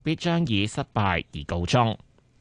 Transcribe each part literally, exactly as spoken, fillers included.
必將以失敗而告終。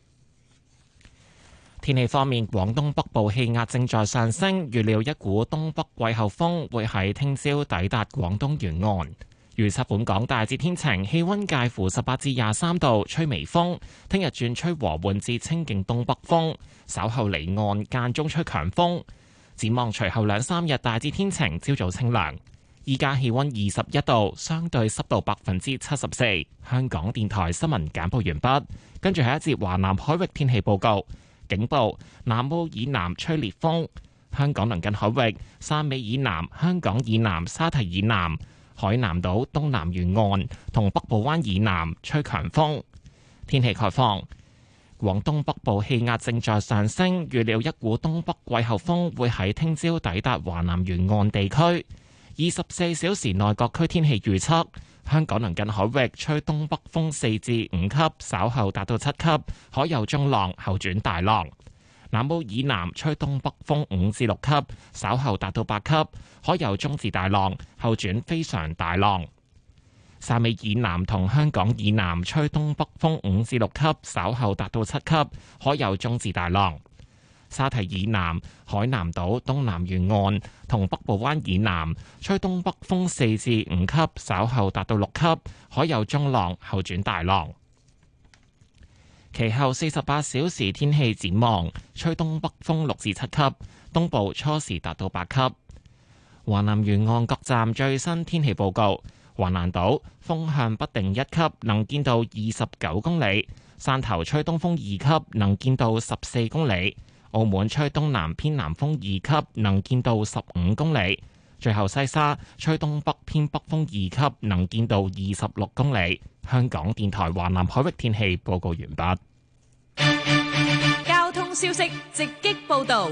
天氣方面，廣東北部氣壓正在上升，預料一股東北季候風會喺聽朝抵達廣東沿岸。預測本港大致天晴，氣溫介乎十八至廿三度，吹微風。聽日轉吹和緩至清勁東北風，稍後離岸間中吹強風。展望隨後兩三日大致天晴，朝早清涼。依家氣溫二十一度，相對濕度百分之七十四。香港電台新聞簡報完畢，跟住係一節華南海域天氣報告。警報：南澳以南吹烈風，香港鄰近海域、汕尾以南、香港以南、沙堤以南、海南島東南沿岸同北部灣以南吹強風。天氣概況：廣東北部氣壓正在上升，預料一股東北季候風會喺聽朝抵達華南沿岸地區。二十四小時內各區天氣預測。香港鄰近海域吹東北風四至五級，稍後達到七級，海有中浪，後轉大浪。南澳以南吹東北風五至六級，稍後達到八級，海有中至大浪，後轉非常大浪。汕尾以南同香港以南吹東北風五至六級，稍後達到七級，海有中至大浪。沙堤以南、海南島東南沿岸同北部灣以南吹東北風四至五級，稍後達到六級，海有中浪，後轉大浪。其後四十八小時天氣展望，吹東北風六至七級，東部初時達到八級。華南沿岸各站最新天氣報告：華南島風向不定一級，能見度二十九公里；汕頭吹東風二級，能見度十四公里。澳門吹東南偏南風二級，能見度十五公里。最後西沙吹東北偏北風二級，能見度二十六公里。香港電台華南海域天氣報告完畢。交通消息直擊報道。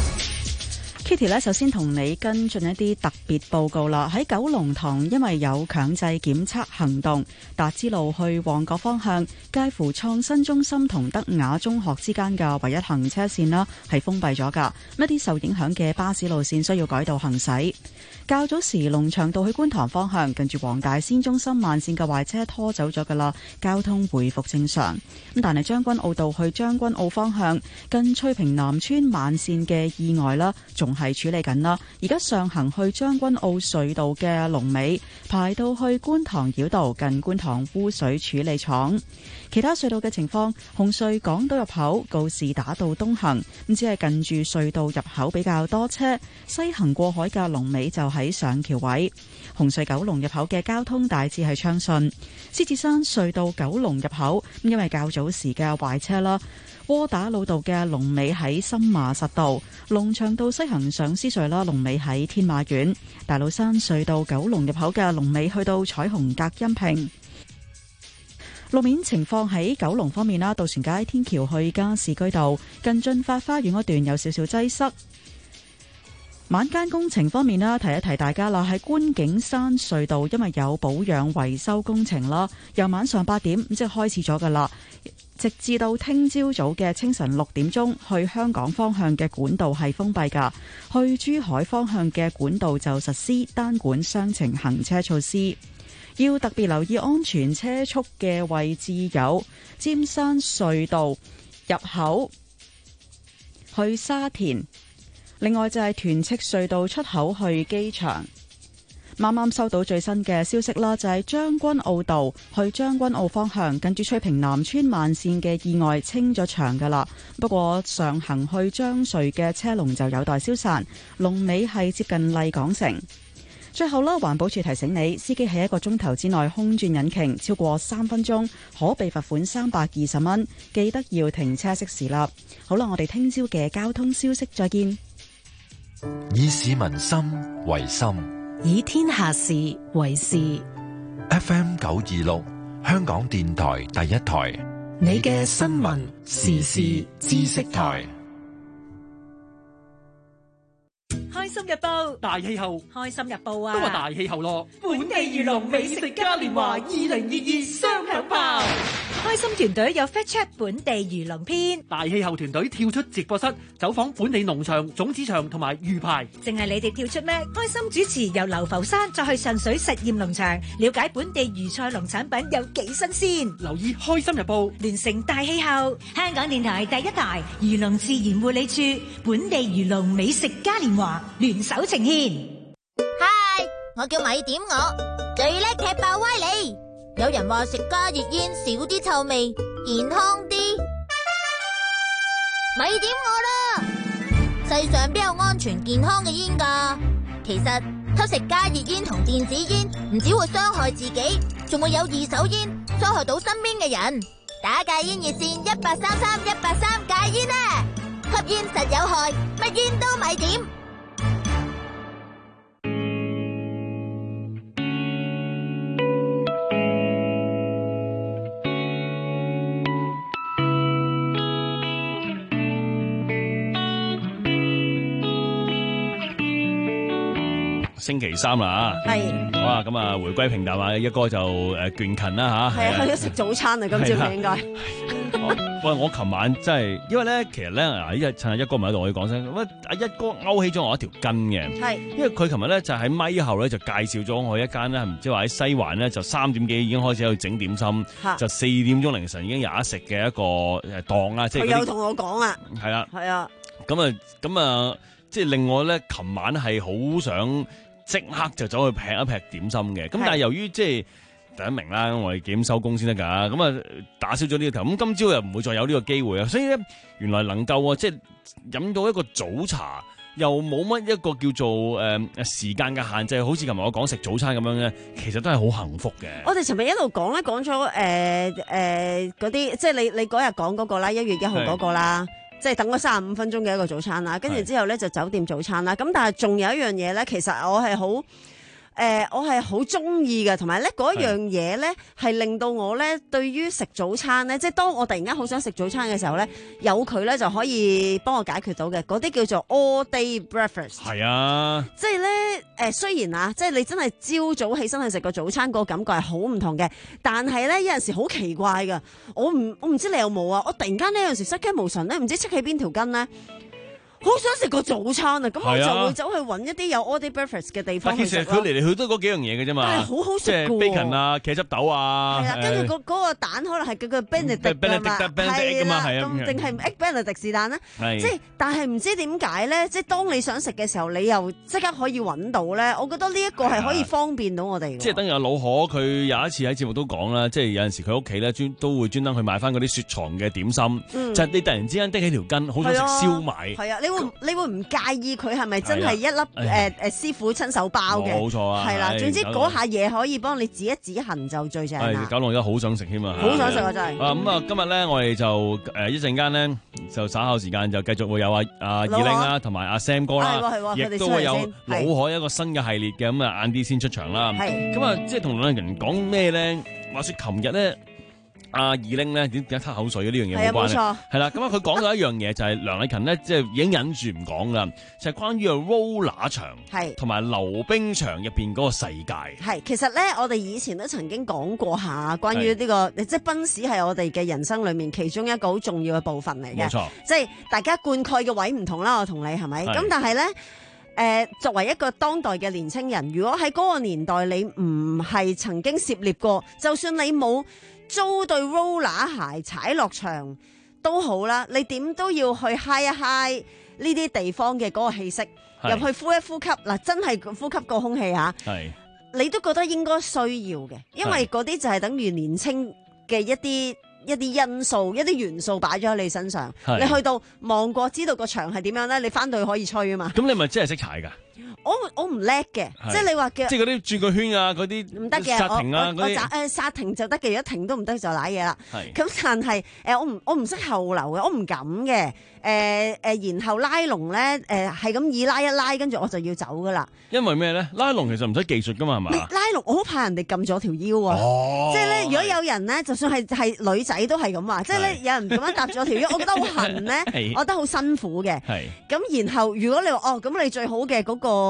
Kitty 咧，首先同你跟進一啲特別報告啦。喺九龍塘，因為有強制檢測行動，達之路去旺角方向，介乎創新中心同德雅中學之間嘅唯一行車線啦，係封閉咗噶。一啲受影響嘅巴士路線需要改道行駛。較早時，龍翔道去觀塘方向，近住黃大仙中心慢線嘅壞車拖走咗噶啦，交通回復正常。咁但係將軍澳道去將軍澳方向，近翠屏南村慢線嘅意外啦，仲係處理緊啦。而家上行去將軍澳隧道嘅龍尾排到去觀塘繞道近觀塘污水處理廠。其他隧道嘅情況，紅隧港島入口告士打道東行，咁只係近住隧道入口比較多車，西行過海嘅龍尾就喺上橋位。紅隧九龍入口嘅交通大致係暢順。獅子山隧道九龍入口，因為較早時嘅壞車啦，窩打老道嘅龍尾喺深馬實道，龍翔道西行上獅隧啦，龍尾喺天馬苑。大老山隧道九龍入口嘅龍尾去到彩虹隔音屏。路面情況喺九龍方面啦，渡船街天橋去加士居道近駿發花園嗰段有少少擠塞。晚間工程方面啦，提一提大家啦，喺觀景山隧道因為有保養維修工程啦，由晚上八點即係開始咗噶啦，直至到聽朝早嘅清晨六點鐘，去香港方向嘅管道係封閉噶，去珠海方向嘅管道就實施單管雙程行車措施。要特別留意安全車速嘅位置有尖山隧道入口去沙田，另外就係屯赤隧道出口去機場。啱啱收到最新嘅消息啦，就係將軍澳道去將軍澳方向，近住翠屏南村慢線嘅意外清咗場噶啦，不過上行去將隧嘅車龍就有待消散，龍尾係接近麗港城。最後啦，環保署提醒你，司機喺一個鐘頭之內空轉引擎超過三分鐘，可被罰款三百二十蚊。記得要停車熄匙啦。好啦，我哋聽朝嘅交通消息再見。 以市民心為心， 以天下事為事。 F M 九二六，香港電台第一台， 你嘅新聞時事知識台。開心日報大氣候， 開心日報啊， 都話大氣候咯。 本地漁農美食嘉年華二零二二雙響炮，開心團隊有 Fact Check 本地漁農篇， 大氣候團隊跳出直播室，走訪本地農場、種子場同埋魚排。 淨係你哋跳出咩？開心主持由流浮山再去上水實驗農場，了解本地魚菜農產品有幾新鮮。 留意《開心日報》， 聯成大氣候，香港電台第一台漁農自然護理處、本地漁農美食嘉年華聯手呈現。 嗨，我叫米點我，最叻踢爆歪理。有人話食加熱煙少啲臭味，健康啲。咪點我啦！世上邊有安全健康嘅煙㗎？其實吸食加熱煙同電子煙唔只會傷害自己，仲會有二手煙傷害到身邊嘅人。打戒煙熱線一八三三一八三戒煙啊！吸煙實有害，乜煙都咪點。 星期三啦嚇， 係好啊！咁啊，回歸平淡啊，一哥就誒倦勤啦嚇， 係啊，去咗食早餐啊，今朝佢應該。 喂，我琴晚真係，因為咧，其實咧，嗱，依家趁阿一哥唔喺度，我要講聲，咁阿一哥勾起咗我一條筋嘅， 係， 因為佢琴日咧就喺咪後咧就介紹咗我一間咧，唔知話喺西環咧就三點幾已經開始喺度整點心，就四點鐘凌晨已經有得食嘅一個誒檔啦，即係佢有同我講啊， 係啦， 係啊， 咁啊，咁啊，即係令我咧，琴晚係好想即刻就走去劈一劈點心嘅，咁但係由於即係第一名啦，我哋幾點收工先得㗎，咁啊打消咗呢個頭，咁今朝又唔會再有呢個機會啊，所以咧原來能夠即係飲到一個早茶，又冇乜一個叫做誒、呃、時間嘅限制，好似琴日我講食早餐咁樣咧，其實都係好幸福嘅。 我哋尋日一路講咧，講咗誒誒嗰啲，即係你你嗰日講嗰個啦，一月一號嗰個啦。即係等咗三十五分鐘嘅一個早餐啦，跟住之後咧就酒店早餐啦。咁但係仲有一樣嘢咧，其實我係好誒，我係好中意嘅，同埋咧嗰樣嘢咧係令到我咧對於食早餐咧，即係當我突然間好想食早餐嘅時候咧，有佢咧就可以幫我解決到嘅。嗰啲叫做 all day breakfast。係啊， 即係咧誒，雖然啊，即係你真係朝早起身去食個早餐，個感覺係好唔同嘅，但係咧有陣時好奇怪㗎。我唔我唔知你有冇啊？我突然間呢有陣時失驚無神咧，唔知戚起邊條筋咧。好想食個早餐啊！咁我就會走去揾一啲有 all day breakfast 嘅地方去食咯。 但其實佢嚟嚟去都嗰幾樣嘢嘅啫嘛， 但係好好食嘅喎， 即係 bacon 啊、茄汁豆啊， 係啊，跟住嗰嗰個蛋可能係叫佢 Benedict 啊嘛，係啦，咁定係 egg Benedict 是但咧？即係但係唔知點解咧？即係當你想食嘅時候，你又即刻可以揾到咧。我覺得呢一個係可以方便到我哋。 即係等於阿老可佢有一次喺節目都講啦，即係有陣時佢屋企咧專都會專登去買翻嗰啲雪藏嘅點心，就係你突然之間的起條筋，好想食燒賣。係啊， 你會你會唔介意佢係咪真係一粒誒誒師傅親手包嘅？ 冇錯啊， 係啦，總之嗰下嘢可以幫你指一指痕就最正啦。 九龍而家好想食添啊！ 好想食啊，真係。 啊咁啊，今日咧我哋就誒一陣間咧就稍後時間就繼續會有阿阿二玲啦，同埋阿 Sam 哥啦，亦都會有老海一個新嘅系列嘅，咁啊晏啲先出場啦。咁啊，即係同兩個人講咩咧？話說琴日咧。阿二玲咧點點解吞口水嘅呢樣嘢冇關係，係啦，咁啊佢講到一樣嘢就係梁禮勤咧，即係已經忍住唔講啦，就係關於個 roller 場係同埋溜冰場入邊嗰個世界。係其實咧，我哋以前都曾經講過下關於呢個，即係賓士係我哋嘅人生裏面其中一個好重要嘅部分嚟嘅。冇錯，即係大家灌溉嘅位唔同啦，我同你係咪？咁但係咧。誒、呃，作為一個當代嘅年青人，如果喺嗰個年代你唔係曾經涉獵過，就算你冇租對 roller 鞋踩落場都好啦，你點都要去嗨一嗨呢啲地方嘅嗰個氣息，入去呼一呼吸，嗱真係呼吸個空氣嚇，你都覺得應該需要嘅，因為嗰啲就係等於年青嘅一啲。一啲因素、一啲元素擺咗喺你身上，你去到望過知道個場係點樣咧，你翻到去可以吹啊嘛。咁你咪真係識踩㗎？我我唔叻嘅，即係你話嘅，即係嗰啲轉個圈啊，嗰啲唔得嘅，剎停啊，嗰啲誒剎停就得嘅，如果停都唔得就瀨嘢啦。咁但係誒我唔我唔識後流嘅，我唔敢嘅。誒誒，然後拉龍咧，誒係咁以拉一拉，跟住我就要走噶啦。因為咩咧？拉龍其實唔使技術噶嘛，係嘛？拉龍我好怕人哋撳咗條腰啊！哦、即係咧，如果有人咧，就算係係女仔都係咁啊！即係咧，有人咁樣搭咗條腰，我覺得好痕咧，我覺得好辛苦嘅。係咁，然後如果你話哦，咁你最好嘅嗰、嗰個。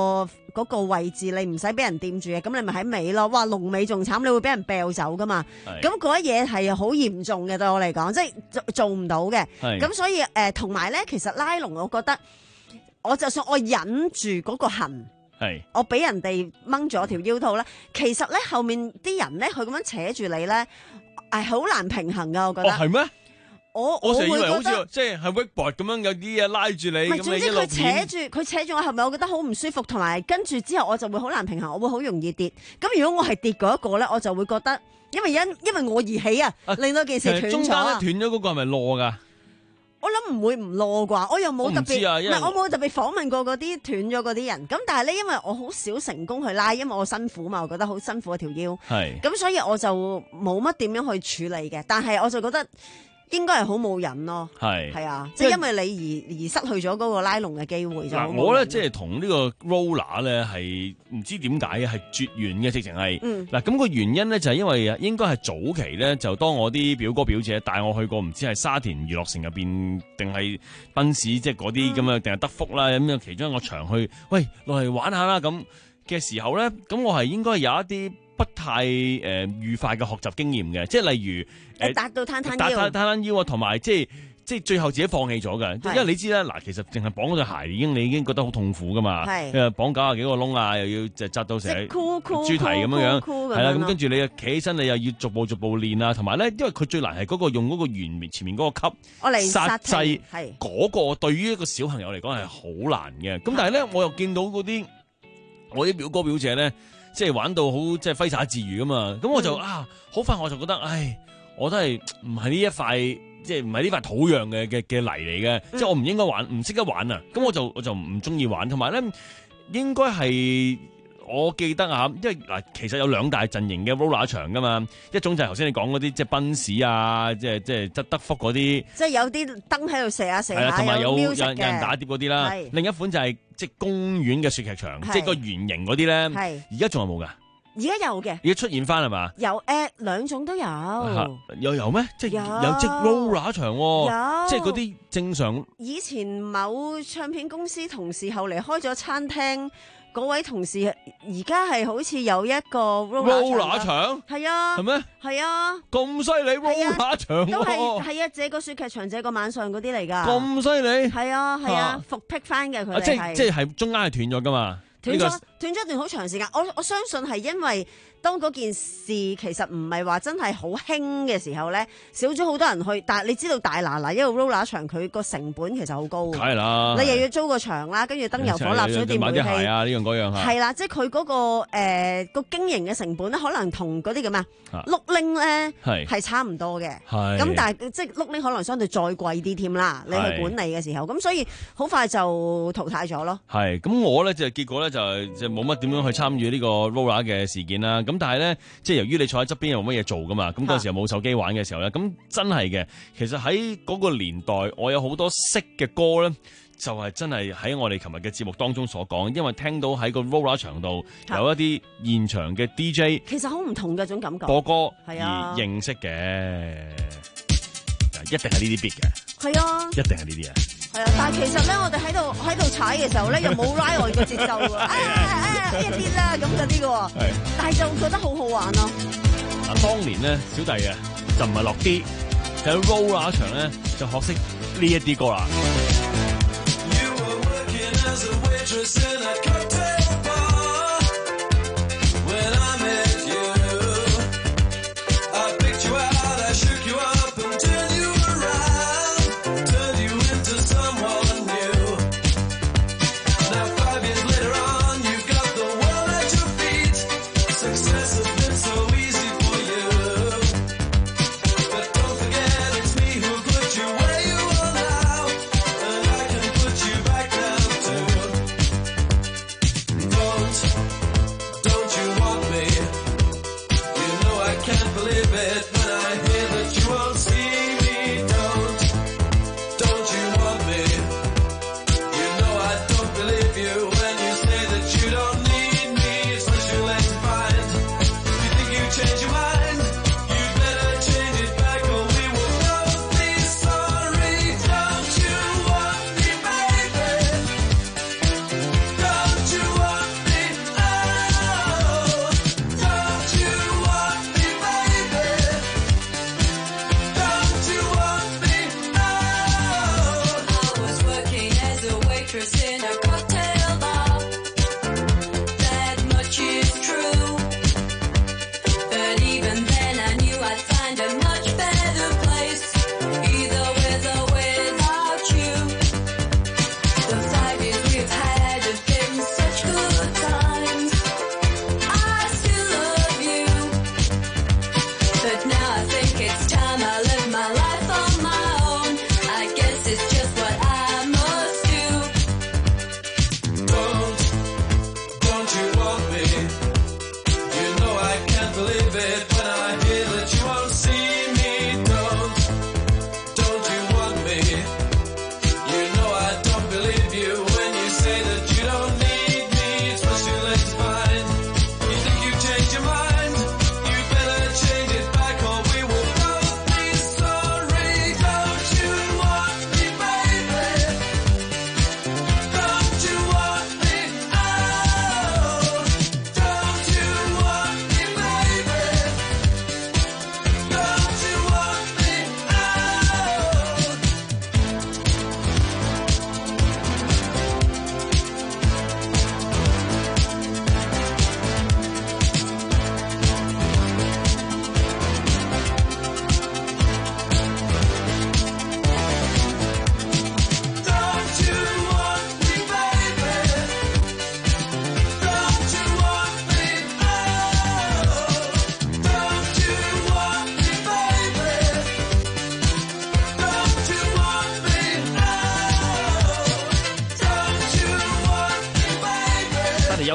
個嗰個位置，你唔使俾人掂住嘅，咁你咪喺尾咯。哇，龍尾仲慘，你會俾人掉走噶嘛？咁嗰一嘢係好嚴重嘅，對我嚟講，即係做做唔到嘅。咁所以誒，同埋咧，其實拉龍，我覺得我就算我忍住嗰個痕，係我俾人哋掹咗條腰套咧，其實咧後面啲人咧，佢咁樣扯住你咧，係好難平衡噶，我覺得。哦，係咩？我我成日以為好似即係係 wakeboard 咁樣有啲嘢拉住你， 唔係，總之佢扯住佢扯住我後面，我覺得好唔舒服，同埋跟住之後我就會好難平衡，我會好容易跌。咁如果我係跌嗰一個咧，我就會覺得，因為因因為我而起啊，令到件事斷咗。中間斷咗嗰個係咪落噶？ 我諗唔會唔落啩，我又冇特別，唔係我冇特別訪問過嗰啲斷咗嗰啲人。咁但係咧，因為我好少成功去拉，因為我辛苦嘛，我覺得好辛苦一條腰。係。咁所以我就冇乜點樣去處理嘅，但係我就覺得。應該係好冇癮咯，係係啊，即係因為你而而失去咗嗰個拉龍嘅機會就。嗱， 我咧即係同呢個 roller 咧係唔知點解係絕緣嘅，直情係。嗱，咁個原因咧就係因為應該係早期咧就當我啲表哥表姐帶我去過，唔知係沙田娛樂城入邊定係賓士，即係嗰啲咁啊，定係德福啦咁樣其中一個場去，喂落嚟玩下啦咁嘅時候咧，咁我係應該有一啲不太誒、呃、愉快嘅學習經驗嘅，即係例如誒達到攤攤腰， 攤攤腰啊，同埋即係即係最後自己放棄咗嘅，因為你知啦，嗱，其實淨係綁嗰對鞋已經你已經覺得好痛苦噶嘛，誒綁九十幾個窿啊，又要就紮到成豬蹄咁樣樣，係啦，咁跟住你企起身，你又要逐步逐步練啊，同埋咧，因為佢最難係嗰個用嗰個圓面前面嗰個級， 我嚟剎掣，係嗰個對於一個小朋友嚟講係好難嘅。咁但係咧，我又見到嗰啲我啲表哥表姐咧。即係玩到好，即係揮灑自如噶嘛，咁我就、嗯、啊，好快我就覺得，唉，我都係唔係呢一塊，即係唔係呢塊土壤嘅嘅嘅泥嚟嘅，嗯、即係我唔應該玩，唔識得玩啊，咁我就我就唔中意玩，同埋咧，應該係我記得啊，因為嗱，其實有兩大陣營嘅 roller 場噶嘛，一種就係頭先你講嗰啲，即係賓士啊，即係即係德德福嗰啲，即係有啲燈喺度射下射下， 同埋有有，有，有人打碟嗰啲啦，另一款就係、是。即係公園嘅雪劇場，即係個圓形嗰啲咧，而家仲有冇噶？ 而家有嘅， 而家出現翻係嘛？ 有誒，兩種都有， 又有咩？即係有即 roller 場，有即係嗰啲正常。 以前某唱片公司同事後嚟開咗餐廳。嗰位同事而家係好似有一個 roller 場， 係啊， 係咩？ 係啊， 咁犀利 roller 場， 都係係啊，這個雪劇場，這個晚上嗰啲嚟㗎， 咁犀利， 係啊係啊，復辟翻嘅佢哋係， 即係即係係中間係斷咗㗎嘛， 斷咗斷咗一段好長時間，我我相信係因為。當嗰件事其實唔係話真係好興嘅時候咧，少咗好多人去。但係你知道大拿拿一個 roller 場，佢個成本其實好高。係啦，你又要租個場啦，跟住燈油火蠟水電煤氣啊，呢樣嗰樣係啦，即係佢嗰個誒、呃、個經營嘅成本咧，可能同嗰啲叫咩碌拎咧係差唔多嘅。咁但係即係碌拎可能相對再貴啲添啦，你去管理嘅時候，咁所以好快就淘汰咗咯。 係咁我咧就結果咧就就冇乜點樣去參與呢個 roller 嘅事件啦。咁但係咧，即係由於你坐喺側邊又冇乜嘢做噶嘛，咁嗰時又冇手機玩嘅時候咧，咁真係嘅。其實喺嗰個年代，我有好多識嘅歌咧，就係、是、真係喺我哋琴日嘅節目當中所講，因為聽到喺個 roller 場度有一啲現場嘅 D J， 其實好唔同嘅種感覺， 播歌而認識嘅，一定係呢啲 beat 嘅， 係啊， 一定係呢啲啊。 係啊，但係其實咧，我哋喺度喺度踩嘅時候咧，又冇拉外嘅節奏喎，哎呀哎呀一啲啦咁嗰啲嘅，但係就覺得好好玩咯。 嗱，當年咧，小弟啊就唔係落啲，就喺 roller 場咧就學識呢一啲歌啦。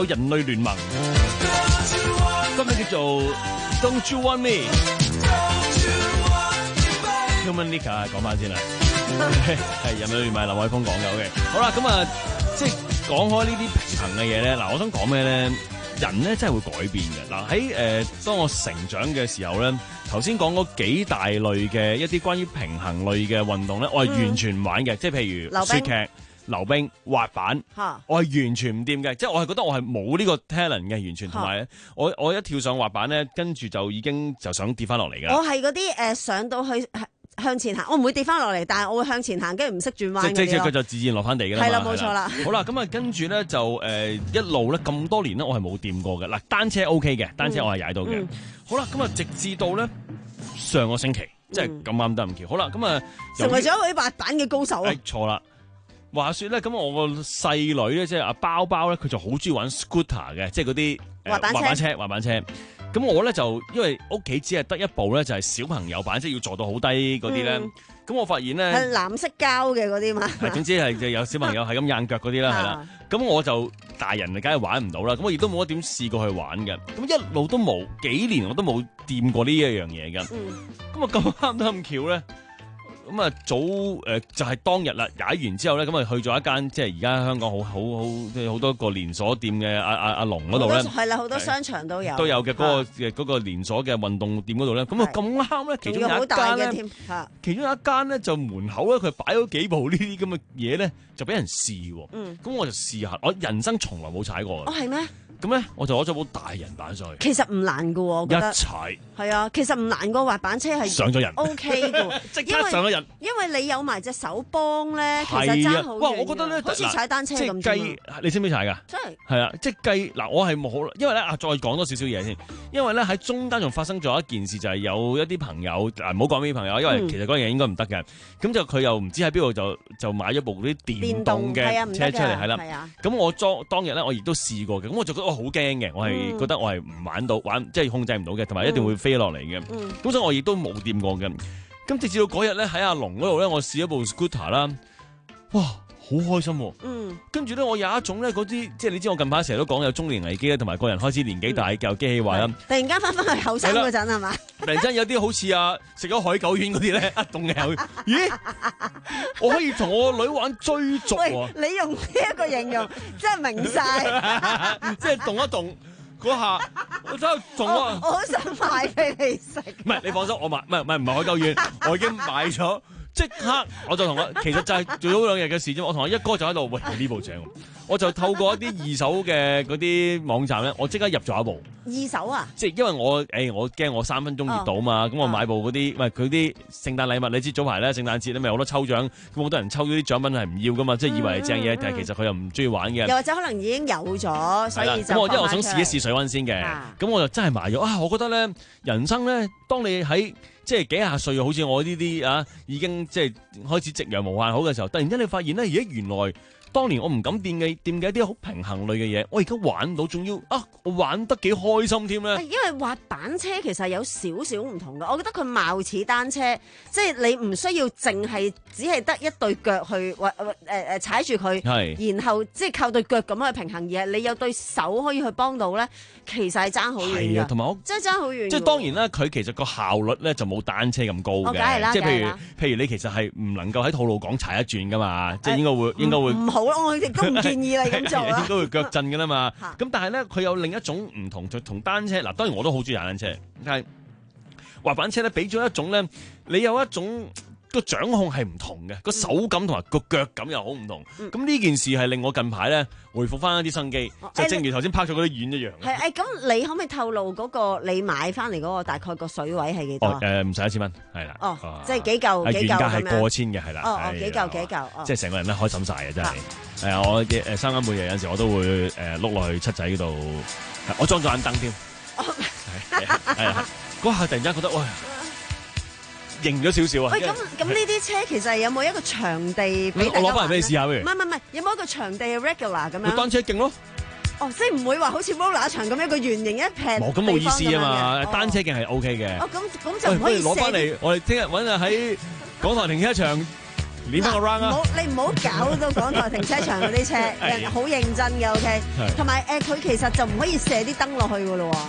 有人類聯盟，歌名叫做 Don't You Want Me。Human League 啊，講翻先啦，係人類聯盟，劉偉峰講嘅。OK， 好啦，咁啊，即係講開呢啲平衡嘅嘢咧，嗱，我想講咩咧？人咧真係會改變嘅。嗱，喺誒當我成長嘅時候咧，頭先講嗰幾大類嘅一啲關於平衡類嘅運動咧，我係完全唔玩嘅，即係譬如雪屐、溜冰、滑板，我係完全唔掂嘅，即係我係覺得我係冇呢個 talent 嘅，完全。同埋我我一跳上滑板咧，跟住就已經就想跌翻落嚟㗎。我係嗰啲誒上到去向前行，我唔會跌翻落嚟，但係我會向前行，跟住唔識轉彎。即即佢就自然落翻地㗎啦。係啦，冇錯啦。好啦，咁啊跟住咧就誒、呃、一路咧咁多年咧，我係冇掂過嘅。嗱，單車 OK 嘅，單車我係踩到嘅。嗯、好啦，咁啊直至到咧上個星期，即係咁啱得咁巧。好啦，咁啊成為咗一位滑板嘅高手啊！錯啦。話說咧，咁我個細女咧，即係阿包包咧，佢就好中意玩 scooter 嘅，即係嗰啲滑板車、滑板車。咁我咧就因為屋企只係得一部咧，就係小朋友版，即係要坐到好低嗰啲咧。咁、嗯、我發現咧係藍色膠嘅嗰啲嘛。係，總之係有小朋友係咁硬腳嗰啲啦，係啦。咁我就大人梗係玩唔到啦。咁我亦都冇乜點試過去玩嘅。咁一路都冇幾年我都冇掂過呢一樣嘢嘅。咁啊咁啱得咁巧咧。咁啊早誒、呃、就係、是、當日啦，踩完之後咧，咁啊去咗一間即係而家香港好好好即係好多個連鎖店嘅阿阿阿龍嗰度咧，係啦，好多商場都有都有嘅嗰、那個嘅嗰、那個連鎖嘅運動店嗰度咧，咁啊咁啱咧，其中有一間咧，其中有一間咧就門口咧佢擺咗幾部呢啲咁嘅嘢咧，就俾人試喎，咁、嗯、我就試下，我人生從來冇踩過嘅。哦，係咩？咁咧，我就攞咗部大人板上去。其實唔難㗎喎，我覺得。一踩。係啊，其實唔難個滑板車係上咗人。O K 㗎，即刻上咗人。因為你有埋隻手幫咧，其實爭好遠。哇，我覺得咧，好似踩單車咁。即係計，你識唔識踩㗎？真係。係啊，即係計嗱，我係冇，因為咧啊，再講多少少嘢先。因為咧喺中間仲發生咗一件事，就係有一啲朋友啊，唔好講俾啲朋友，因為其實嗰樣嘢應該唔得嘅。咁就佢又唔知喺邊度就就買咗部啲電動嘅車出嚟，係啦。咁我當當日咧，我亦都試過嘅，咁我就覺得。好驚嘅，我係覺得我係唔玩到，玩即係控制唔到嘅，同埋一定會飛落嚟嘅。咁、嗯、所以我亦都冇掂過嘅。咁直至到嗰日咧喺阿龍嗰度咧，我試一部 scooter 啦，哇，好開心、啊。嗯，跟住咧我有一種咧嗰啲，即係你知我近排成日都講有中年危機咧，同埋個人開始年紀大，又、嗯、機器壞啦。突然間翻返去後生嗰陣係嘛？突然間有啲好似啊食咗海狗丸嗰啲咧，一凍嘅口，咦？我可以同我個女玩追逐喎、啊。你用呢一個形容真係明晒，即係動一動嗰下，我真係動啊！我好想買俾你食。唔係，你放心，我買唔係唔係唔係海狗丸，我已經買咗。即刻我就同我，其實就係做咗兩日嘅事啫。我同我一哥就喺度，喂，呢部正，我就透過一啲二手嘅嗰啲網站咧，我即刻入咗一部。二手啊？即係因為我誒、欸，我驚我三分鐘熱到嘛，咁、哦、我買部嗰啲，喂，佢啲聖誕禮物，你知早排咧聖誕節咧咪好多抽獎，咁好多人抽咗啲獎品係唔要噶嘛，即係以為係正嘢，但係其實佢又唔中意玩嘅。又或者可能已經有咗，所以就咁我因為我想試一試水溫先嘅，咁、啊、我就真係買咗啊！我覺得咧，人生咧，當你喺即係幾廿歲，好似我呢啲啊，已經即係開始夕陽無限好嘅時候，突然間你發現咧，而家原來當年我唔敢掂嘅掂嘅一啲好平衡類嘅嘢，我而家玩到，仲要啊，我玩得幾開心添咧。因為滑板車其實有少少唔同嘅，我覺得佢貌似單車，即係你唔需要淨係只係得一對腳去或誒誒踩住佢，然後即係靠對腳咁去平衡，而係你有對手可以去幫到咧，其實係爭好遠嘅。係啊，同埋我即係爭好遠。即係當然啦，佢其實個效率咧就冇單車咁高嘅，即係譬如譬如你其實係唔能夠喺吐露港踩一轉噶嘛，即係應該會應該會唔好。我亦都唔建議你咁做啦，應該會腳震㗎啦嘛。咁但係咧，佢有另一種唔同，就同單車嗱。當然我都好中意踩單車，但係滑板車咧俾咗一種咧，你有一種個掌控係唔同嘅，個手感同埋個腳感又好唔同。咁、嗯、呢件事係令我近排咧回復翻一啲生機，嗯、就正如頭先拍咗嗰啲丸一樣。係誒，咁、欸、你可唔可以透露嗰個你買翻嚟嗰個大概個水位係幾多？誒唔使一千蚊，係啦。哦，啊、即係幾嚿幾嚿咁樣。原價係過千嘅，係啦。哦哦，幾嚿幾嚿。哦、即係成個人咧開心晒嘅，真係。係啊，我嘅誒三更半夜有陣時我都會誒碌落去七仔嗰度，我裝咗眼燈添。係係啊，嗰下突然間覺得哇！型咗少少啊！喂，咁咁呢啲車其實有冇一個場地俾大家？我攞翻嚟俾你試下不如。唔係唔係，有冇一個場地 regular 咁樣？單車徑咯。哦，即係唔會話好似 roller 場咁一個圓形一片。冇咁冇意思啊嘛！單車徑係 OK 嘅。哦，咁咁就唔可以攞翻嚟。我哋聽日揾日喺港台停車場練翻個 round 啊！ 你唔好搞到港台停車場嗰啲車，人好認真嘅 ，OK。同埋誒，佢其實就唔可以射啲燈落去噶咯喎。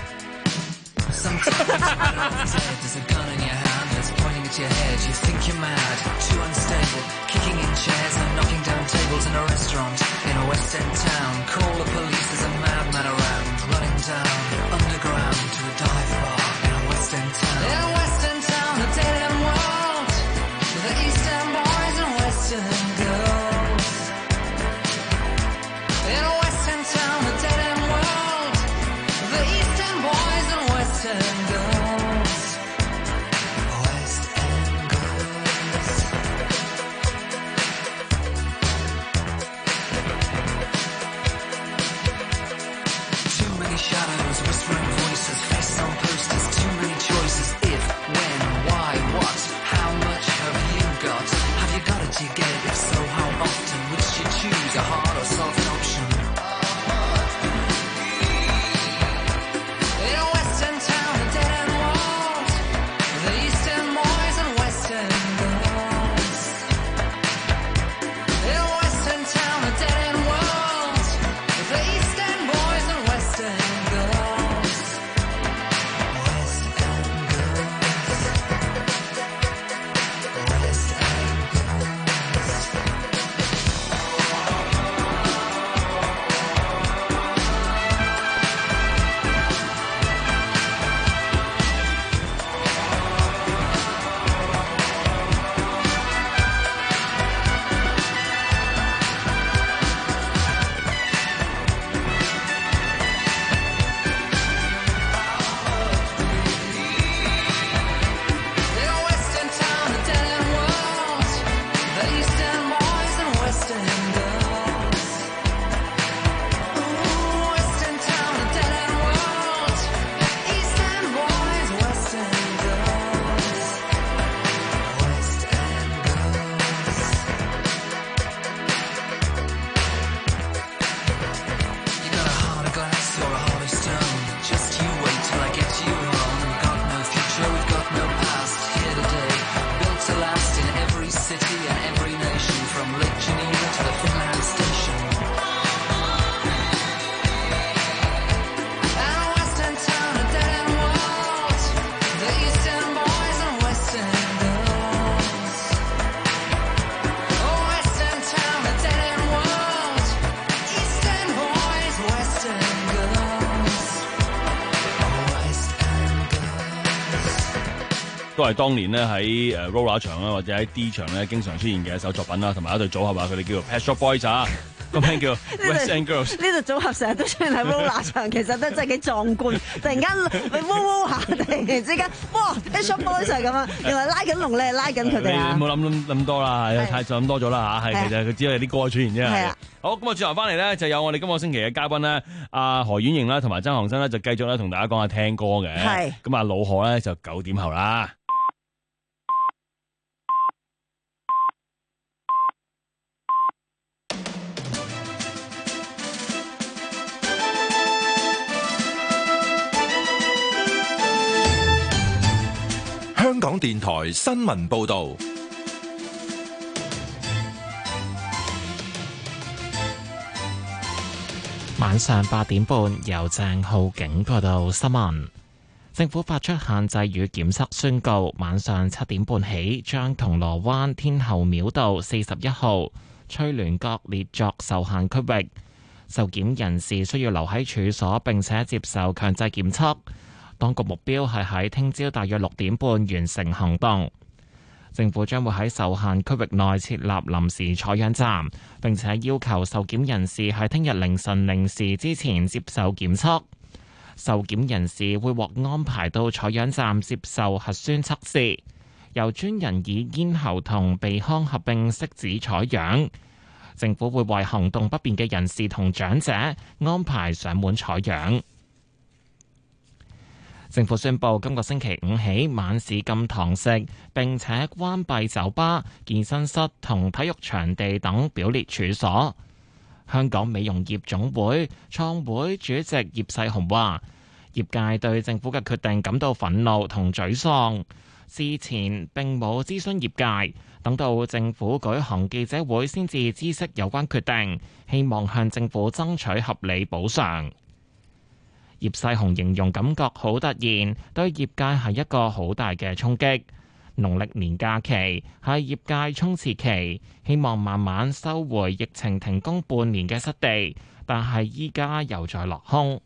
都係當年咧喺誒 Roller 場啦，或者喺 D 場咧經常出現嘅一首作品啦，同埋一隊組合啊，佢哋叫做 Pet Shop Boys 啊，個名叫 West End Girls。 呢隊組合成日都出現喺 Roller 場，其實都真係幾壯觀。突然間咪汪汪下，突然之間哇 Pet Shop Boys 係咁啊！原來拉緊龍，你係拉緊佢哋啊！ 你冇諗諗咁多啦，太就諗多咗啦嚇，係其實佢只係啲歌出現啫。係啊，好咁啊，轉頭翻嚟咧就有我哋今個星期嘅嘉賓咧，阿何婉瑩啦，同埋曾航生咧就繼續咧同大家講下聽歌嘅。係咁啊，老何咧就九點後啦。 香港電台新聞報道， 晚上八點半由鄭浩景報道新聞。政府發出限制與檢測宣告，晚上七點半起將銅鑼灣天后廟道四十一號翠聯閣列作受限區域，受檢人士需要留喺處所並且接受強制檢測。當局目標係喺聽朝大約六點半完成行動。政府將會喺受限區域內設立臨時採樣站，並且要求受檢人士喺聽日凌晨零時之前接受檢測。受檢人士會獲安排到採樣站接受核酸測試，由專人以咽喉同鼻腔合併拭子採樣。政府會為行動不便嘅人士同長者安排上門採樣。政府宣布今個星期五起晚市禁堂食，並且關閉酒吧、健身室同體育場地等表列處所。香港美容業總會創會主席葉世雄話，業界對政府嘅決定感到憤怒同沮喪。 事前並冇諮詢業界，等到政府舉行記者會先至知悉有關決定，希望向政府爭取合理補償。葉世雄形容感覺好突然，對業界係一個好大嘅衝擊。農曆年假期係業界衝刺期，希望慢慢收回疫情停工半年嘅失地，但係依家又再落空。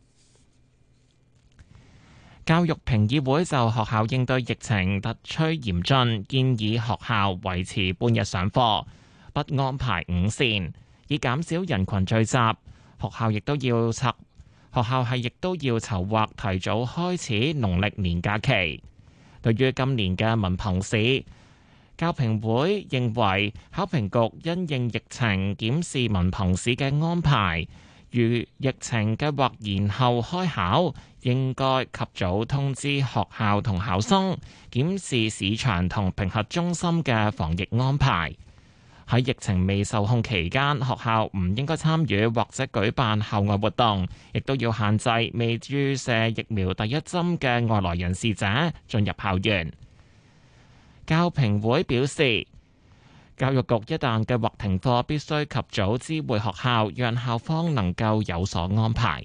教育評議會就學校應對疫情突趨嚴峻，建議學校維持半日上課，不安排午膳，以減少人群聚集。學校亦都要策，學校係亦都要籌劃提早開始農曆年假期。對於今年嘅文憑試，教評會認為考評局因應疫情檢視文憑試嘅安排，如疫情計劃延後開考，應該及早通知學校同考生檢視市場同評核中心嘅防疫安排。喺疫情未受控期間，學校唔應該參與或者舉辦校外活動，亦都要限制未注射疫苗第一針嘅外來人士者進入校園。教評會表示，教育局一旦計劃停課，必須及早知會學校，讓校方能夠有所安排。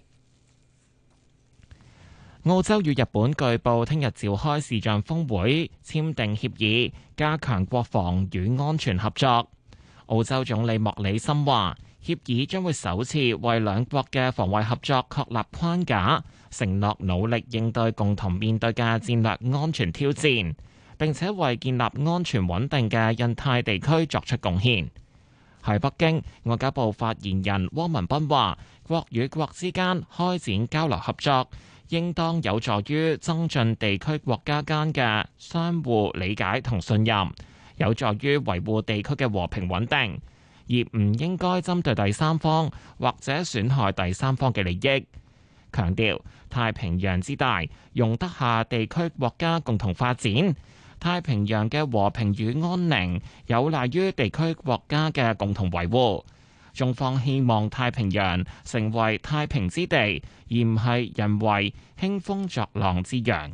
澳洲與日本據報聽日召開視像峰會，簽訂協議，加強國防與安全合作。澳洲總理莫里森話，協議將會首次為兩國嘅防衛合作確立框架，承諾努力應對共同面對嘅戰略安全挑戰，並且為建立安全穩定嘅印太地區作出貢獻。喺北京，外交部發言人汪文斌話，國與國之間開展交流合作，應當有助於增進地區國家間嘅相互理解同信任，有助於維護地區嘅和平穩定，而唔應該針對第三方或者損害第三方嘅利益。強調太平洋之大，容得下地區國家共同發展。太平洋嘅和平與安寧有賴於地區國家嘅共同維護。中方希望太平洋成為太平之地，而唔係人為興風作浪之洋。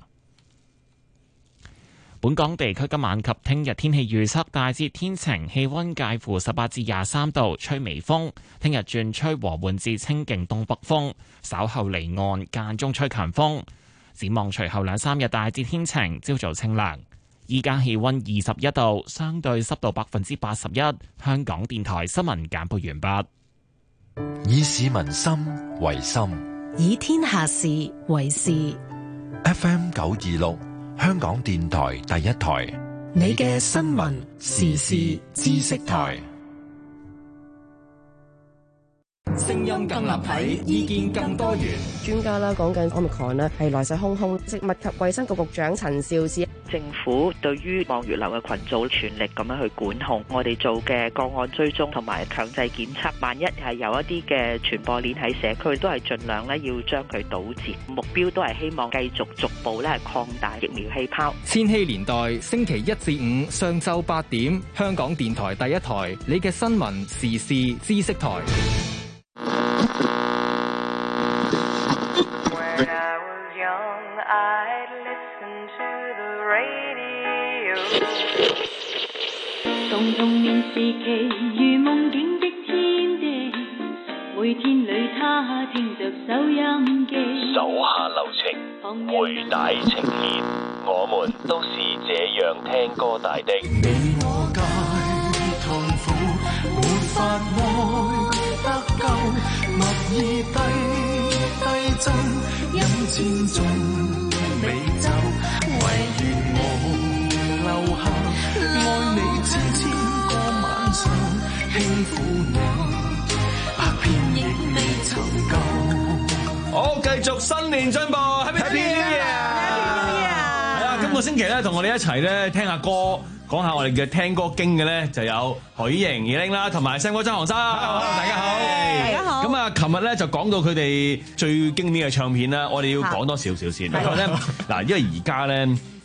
本港地區今晚及聽日天氣預測大致天晴，氣溫介乎十八至廿三度，吹微風。聽日轉吹和緩至清勁東北風，稍後離岸間中吹強風。展望隨後兩三日大致天晴，朝早清涼。依家氣溫二十一度，相對濕度百分之八十一。香港電台新聞簡報完畢。 以市民心為心， 以天下事為事。 F M 九二六。香港電台第一台， 你嘅新聞時事知識台， 聲音更立體，意見更多元。 專家啦講緊 Omicron 咧係來勢洶洶，食物及衛生局局長陳肇始， 政府對於望月樓嘅群組全力咁樣去管控，我哋做嘅個案追蹤同埋強制檢測，萬一係有一啲嘅傳播鏈喺社區，都係盡量咧要將佢堵截，目標都係希望繼續逐步咧係擴大疫苗氣泡。 千禧年代星期一至五上晝八點，香港電台第一台，你嘅新聞時事知識台。 從童年時期如夢境的天地，每天裏他聽着收音機， 手下留情，佩戴情牽，我們都是這樣聽歌大的。 你我皆痛苦，沒法愛得夠，默意低低奏，音千種美酒，唯願我留下，愛你千千個晚上，輕撫你，百遍亦未曾夠。 好，繼續新年進步 ，Happy New Year！ 係啦，今個星期咧，同我哋一齊咧聽下歌，講下我哋嘅聽歌經嘅咧，就有何以瑩、二玲啦，同埋聲哥張航生。Hello， 大家好，大家好。咁啊，琴日咧就講到佢哋最經典嘅唱片啦，我哋要講多少少先。因為咧，嗱，因為而家咧。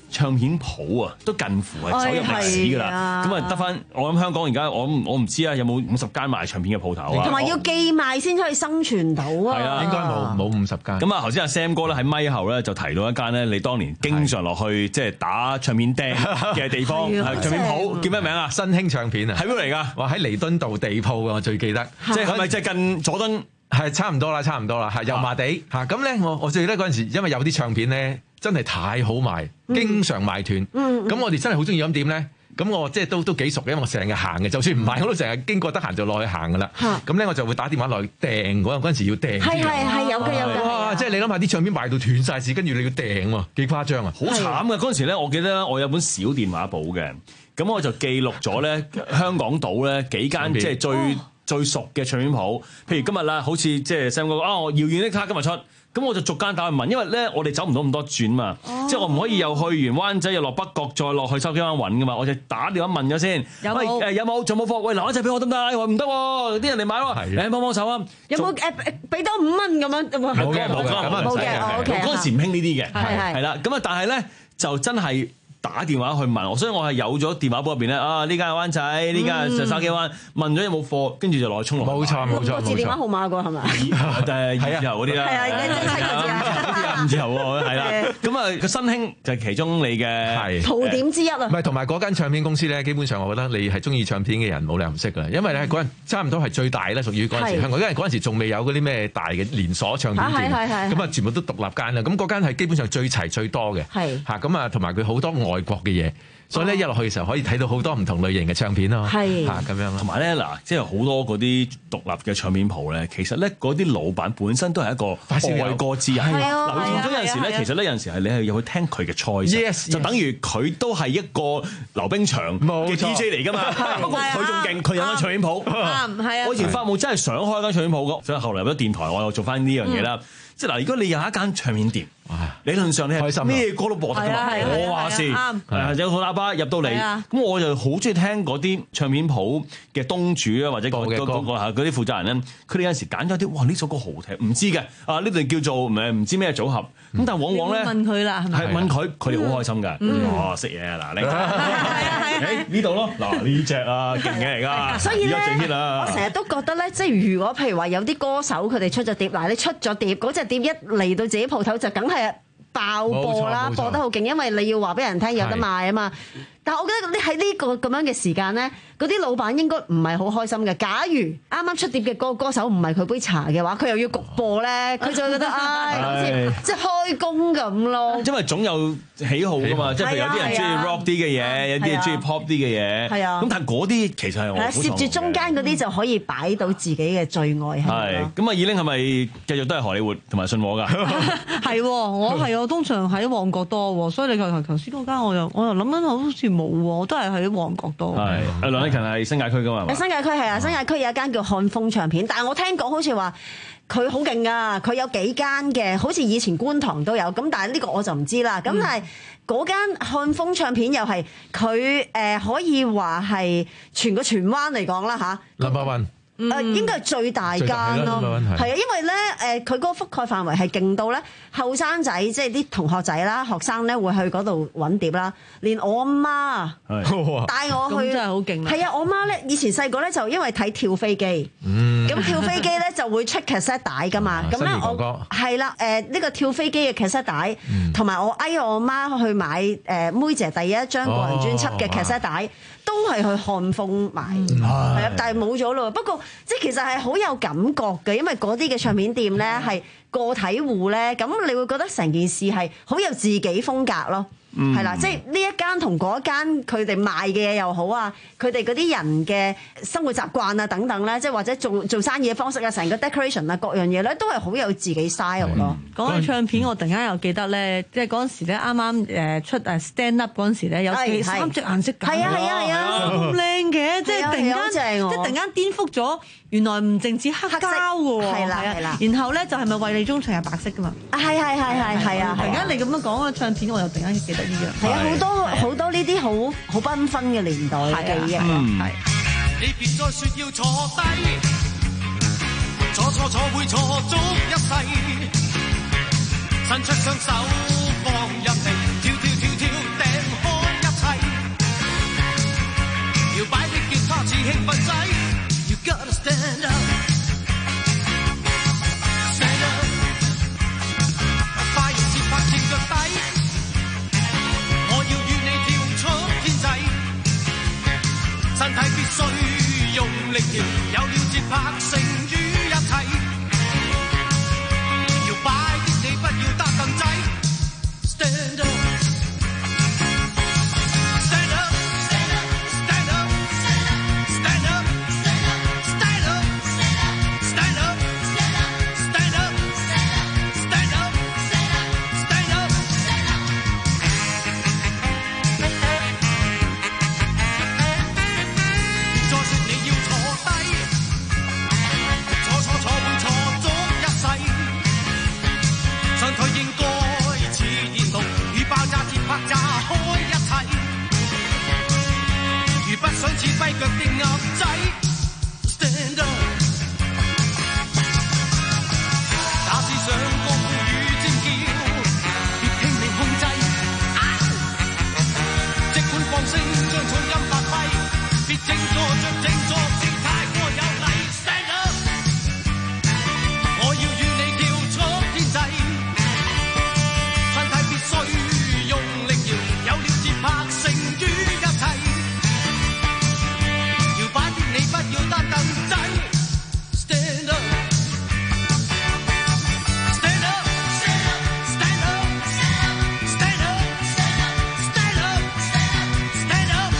唱片鋪啊，都近乎係走入歷史㗎啦。咁啊得翻，我諗香港而家我我唔知啊，有冇五十間賣唱片嘅鋪頭啊？ 同埋要寄賣先可以生存到啊！ 係啊， 應該冇冇五十間。 咁啊，頭先阿 Sam 哥咧喺咪後咧就提到一間咧，你當年經常落去即係打唱片釘嘅地方，係唱片鋪叫咩名啊？ 新興唱片啊， 喺邊嚟㗎？ 哇！喺彌敦道地鋪啊，我最記得。 即係係咪即係近佐敦？ 係差唔多啦，差唔多啦，係油麻地嚇。咁咧，我我最記得嗰陣時，因為有啲唱片咧真係太好賣，經常賣斷。咁我哋真係好中意咁點咧？咁我即係都都幾熟嘅，因為我成日行嘅，就算唔買我都成日經過，得閒就落去行噶啦。咁咧我就會打電話落去訂嗰嗰陣時要訂。 係係係有嘅有嘅。 哇！即係你諗下啲唱片賣到斷晒市，跟住你要訂喎，幾誇張啊！ 好慘嘅嗰陣時咧，我記得我有本小電話簿嘅，咁我就記錄咗咧香港島咧幾間即係最最熟嘅唱片鋪。譬如今日啦，好似即係 Sam 哥啊，我遙遠的他今日出。咁我就逐間打去問，因為咧我哋走唔到咁多轉嘛，哦、即係我唔可以又去完灣仔又落北角再落去筲箕灣揾噶嘛，我就打電話問咗先，有冇誒有冇仲冇貨？喂，留一隻俾我得唔得？話唔得喎，啲人嚟買喎，誒幫幫手啊！ 有冇誒俾多五蚊咁樣？冇嘅冇嘅冇嘅，嗰陣時唔興呢啲嘅，係係啦，咁啊但係咧就真係。打電話去問，所以我係有咗電話簿入邊咧啊！呢間係灣仔，呢間係筲箕灣，問咗有冇貨，跟住就落去衝落。 冇錯冇錯冇錯。 字電話號碼個係咪？ 誒係啊，嗰啲啦。係啊，五字頭喎，係啦。咁啊，個新興就係其中你嘅圖點之一啊。 唔係同埋嗰間唱片公司咧，基本上我覺得你係中意唱片嘅人冇理由唔識㗎，因為咧嗰陣差唔多係最大咧，屬於嗰陣時香港，因為嗰陣時仲未有嗰啲咩大嘅連鎖唱片店，咁啊全部都獨立間啦。咁嗰間係基本上最齊最多嘅。係嚇咁啊，同埋佢好多外國嘅嘢，所以咧一落去嘅時候可以睇到好多唔同類型嘅唱片咯，係嚇咁樣。 同埋咧嗱，即係好多嗰啲獨立嘅唱片鋪咧，其實咧嗰啲老闆本身都係一個愛歌之人。係啊，留意咗有陣時咧，其實咧有陣時係你係要去聽佢嘅 choice，就等於佢都係一個溜冰場嘅 D J 嚟㗎嘛。不過佢仲勁，佢有間唱片鋪。 啱，係啊。 我以前發夢真係想開間唱片鋪㗎，所以後嚟入咗電台，我又做翻呢樣嘢啦。即係嗱，如果你有一間唱片店，理論上你係咩歌都播得㗎嘛，我話事，係有個喇叭入到嚟，咁我就好中意聽嗰啲唱片鋪嘅東主啊，或者嗰嗰嗰嗰啲負責人咧，佢哋有陣時揀咗啲，哇呢首歌好聽，唔知嘅啊呢度叫做誒唔知咩組合，咁但係往往咧問佢啦，係咪？ 係問佢，佢哋好開心㗎，哇識嘢啊嗱，你誒呢度咯，嗱呢隻啊勁嘅嚟㗎， 所以咧我成日都覺得咧，即係如果譬如話有啲歌手佢哋出咗碟，嗱你出咗碟嗰隻碟一嚟到自己鋪頭就梗係爆播啦，播得好勁，因為你要話俾人聽有得賣啊嘛。但係我覺得你喺呢個咁樣嘅時間咧，嗰啲老闆應該唔係好開心嘅。假如啱啱出碟嘅歌歌手唔係佢杯茶嘅話，佢又要焗播咧，佢就會覺得唉，好似即係開工咁咯。 因為總有喜好噶嘛，即係譬如有啲人中意 rock 啲嘅嘢，有啲人中意 pop 啲嘅嘢。係啊，咁但係嗰啲其實係我攝住中間嗰啲就可以擺到自己嘅最愛喺度。 係咁啊！以玲係咪繼續都係荷里活同埋信和㗎？ 係，我係我通常喺旺角多，所以你頭頭頭先嗰間我又我又諗緊好似冇喎，我都係喺旺角多。 係，阿梁禮勤係新界區㗎嘛？ 喺新界區係啊，新界區有一間叫漢風唱片，但係我聽講好似話佢好勁㗎，佢有幾間嘅，好似以前觀塘都有，咁但係呢個我就唔知啦。咁、嗯、但係嗰間漢風唱片又係佢誒可以話係全個荃灣嚟講啦吓 number one。 誒、嗯、應該係最大間咯，係啊，因為咧誒佢嗰個覆蓋範圍係勁到咧，後生仔即係啲同學仔啦、學生咧會去嗰度揾碟啦，連我阿媽帶我去， 真係好勁啊！ 係啊，我媽咧以前細個咧就因為睇跳飛機，咁、嗯、跳飛機咧就會出 cassette 帶噶嘛，咁咧我係啦誒呢個跳飛機嘅 cassette 帶，同埋我嗌我阿媽去買誒妹姐第一張個人專輯嘅 cassette 帶。都係去漢風買，係啊、嗯，但係冇咗咯。不過即係其實係好有感覺嘅，因為嗰啲嘅唱片店咧係個體戶咧，咁你會覺得成件事係好有自己風格咯。係啦、嗯，即係呢一間同嗰一間佢哋賣嘅嘢又好啊，佢哋嗰啲人嘅生活習慣啊等等咧，即係或者做做生意嘅方式啊，成個 decoration 啊各樣嘢咧，都係好有自己 style 咯。 講起唱片，我突然間又記得咧，即係嗰陣時咧啱啱誒出誒 stand up 嗰陣時咧，有三隻顏色㗎， 係啊係啊係啊， 咁靚嘅，即係突然間即係突然間顛覆咗，原來唔淨止黑膠㗎喎， 係啦係啦， 然後咧就係咪為你鍾情係白色㗎嘛？ 啊係係係係係啊！ 突然間你咁樣講個唱片，我又突然間記得。 係啊，好多好多呢啲好好繽紛嘅年代嘅記憶。係。 你別再說要坐低，坐坐坐會坐足一世，伸出雙手放入地，跳跳跳跳。 興奮仔 You gotta stand up Stand up 快用節拍正腳底我要與你跳出天際身體必須用力搖有了節拍勝於一切搖擺的你不要搭凳仔 Stand up想似跛腳的鴨仔 Stand up 假使想高呼與尖叫別拼命控制、啊、即管放聲將噪音發揮別靜坐着靜坐是太過有禮 Stand up 我要與你跳出天際身體必須用力搖有了節拍勝於一切你不要擔凳仔 Stand up Stand up Stand up Stand up Stand up Stand up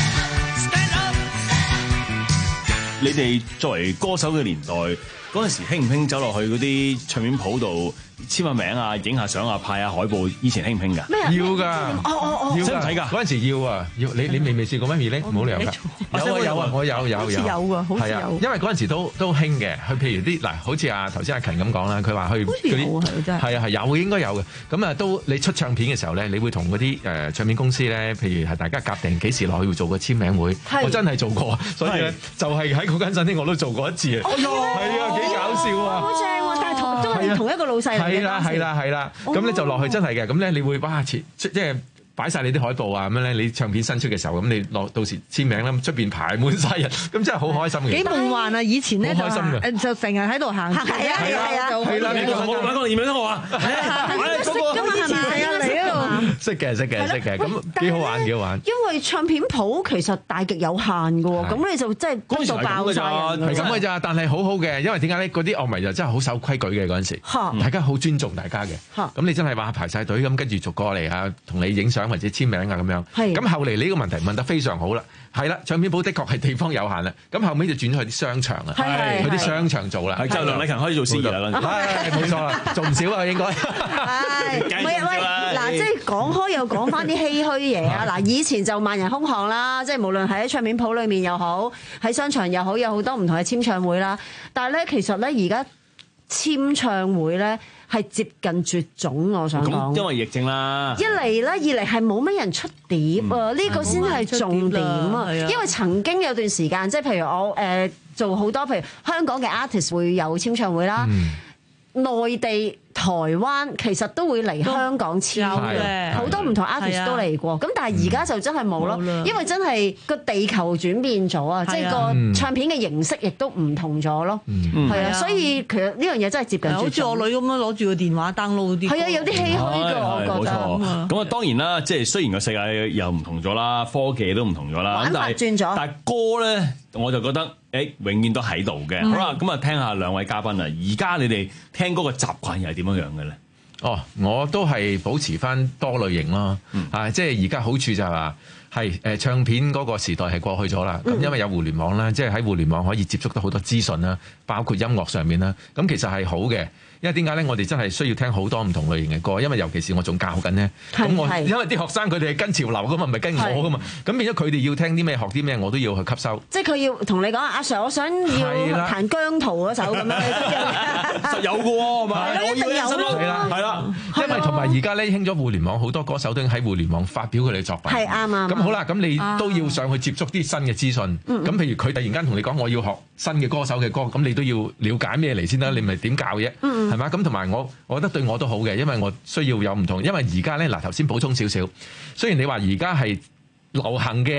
Stand up 你哋作為歌手嘅年代嗰陣時興唔興走落去嗰啲唱片鋪度簽下名啊，影下相啊，派下海報，以前興唔興㗎？ 咩要㗎， 哦哦哦， 要使唔使㗎？ 嗰陣時要啊，要你你未未試過咩？未冇理由㗎，有啊有啊，我有有有， 有喎，好似有。 因為嗰陣時都都興嘅，佢譬如啲嗱，好似啊頭先阿勤咁講啦，佢話去嗰啲係啊係有應該有嘅，咁啊都你出唱片嘅時候咧，你會同嗰啲誒唱片公司咧，譬如係大家夾定幾時落去會做個簽名會，我真係做過，所以咧就係喺嗰間餐廳我都做過一次啊，係啊幾搞笑啊， 好正喎，但係同都係同一個老細嚟嘅。係啦係啦係啦，咁咧就落去真係嘅，咁咧你會哇即係擺晒你啲海報啊咁樣咧，你唱片新出嘅時候咁你落到時簽名啦，出邊排滿晒人，咁真係好開心嘅。 幾夢幻啊！以前咧就誒就成日喺度行，係啊係啊係啊， 係啦，你我揾個驗名得我啊， 識㗎嘛係咪？係啊嚟嗰度識嘅識嘅識嘅，咁幾好玩幾好玩。 因為唱片鋪其實大極有限嘅喎，咁你就真係嗰度爆晒人。 係咁嘅咋，但係好好嘅，因為點解咧？嗰啲樂迷就真係好守規矩嘅嗰陣時，大家好尊重大家嘅。咁你真係話排晒隊咁，跟住逐個嚟啊，同你影相或者簽名啊咁樣。咁後嚟呢個問題問得非常好啦。係啦，唱片鋪的確係地方有限啦。咁後尾就轉咗去啲商場啊，去啲商場做啦。 就梁禮勤可以做司儀啦， 係冇錯啦，做唔少啊應該。 係，唔係喂，嗱，即係講開又講翻啲唏噓嘢啊！嗱，以前就萬人空巷啦，即係無論喺唱片鋪裏面又好，喺商場又好，有好多唔同嘅簽唱會啦。但係咧，其實咧而家簽唱會咧係接近絕種，我想講。 因為疫症啦。 一嚟咧，二嚟係冇乜人出碟啊，呢個先係重點啊！因為曾經有段時間，即係譬如我誒做好多，譬如香港嘅 artist 會有簽唱會啦。內地、台灣其實都會嚟香港簽嘅，好多唔同 artist 都嚟過。咁但係而家就真係冇咯，因為真係個地球轉變咗啊，即係個唱片嘅形式亦都唔同咗咯。係啊，所以其實呢樣嘢真係接近。 好似我女咁樣攞住個電話 download 啲。 係啊，有啲唏噓㗎，我覺得。 冇錯。咁啊，當然啦，即係雖然個世界又唔同咗啦，科技都唔同咗啦， 玩法轉咗。 但係歌咧，我就覺得誒，永遠都喺度嘅。好啦，咁啊，聽下兩位嘉賓啊，而家你哋聽歌嘅習慣又係點樣樣嘅咧？ 哦，我都係保持翻多類型咯，嗯、啊，即係而家好處就係話係誒唱片嗰個時代係過去咗啦，咁、嗯、因為有互聯網啦，即係喺互聯網可以接觸到好多資訊啦，包括音樂上面啦，咁其實係好嘅。因為點解咧？我哋真係需要聽好多唔同類型嘅歌，因為尤其是我仲教緊咧，咁我因為啲學生佢哋係跟潮流噶嘛，唔係跟我噶嘛，咁變咗佢哋要聽啲咩，學啲咩，我都要去吸收。 即係佢要同你講阿 Sir， 我想要彈姜濤嗰首咁樣， 實有嘅喎，係咪？ 一定有咯， 係啦，係啦，因為同埋而家咧興咗互聯網，好多歌手都喺互聯網發表佢哋作品。 係啱啊。 咁好啦，咁你都要上去接觸啲新嘅資訊。咁譬如佢突然間同你講我要學新嘅歌手嘅歌，咁你都要了解咩嚟先啦？你咪點教啫？係嘛？咁同埋我。我覺得對我都好嘅，因為我需要有唔同。因為而家咧嗱，頭先補充少少，雖然你話而家係流行嘅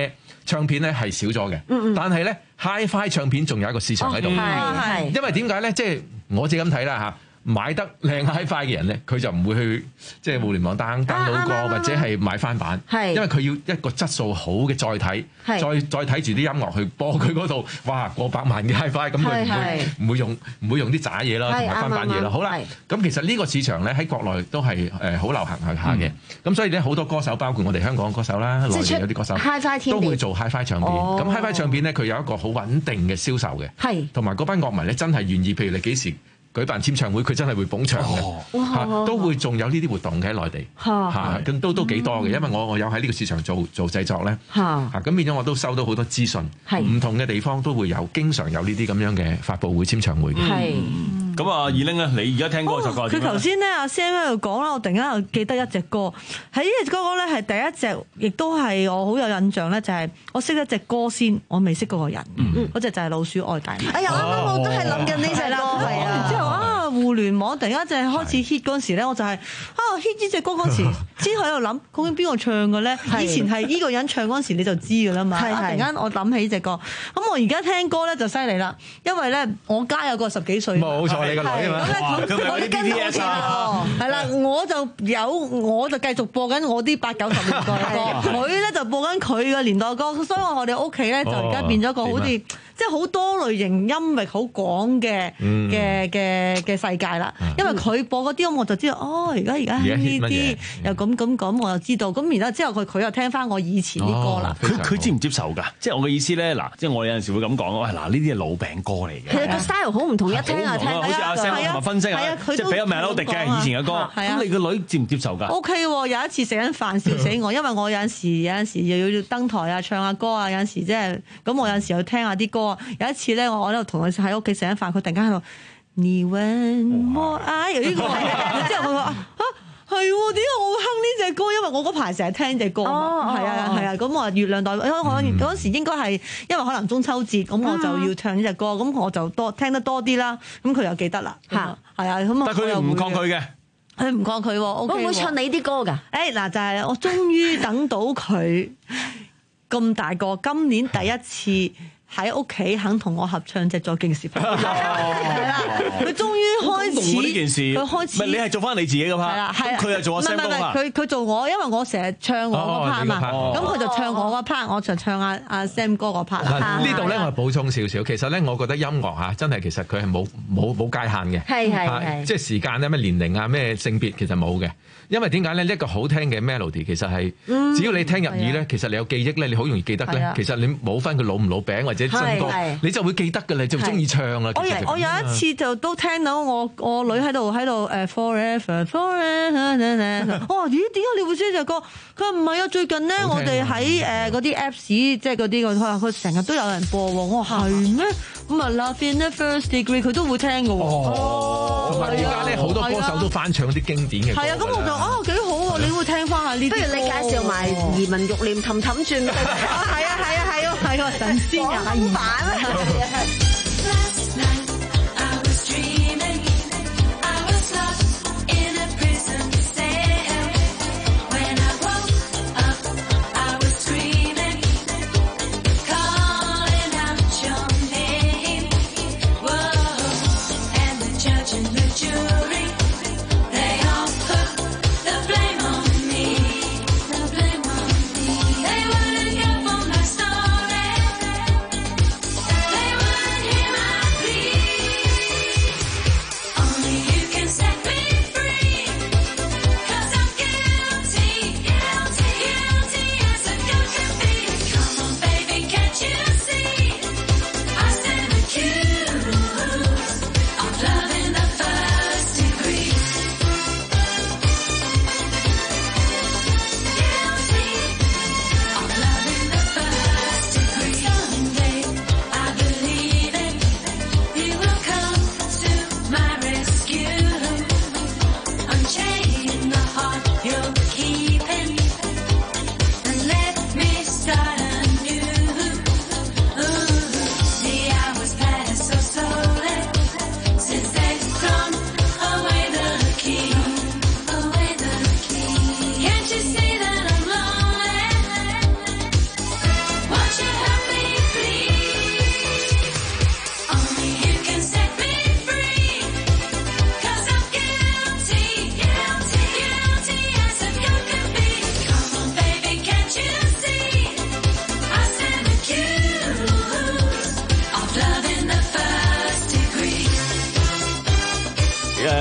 唱片咧係少咗嘅，嗯嗯但係咧 Hi-Fi 唱片仲有一個市場喺度，哦、因為點解咧？即係我自己咁睇啦嚇。買得靚 Hi-Fi 嘅人咧，佢就唔會去即係互聯網 down download 過，或者係買翻版，因為佢要一個質素好嘅載體，再再睇住啲音樂去播佢嗰度，哇過百萬嘅 Hi-Fi，咁佢唔會唔會用唔會用啲渣嘢啦，同埋翻版嘢啦。好啦，咁其實呢個市場咧喺國內都係誒好流行下嘅，咁、嗯、所以咧好多歌手，包括我哋香港歌手啦，內地有啲歌手都會做 Hi-Fi 唱片。咁、哦、Hi-Fi 唱片咧，佢有一個好穩定嘅銷售嘅，同埋嗰班樂迷咧真係願意，譬如你幾時舉辦簽唱會，佢真係會捧場嘅、哦，都會仲有呢啲活動嘅喺內地，嚇、哦，咁都都幾多嘅、嗯，因為我我有喺呢個市場做做製作咧，嚇、哦，咁變咗我都收到好多資訊，唔同嘅地方都會有，經常有呢啲咁樣嘅發佈會、簽唱會嘅。係， 咁啊，二玲咧，你而家聽歌就講， 佢頭先咧阿 Sam 喺度講啦，我突然間又記得一隻歌，喺呢隻歌咧係第一隻，亦都係我好有印象咧，就係、是、我識一隻歌先，我未識嗰個人，嗰、嗯、隻就係老鼠愛大米。哎呀，啱啱我都係諗緊呢隻啦，係啊，之後啊，互聯網突然間就係開始 hit 嗰陣時咧，我就係、是、啊 hit 呢隻歌嗰陣時，先喺度諗究竟邊個唱嘅咧？以前係呢個人唱嗰陣時你就知㗎啦嘛。突然間我諗起呢隻歌，咁我而家聽歌咧就犀利啦，因為咧我家有個十幾歲， 冇錯你個女啊嘛， 我啲跟好似係啦，我就有我就繼續播緊我啲八九十年代嘅歌，佢咧就播緊佢嘅年代歌，所以我哋屋企咧就而家變咗個好似。即係好多類型音域好廣嘅嘅嘅嘅世界啦，因為佢播嗰啲我就知道，哦，而家而家呢啲又咁咁咁，我又知道，咁然後之後佢佢又聽翻我以前啲歌啦。 佢、哦、佢接唔接受㗎？即係我嘅意思咧，嗱，即係我有陣時會咁講，喂，嗱，呢啲係老餅歌嚟嘅。 其實個 style 好唔同，一聽啊聽， 好似阿 Sam 同埋分析啊，即係俾個 melody 嘅以前嘅歌。咁你個女接唔接受㗎 ？O K 喎，有一次食緊飯笑死我，因為我有陣時有陣時又要登台啊，唱下歌啊，有陣時即係咁，我有陣時又聽下啲歌。有一次咧，我喺度同佢喺屋企食緊飯，佢突然間喺度你問我愛呢個，之後佢話啊係喎，點解我會哼呢隻歌？因為我嗰排成日聽隻歌，係、哦、啊係啊，咁我月亮代表，嗰、嗯、陣時應該係因為可能中秋節，咁我就要唱呢隻歌，咁、嗯、我就多聽得多啲啦。咁佢又記得啦，係啊，咁但係佢又唔抗拒嘅， 佢唔抗拒喎。OK、 會唔會唱你啲歌㗎？誒、 欸、嗱，就係、是、我終於等到佢咁大個，今年第一次。喺屋企肯同我合唱隻《再見時分》，係啦，佢終於開始呢件事， 佢開始， 唔係你係做翻你自己嘅 part，係啦，佢係做阿 Sam 哥啊， 佢佢做我，因為我成日唱我個 part 嘛，咁佢就唱我個 part，我就唱阿阿 Sam 哥個 part。 呢度咧我補充少少，其實咧我覺得音樂嚇真係其實佢係冇冇冇界限嘅， 係係係， 即係時間咧咩年齡啊咩性別其實冇嘅。因為點解咧？一個好聽嘅 melody 其實係，只要你聽入耳咧、嗯，其實你有記憶咧，你好容易記得咧。其實你冇分佢老唔老餅或者新歌，你就會記得㗎，你就中意唱啦。 我有我有一次就都聽到我我女喺度喺度誒 forever forever， 我話咦點解你會知呢隻歌？佢話唔係啊，最近咧我哋喺誒嗰啲 Apps 即係嗰啲佢話佢成日都有人播喎。我話係咩？咁啊 Love in the First Degree 佢都會聽㗎喎。 哦，同埋而家咧好多歌手都翻唱啲經典嘅歌。 係啊，咁我就啊幾好喎！你會聽翻下呢啲。 不如你介紹埋《移民欲念氹氹轉》。 啊係啊係啊係啊係啊！神仙啊！ 廣東版啊！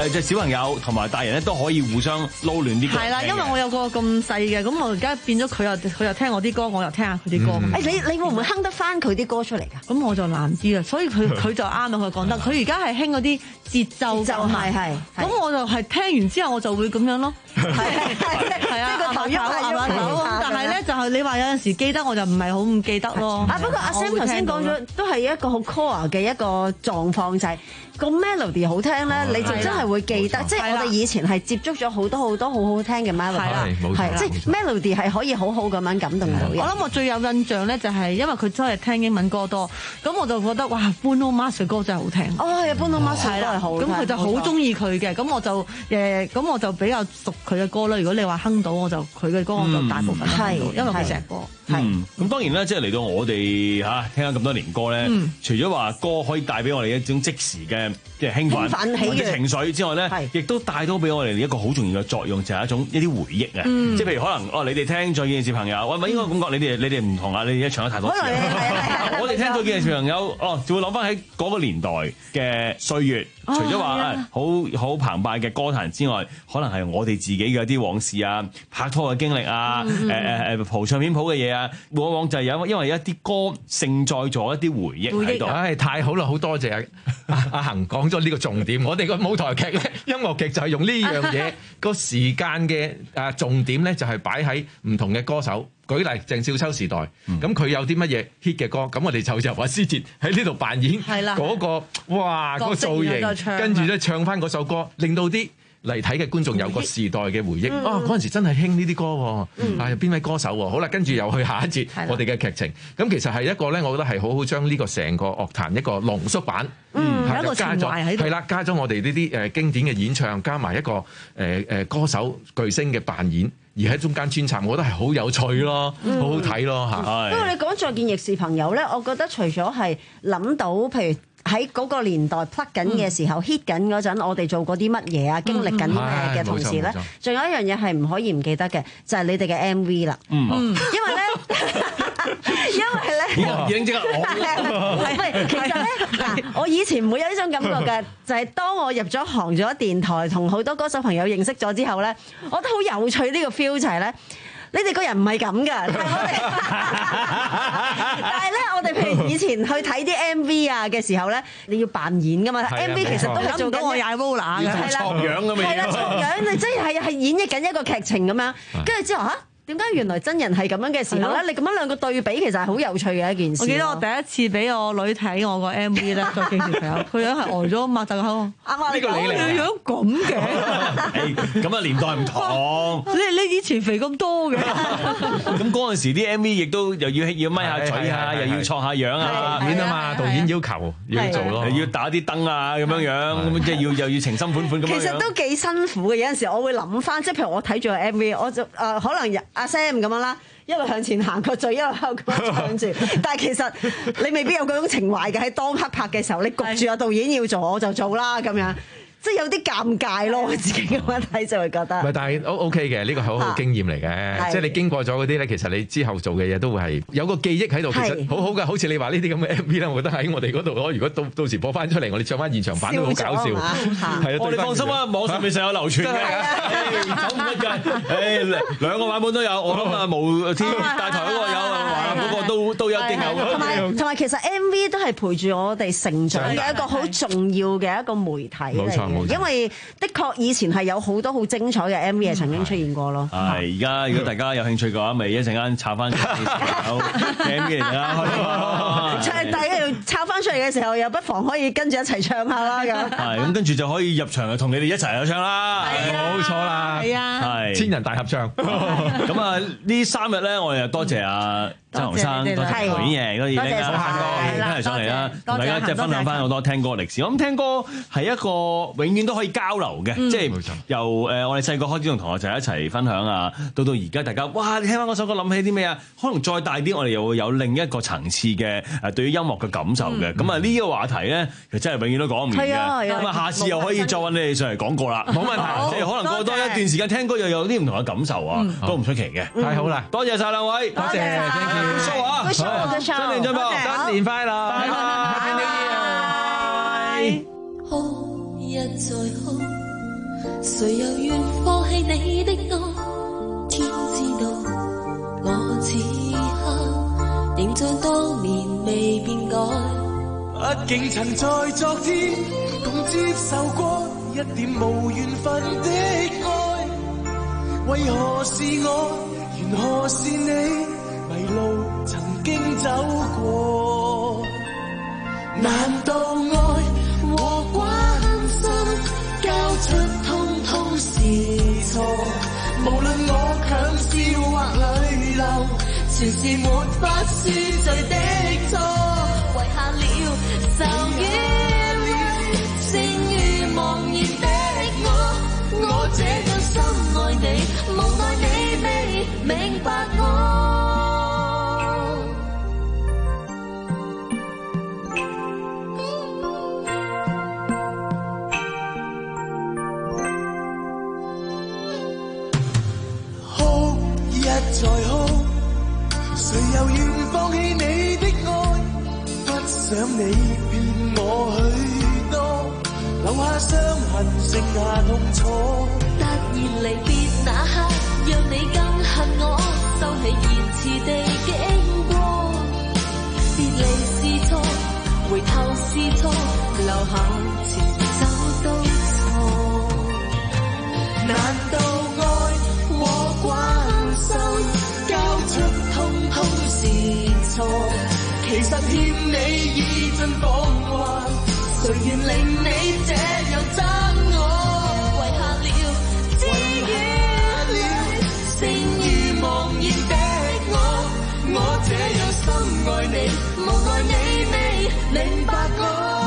誒即係小朋友同埋大人咧都可以互相撈亂啲歌。 係啦，因為我有個咁細嘅，咁我而家變咗佢又佢又聽我啲歌，我又聽下佢啲歌。誒、 嗯欸、你你會唔會哼得翻佢啲歌出嚟㗎？ 咁我就難知啦，所以佢佢就啱啦，佢講得。佢而家係興嗰啲節奏就係係，咁我就係聽完之後我就會咁樣咯。係係係啊，即係個頭喐下喐下，但係咧就係你話有陣時記得我就唔係好唔記得咯。啊不過阿 Sam 頭先講咗都係一個好 core 嘅一個狀況，就係個 melody 好聽咧，你就真係會記得。即係我哋以前係接觸咗好多好多好好聽嘅 melody，係即係 melody 係可以好好咁樣感動到人。我諗我最有印象咧就係因為佢真係聽英文歌多，咁我就覺得哇 Bruno Mars 嘅歌真係好聽。哦係 Bruno Mars 都係好，咁佢就好中意佢嘅，咁我就誒咁我就比較熟佢嘅歌啦。如果你話哼到，我就佢嘅歌我就大部分哼到，因為佢成日歌。 係咁當然啦，即係嚟到我哋嚇聽咗咁多年歌咧，除咗話歌可以帶俾我哋一種即時嘅即係興奮或者情緒之外咧，亦都帶到俾我哋一個好重要嘅作用，就係一種一啲回憶啊！即係譬如可能哦，你哋聽再見嘅小朋友，我咪應該咁講，你哋你哋唔同啊！你哋而家唱得太多次，我哋聽再見嘅小朋友，哦，就會諗翻喺嗰個年代嘅歲月。除咗話好好澎湃嘅歌壇之外，可能係我哋自己嘅一啲往事啊、拍拖嘅經歷啊、誒誒誒蒲唱片鋪嘅嘢啊，往往就係有因為一啲歌承載咗一啲回憶喺度。 唉，太好啦！好多謝阿阿恒講咗呢個重點。我哋個舞台劇咧，音樂劇就係用呢樣嘢個時間嘅誒重點咧，就係擺喺唔同嘅歌手。舉例鄭少秋時代，咁佢、嗯、有啲乜嘢 hit 嘅歌，咁我哋就由阿思捷喺呢度扮演嗰、那個，哇嗰、那個造型，跟住咧唱翻嗰首歌，令到啲嚟睇嘅觀眾有個時代嘅回憶。哦，嗰陣時真係興呢啲歌，啊邊位歌手喎？好啦，跟住又去下一節我哋嘅劇情。咁其實係一個咧，我覺得係好好將呢個成個樂壇一個濃縮版， 嗯，有一個情懷喺度。 係啦，加咗我哋呢啲誒經典嘅演唱，加埋一個誒誒歌手巨星嘅扮演。而喺中間穿插，我覺得係好有趣咯，嗯、好好睇咯嚇。 不過你講再見亦是朋友咧，我覺得除咗係諗到，譬如喺嗰個年代 plug 緊嘅時候、嗯、hit 緊嗰陣，我哋做過啲乜嘢啊，經歷緊啲咩嘅同時咧，仲有一樣嘢係唔可以唔記得嘅，就係、是、你哋嘅 M V 啦。嗯，因為咧。因為咧，已經即刻我係其實咧嗱，我以前唔會有呢種感覺嘅，就係當我入咗行咗電台，同好多歌手朋友認識咗之後咧，我覺得好有趣呢個 feel 就係咧，你哋個人唔係咁㗎，但係我哋，但係咧，我哋譬如以前去睇啲 M V 啊嘅時候咧，你要扮演㗎嘛 ，M V 其實都係做緊我踩 roller 嘅，係啦， 錯樣咁嘅， 係啦，錯樣你真係係演繹緊一個劇情咁樣，跟住之後嚇。點解原來真人係咁樣嘅時候咧？你咁樣兩個對比，其實係好有趣嘅一件事。我記得我第一次俾我女睇我個 M V 咧，再見小朋友，佢樣係呆咗擘大個口。呢個你嚟嘅樣咁嘅， 咁啊年代唔同。 你你以前肥咁多嘅， 咁嗰陣時啲 M V 亦都又要要咪下嘴啊，又要錯下樣啊， 導演啊嘛，導演要求要做咯， 又要打啲燈啊咁樣樣，咁即係要又要情深款款咁樣。 其實都幾辛苦嘅，有陣時我會諗翻，即係譬如我睇住個 M V，我就誒可能。阿 Sam 咁樣啦，一路向前行個嘴，一路喺度唱住。但係其實你未必有嗰種情懷嘅，喺當刻拍嘅時候，你焗住阿導演要做，我就做啦咁樣。即係有啲尷尬咯，我自己咁樣睇就會覺得。 唔係，但係 O O K 嘅，呢個係好好經驗嚟嘅。即係你經過咗嗰啲咧，其實你之後做嘅嘢都會係有個記憶喺度，其實好好㗎。好似你話呢啲咁嘅 M V 咧，我覺得喺我哋嗰度咯。如果到到時播翻出嚟，我哋唱翻現場版都好搞笑。係啊， 我哋放心啊，網上面成有流傳嘅，走唔甩㗎。誒兩個版本都有，我諗啊無天大台嗰個有，華嗰個都都一定有。 同埋同埋，其實 M V 都係陪住我哋成長嘅一個好重要嘅一個媒體嚟。因為的確以前係有好多好精彩嘅 M V 係曾經出現過咯。 係而家如果大家有興趣嘅話，咪一陣間抄翻有 M V 嚟啦。 唱大家要抄翻出嚟嘅時候，又不妨可以跟住一齊唱下啦咁。 係咁，跟住就可以入場同你哋一齊去唱啦。 冇錯啦。 係啊。 係千人大合唱。 咁啊，呢三日咧，我哋又多謝阿曾鴻生，多謝許燕嗰啲咧，好行歌翻嚟上嚟啦，同大家即係分享翻好多聽歌歷史。我諗聽歌係一個永遠都可以交流嘅，即係由誒我哋細個開始同同學仔一齊分享啊，到到而家大家哇，你聽翻嗰首歌諗起啲咩啊？可能再大啲，我哋又會有另一個層次嘅誒對於音樂嘅感受嘅。咁啊呢個話題咧，其實真係永遠都講唔完嘅。咁啊下次又可以再揾你哋上嚟講過啦，冇問題。即係可能過多一段時間聽歌又有啲唔同嘅感受啊，都唔出奇嘅。太好啦，多謝晒兩位，多謝 thank you。show 啊，新年進步，新年快樂，拜拜，Happy New Year。 哭一再哭， 誰又願放棄你的愛？天知道，我此刻仍像當年未變改。 畢竟曾在昨天共接受過一點無緣分的愛，為何是我，緣何是你，迷路曾經走過？難道愛和關心交出通通是錯？無論我強笑或淚流，全是沒法恕罪的錯。遺下了愁與淚，剩餘茫然的我，我這樣深愛你，無奈你未明白我。再哭，誰又願放棄你的愛？不想你騙我許多，留下傷痕，剩下痛楚。 突然離別那刻，讓你更恨我，收起言辭地經過。別離是錯，回頭是錯，留下前走都錯。難道愛和關交出通通是錯，其實欠你已盡放還，誰願令你這樣憎我？遺下了知與淚，剩餘茫然的我，我這樣深愛你，無奈你未明白我。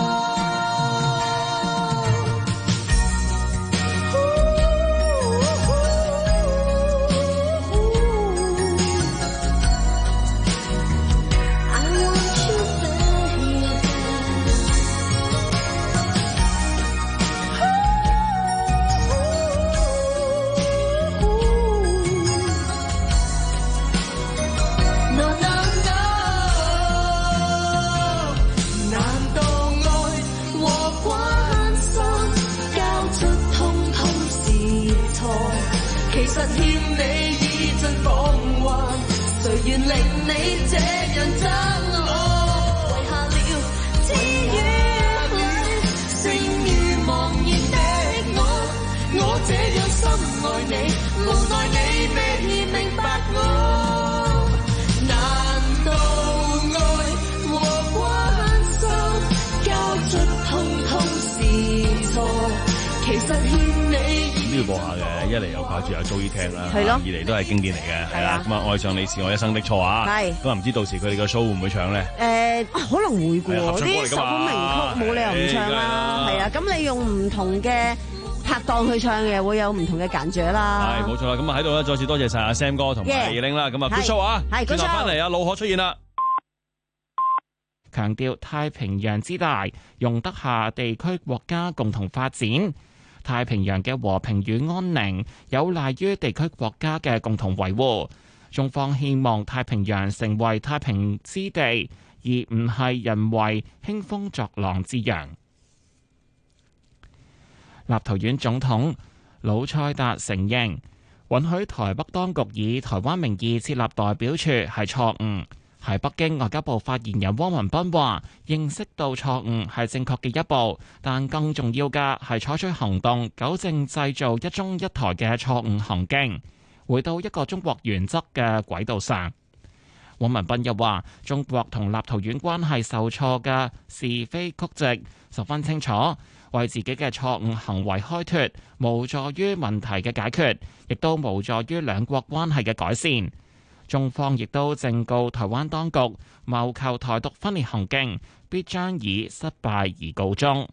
其實欠你已盡放還，誰願令你這樣憎我？遺下了知與淚，剩餘茫然的我，我這樣深愛你，無奈你未明白我。難道愛和關心交出通通是錯？其實欠你都要播下嘅，一嚟又掛住阿 Joey 聽啦， 係咯， 二嚟都係經典嚟嘅，係啦。咁啊，愛上你是我一生的錯啊，係。咁啊，唔知到時佢哋個 show 會唔會唱咧？ 誒，可能會嘅喎，啲十本名曲冇理由唔唱啦，係啊。咁你用唔同嘅拍檔去唱嘅，會有唔同嘅揀著啦。 係冇錯啦。咁啊喺度咧，再次多謝晒阿 Sam 哥同埋二玲啦。咁啊，good show 啊，轉頭翻嚟啊，老可出現啦。 強調太平洋之大，容得下地區國家共同發展。太平洋嘅和平與安寧有賴於地區國家嘅共同維護。中方希望太平洋成為太平之地，而唔係人為興風作浪之洋。立陶宛總統魯塞達承認，允許台北當局以台灣名義設立代表處係錯誤。喺北京，外交部發言人汪文斌話：認識到錯誤係正確嘅一步，但更重要嘅係採取行動，糾正製造一中一台嘅錯誤行徑，回到一個中國原則嘅軌道上。汪文斌又話：中國同立陶宛關係受挫嘅是非曲直十分清楚，為自己嘅錯誤行為開脫，無助於問題嘅解決，亦都無助於兩國關係嘅改善。中方亦都正告台灣當局，謀求台獨分裂行徑必將以失敗而告終。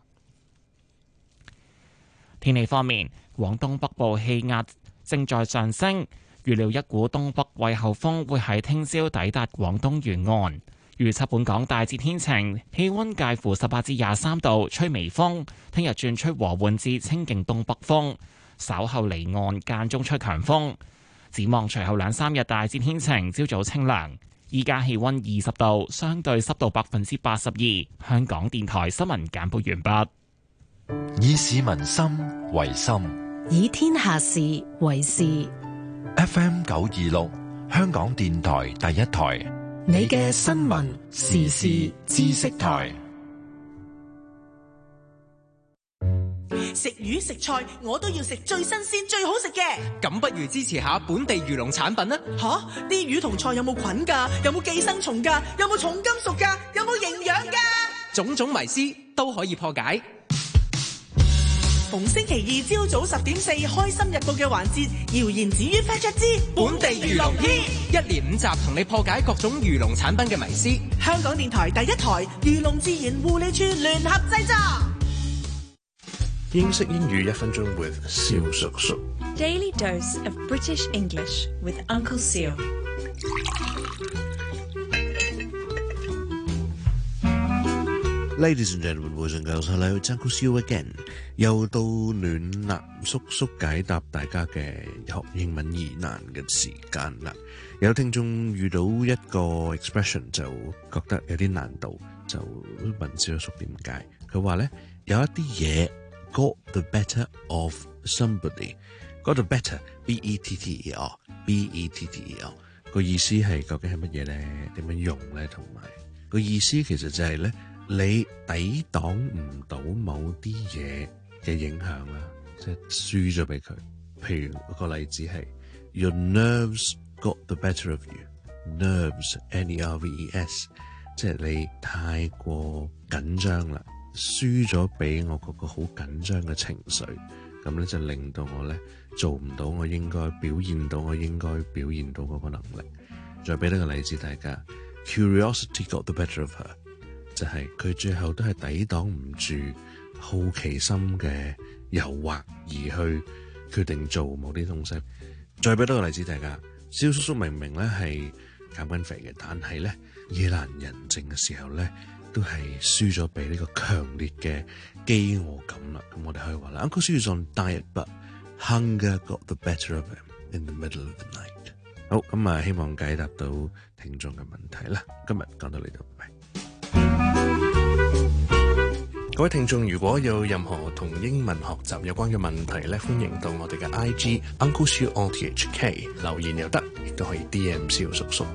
天氣方面，廣東北部氣壓正在上升，預料一股東北季候風會喺聽朝抵達廣東沿岸。預測本港大致天晴，氣溫介乎十八至廿三度，吹微風。聽日轉吹和緩至清勁東北風，稍後離岸間中吹強風。展望隨後兩三日大致天晴，朝早清涼。依家氣溫二十度，相對濕度百分之八十二。香港電台新聞簡報完畢。 以市民心為心， 以天下事為事。 F M 九二六，香港電台第一台， 你嘅新聞時事知識台。 食魚食菜我都要食最新鮮最好食嘅， 咁不如支持下本地漁農產品啦。 吓，啲魚同菜有冇菌㗎？有冇寄生蟲㗎？有冇重金屬㗎？有冇營養㗎？ 種種迷思都可以破解。 逢星期二朝早十點四，開心日報嘅環節，謠言止於 Fact Check 之本地漁農篇， 一連五集同你破解各種漁農產品嘅迷思。 香港電台第一台漁農自然護理處聯合製作。 英式英語一分鐘 with 蕭叔叔。 Daily dose of British English with Uncle Seal。 Ladies and gentlemen, boys and girls, hello, it's Uncle Seal again。又到暖男叔叔解答大家嘅學英文疑難嘅時間啦。有聽眾遇到一個 expression 就覺得有啲難度，就問蕭叔點解？佢話咧有一啲嘢got the better of somebody， got the better B E T T E R B E T T E R 個意思係究竟係乜嘢咧？點樣用咧？同埋個意思其實就係咧，你抵擋唔到某啲嘢嘅影響啦，即係輸咗俾佢。譬如個例子係 Your nerves got the better of you，nerves N E R V E S， 即係你太過緊張啦。輸咗俾我嗰個好緊張嘅情緒，咁咧就令到我咧做唔到我應該表現到我應該表現到嗰個能力。再俾多個例子大家 ，Curiosity got the better of her， 就係佢最後都係抵擋唔住好奇心嘅誘惑，而去決定做某啲東西。再俾多個例子大家，蕭叔叔明明咧係減緊肥嘅，但係咧夜闌人靜嘅時候咧，都係輸咗俾呢個強烈嘅飢餓感啦。咁我哋可以話啦 ，Uncle Sue is on diet, but hunger got the better of him in the middle of the night。好，咁啊，希望解答到聽眾嘅問題啦。今日講到呢度，拜拜。各位聽眾，如果有任何同英文學習有關嘅問題咧，歡迎到我哋嘅 I G Uncle Sue O T H K 留言又得，亦都可以 D M 蕭叔叔。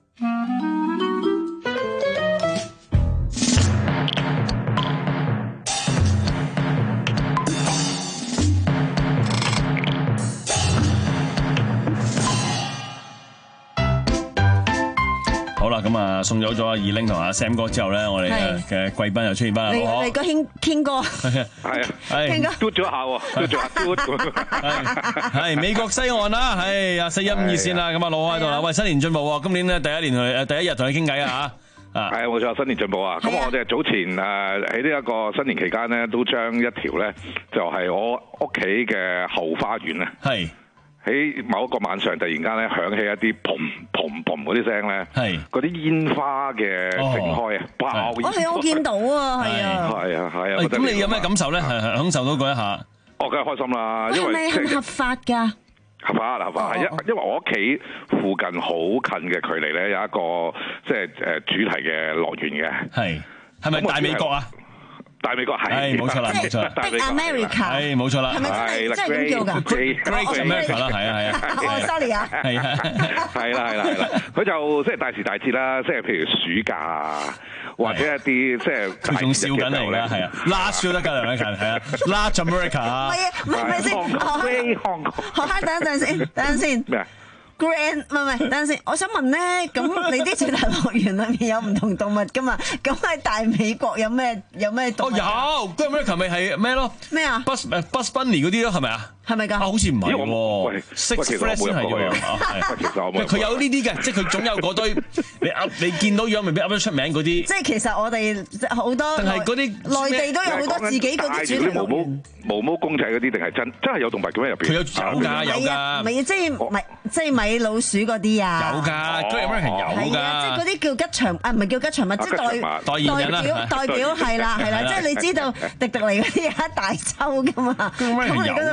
咁啊，送走咗阿二玲同阿 Sam 哥之後咧，我哋嘅嘅貴賓又出現翻啦。 你你個軒軒哥係啊，軒哥嘟咗下喎，嘟咗下嘟。 係係美國西岸啦，係啊四一五二線啦，咁啊攞喺度啦。喂，新年進步喎！今年咧第一年同誒第一日同你傾偈啊嚇。啊， 係冇錯，新年進步啊！咁我哋早前誒喺呢一個新年期間咧，都將一條咧就係我屋企嘅後花園啊。係。喺某一個晚上，突然間咧響起一啲砰砰砰嗰啲聲咧，係嗰啲煙花嘅盛開啊，爆煙！ 我係我見到啊，係啊， 係啊，係啊。 咁你有咩感受咧？係享受到嗰一下？ 我梗係開心啦，因為係咪合法㗎？ 合法合法，係因因為我屋企附近好近嘅距離咧，有一個即係誒主題嘅樂園嘅。係係咪大美國啊？ 大美國係， 冇錯啦，冇錯。 Big America 係冇錯啦， 係咪真係真係咁叫㗎 ？Great America 啦，係啊係啊。 哦，sorry 啊。 係啊，係啦係啦係啦，佢就即係大時大節啦，即係譬如暑假啊，或者一啲即係佢仲笑緊嚟㗎，係啊 ，Large 得㗎，兩近係啊 ，Large America 啊。 唔係啊，唔係唔係先，學下等一陣先，等陣先。咩啊？Grand 唔係唔係，等陣先，我想問咧，咁你啲主題樂園裏面有唔同動物噶嘛？咁喺大美國有咩有咩動物？ 哦有，咁咩琴日係咩咯？ 咩啊 ？Bus 誒 Bus Bunny 嗰啲咯，係咪啊？ 係咪㗎？ 好似唔係喎 ，Six Flags 先係喎。 佢有呢啲嘅，即係佢總有嗰堆你噏你見到樣未必噏得出名嗰啲。即係其實我哋好多， 但係嗰啲內地都有好多自己嗰啲主題樂園。 毛毛公仔嗰啲定係真真係有動物嘅咩入邊？ 佢有有㗎有㗎。 唔係即係咪即係米老鼠嗰啲啊？ 有㗎，居有咩係有㗎？ 即係嗰啲叫吉祥啊，唔係叫吉祥物，即係代代言人啦。 代表代表係啦係啦，即係你知道迪迪尼嗰啲有一大抽㗎嘛？咁你嗰度有冇？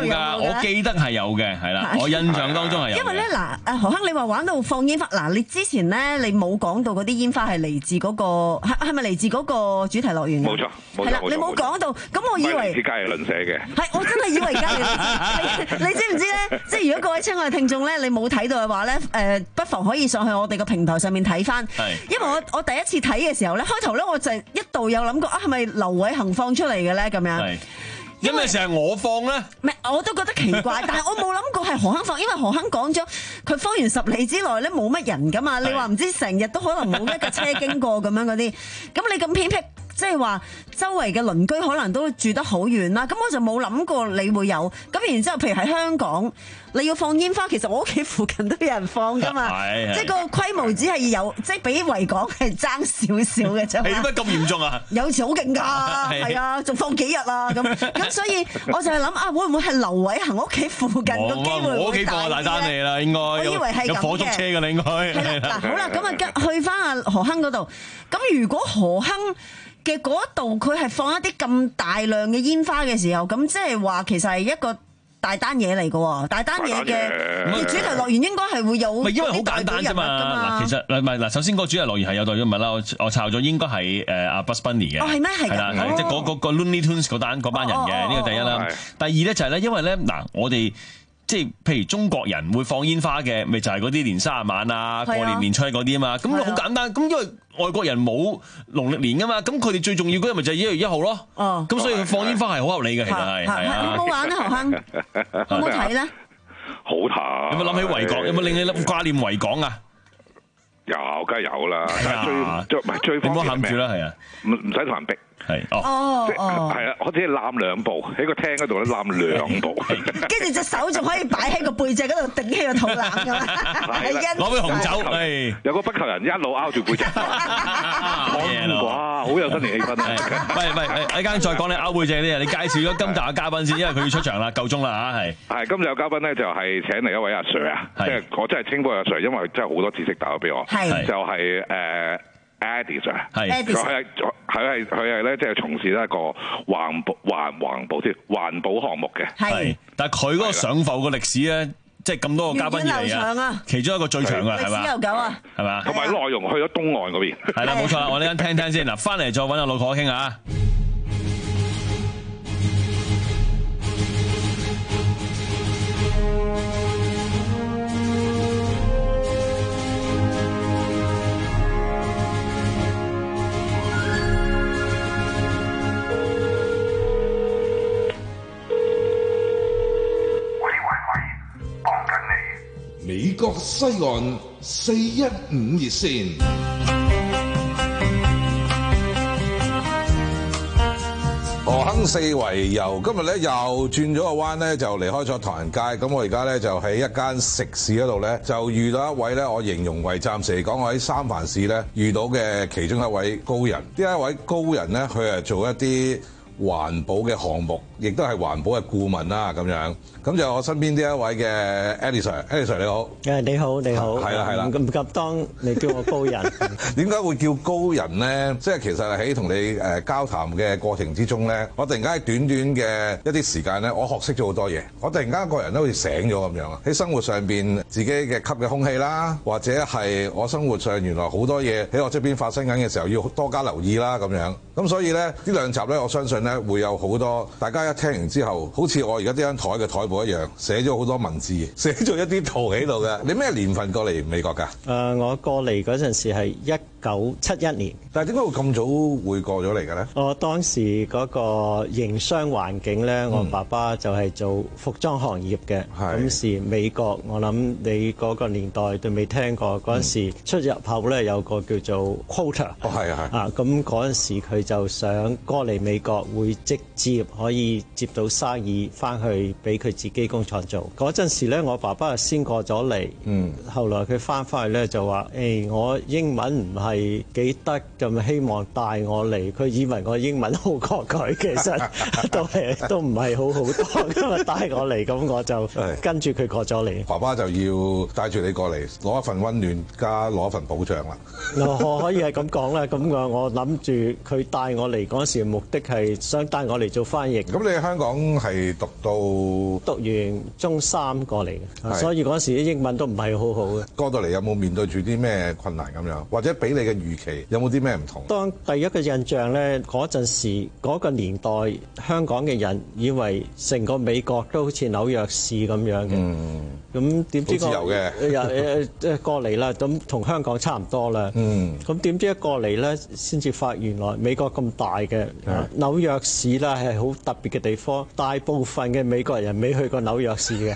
我記得係有嘅，係啦，我印象當中係有。 因為咧嗱，誒何生你話玩到放煙花，嗱你之前咧你冇講到嗰啲煙花係嚟自嗰個係係咪嚟自嗰個主題樂園？ 冇錯， 係啦，你冇講到，咁我以為唔係加里倫寫嘅。 係，我真係以為加里倫。你你知唔知咧？即係如果各位親愛嘅聽眾咧，你冇睇到嘅話咧，誒不妨可以上去我哋個平台上面睇翻。係。因為我我第一次睇嘅時候咧，開頭咧我就一度有諗過啊，係咪劉偉恒放出嚟嘅咧？咁樣。係。 因為成日我放咧， 唔係我都覺得奇怪，但係我冇諗過係何鏗放，因為何鏗講咗佢方圓十里之內咧冇乜人噶嘛，你話唔知成日都可能冇一架車經過咁樣嗰啲，咁你咁偏僻，即係話周圍嘅鄰居可能都住得好遠啦，咁我就冇諗過你會有，咁然之後譬如喺香港你要放煙花，其實我屋企附近都有人放噶嘛，即係個規模只係有，即係比維港係爭少少嘅啫。 係點解咁嚴重啊？ 有時好勁㗎，係啊，仲放幾日啊咁，咁所以我就係諗啊，會唔會係劉偉恒屋企附近個機會會大啲咧？ 我屋企放大單嚟啦，應該。我以為係咁嘅。有火燭車㗎啦，應該。 係啦，嗱好啦，咁啊去翻阿何鏗嗰度，咁如果何鏗嘅嗰度佢係放一啲咁大量嘅煙花嘅時候，咁即係話其實係一個大單嘢嚟嘅喎，大單嘢嘅主題樂園應該係會有。唔係因為好簡單啫嘛。 嗱，其實唔係嗱，首先個主題樂園係有代表物啦，我我抄咗應該係誒阿 Bugs Bunny 嘅。 哦，係咩？係係啦，係即係嗰嗰個 Looney Tunes 嗰單嗰班人嘅，呢個第一啦。第二咧就係咧，因為咧嗱，我哋即係譬如中國人會放煙花嘅，咪就係嗰啲年卅晚啊、過年年初嗰啲啊嘛。咁好簡單，咁因為外國人冇農曆年噶嘛，咁佢哋最重要嗰日咪就係一月一號咯。哦，咁所以佢放煙花係好合理嘅，其實係係啊。 好唔好玩啊，何鏗？好唔好睇咧？ 好睇。 有冇諗起維港？有冇令你掛念維港啊？ 有，梗係有啦。 係啊， 最唔係最方便。 你唔好冚住啦，係啊， 唔唔使同人逼。 係哦，係啊，我只係攬兩步喺個廳嗰度咧，攬兩步， 跟住隻手仲可以擺喺個背脊嗰度頂起個肚腩㗎嘛， 攞杯紅酒，係有個不求人一路拗住背脊，哇，好有新年氣氛啊！ 喂喂，一間再講你拗背脊啲啊，你介紹咗今集嘅嘉賓先，因為佢要出場啦，夠鐘啦嚇，係係今集嘅嘉賓咧就係請嚟一位阿 Sir 啊，即係我真係稱呼阿 Sir，因為真係好多知識打咗俾我，就係誒。Eddie Sir，係佢係佢係佢係咧，即係從事一個環保環環保添環保項目嘅。係， 但係佢嗰個上浮嘅歷史咧，即係咁多個嘉賓以嚟啊，其中一個最長嘅係嘛？歷史悠久啊，係嘛？ 同埋內容去咗東岸嗰邊。 係啦，冇錯啦，我呢間聽聽先嗱，翻嚟再揾阿老婆傾下。 美國西岸四一五熱線，何鏗四圍遊今日咧又轉咗個彎咧，就離開咗唐人街。咁我而家咧就喺一間食肆嗰度咧，就遇到一位咧，我形容為暫時嚟講，我喺三藩市咧遇到嘅其中一位高人。呢一位高人咧，佢係做一啲環保嘅項目，亦都係環保嘅顧問啦，咁樣。咁就我身邊呢一位嘅 Eddie Sir，Eddie Sir 你好。 誒你好，你好。係啦係啦。唔咁急當你叫我高人。 點解會叫高人咧？即係其實係喺同你誒交談嘅過程之中咧，我突然間喺短短嘅一啲時間咧，我學識咗好多嘢。我突然間個人都好似醒咗咁樣啊！喺生活上邊自己嘅吸嘅空氣啦，或者係我生活上原來好多嘢喺我側邊發生緊嘅時候，要多加留意啦咁樣。咁所以咧呢兩集咧，我相信咧會有好多大家一聽完之後，好似我而家呢張台嘅台布一樣，寫咗好多文字，寫咗一啲圖喺度嘅。你咩年份過嚟美國㗎？誒、 呃，我過嚟嗰陣時係一九七一年。 但係點解會咁早會過咗嚟嘅咧？ 我當時嗰個營商環境咧，嗯、我爸爸就係做服裝行業嘅。咁時美國，我諗你嗰個年代都未聽過。嗰陣時出入口咧有個叫做 quota。 哦，係啊，係。 啊，咁嗰陣時佢就想過嚟美國會直接可以接到生意翻去俾佢自己工廠做。嗰陣時咧，我爸爸先過咗嚟。嗯。後來佢翻返去咧就話：誒、欸，我英文唔係係幾得，咁希望帶我嚟。佢以為我英文好過佢，其實都係都唔係好好多。咁啊帶我嚟，咁我就跟住佢過咗嚟。 爸爸就要帶住你過嚟，攞一份溫暖加攞一份保障啦。 我可以係咁講啦。咁我我諗住佢帶我嚟嗰時目的係想帶我嚟做翻譯。 咁你喺香港係讀到讀完中三過嚟嘅，所以嗰時啲英文都唔係好好嘅。 過到嚟有冇面對住啲咩困難咁樣，或者比你嘅預期有冇啲咩唔同？ 當第一個印象咧，嗰陣時嗰個年代，香港嘅人以為成個美國都好似紐約市咁樣嘅。嗯。咁點知個好自由嘅誒誒過嚟啦，咁同香港差唔多啦。嗯。咁點知一過嚟咧，先至發原來美國咁大嘅紐約市啦，係好特別嘅地方。大部分嘅美國人未去過紐約市嘅。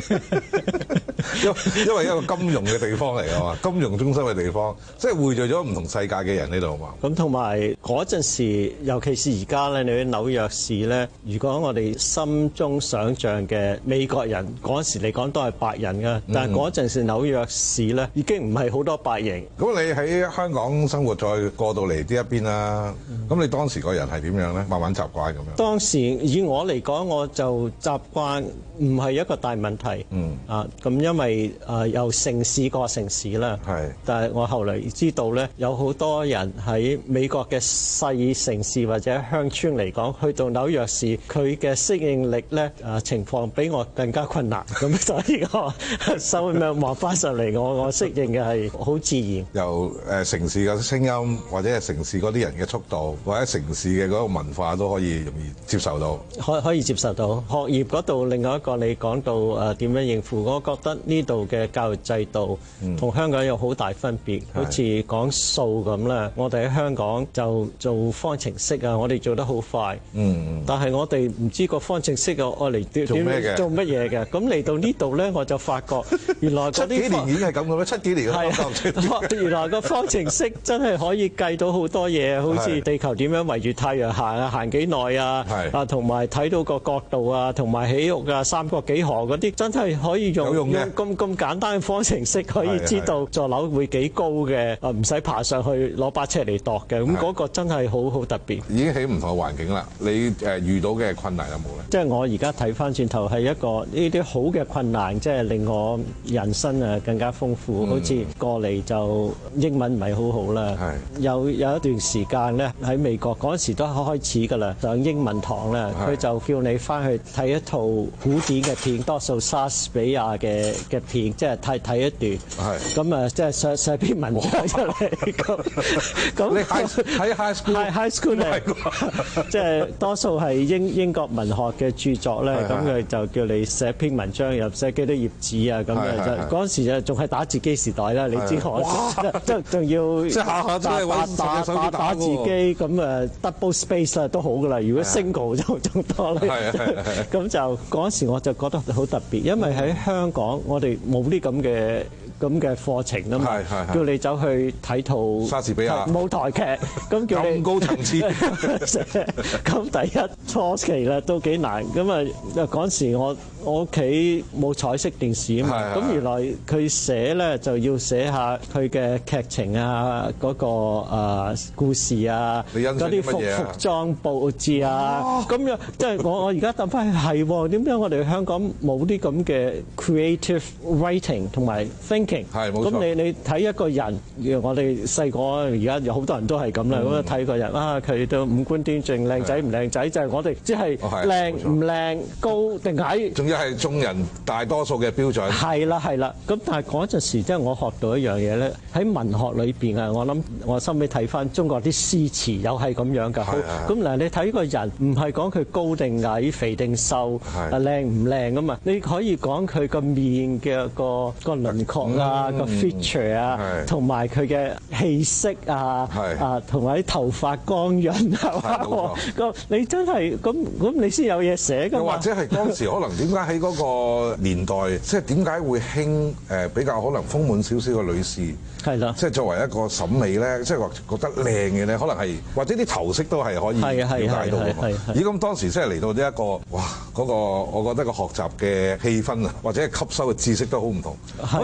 因因為一個金融嘅地方嚟啊嘛，金融中心嘅地方，即係匯聚咗唔同世界嘅人呢度嘛。 咁同埋嗰陣時，尤其是而家咧，你去紐約市咧，如果我哋心中想像嘅美國人嗰陣時嚟講都係白人㗎，但係嗰陣時紐約市咧已經唔係好多白人。 咁你喺香港生活，再過到嚟呢一邊啦，咁你當時個人係點樣咧？慢慢習慣咁樣。 當時以我嚟講，我就習慣唔係一個大問題。嗯。啊，咁因為啊由城市過城市啦。係。但係我後嚟知道咧，有好多人喺美國嘅細城市或者鄉村嚟講，去到紐約市，佢嘅適應力咧啊情況比我更加困難。咁所以我收尾望翻上嚟，我我適應嘅係好自然。 由誒城市嘅聲音，或者係城市嗰啲人嘅速度，或者城市嘅嗰個文化都可以容易接受到。 可可以接受到。學業嗰度，另外一個你講到誒點樣應付，我覺得呢度嘅教育制度同香港有好大分別。好似講數咁啦，我哋喺香港就做方程式啊，我哋做得好快。嗯。但係我哋唔知個方程式啊，愛嚟點點做乜嘢嘅？咁嚟到呢度咧，我就發覺原來嗰啲七幾年已經係咁嘅咩？七幾年嘅方程式。 原來個方程式真係可以計到好多嘢，好似地球點樣圍住太陽行啊，行幾耐啊，啊同埋睇到個角度啊，同埋起屋啊，三角幾何嗰啲，真係可以用用咁咁簡單嘅方程式可以知道座樓會幾高嘅，啊唔使爬上去攞把尺嚟度嘅，咁嗰個真係好好特別。 已經喺唔同嘅環境啦，你誒遇到嘅困難有冇咧？ 即係我而家睇翻轉頭係一個呢啲好嘅困難，即係令我人生啊更加豐富。好似過嚟就英文唔係好好啦，有有一段時間咧喺美國嗰陣時都開始㗎啦，上英文堂咧，佢就叫你翻去睇一套古典嘅片，多數莎士比亞嘅嘅片，即係睇睇一段，咁啊即係寫寫篇文章出嚟咁。咁你喺 high school high school 嚟，即係多數係英英國文學嘅著作咧，咁佢就叫你寫篇文章，又寫幾多頁紙啊咁樣。就嗰陣時就仲係打字機時代啦，你知我即係仲要即係下下都係揾打打打字機咁啊 double space 啦都好噶啦，如果 single 就仲多咧。咁就嗰陣時我就覺得好特別，因為喺香港我哋冇啲咁嘅咁嘅課程啊嘛，叫你走去睇套莎士比亞舞台劇，咁叫你咁高層次。 咁第一初期咧都幾難，咁啊嗰陣時我我屋企冇彩色電視啊嘛，咁原來佢寫咧就要寫下佢嘅劇情啊，嗰個誒故事啊，嗰啲服服裝佈置啊，咁樣即係我我而家諗翻係喎，點解我哋香港冇啲咁嘅 creative writing 同埋 thinking？係冇錯。咁你你睇一個人，我哋細個而家有好多人都係咁啦，咁睇個人啊，佢都五官端正，靚仔唔靚仔，就係我哋即係靚唔靚、高定矮。 仲要係眾人大多數嘅標準。 係啦係啦，咁但係嗰陣時即係我學到一樣嘢咧，喺文學裏邊啊，我諗我收尾睇翻中國啲詩詞又係咁樣㗎。咁嗱，你睇個人唔係講佢高定矮、肥定瘦、啊靚唔靚㗎嘛？你可以講佢個面嘅個個輪廓啊、個 feature 啊，同埋佢嘅氣息啊，啊同埋啲頭髮光潤啊，咁你真係咁咁你先有嘢寫㗎嘛？ 又或者係當時可能點解喺嗰個年代，即係點解會興誒比較可能豐滿少少嘅女士？ 係啦， 即係作為一個審美咧，即係話覺得靚嘅咧，可能係或者啲頭飾都係可以了解到㗎嘛。咦，咁當時即係嚟到呢一個，哇，嗰個我覺得個學習嘅氣氛啊，或者係吸收嘅知識都好唔同。嗰陣時有冇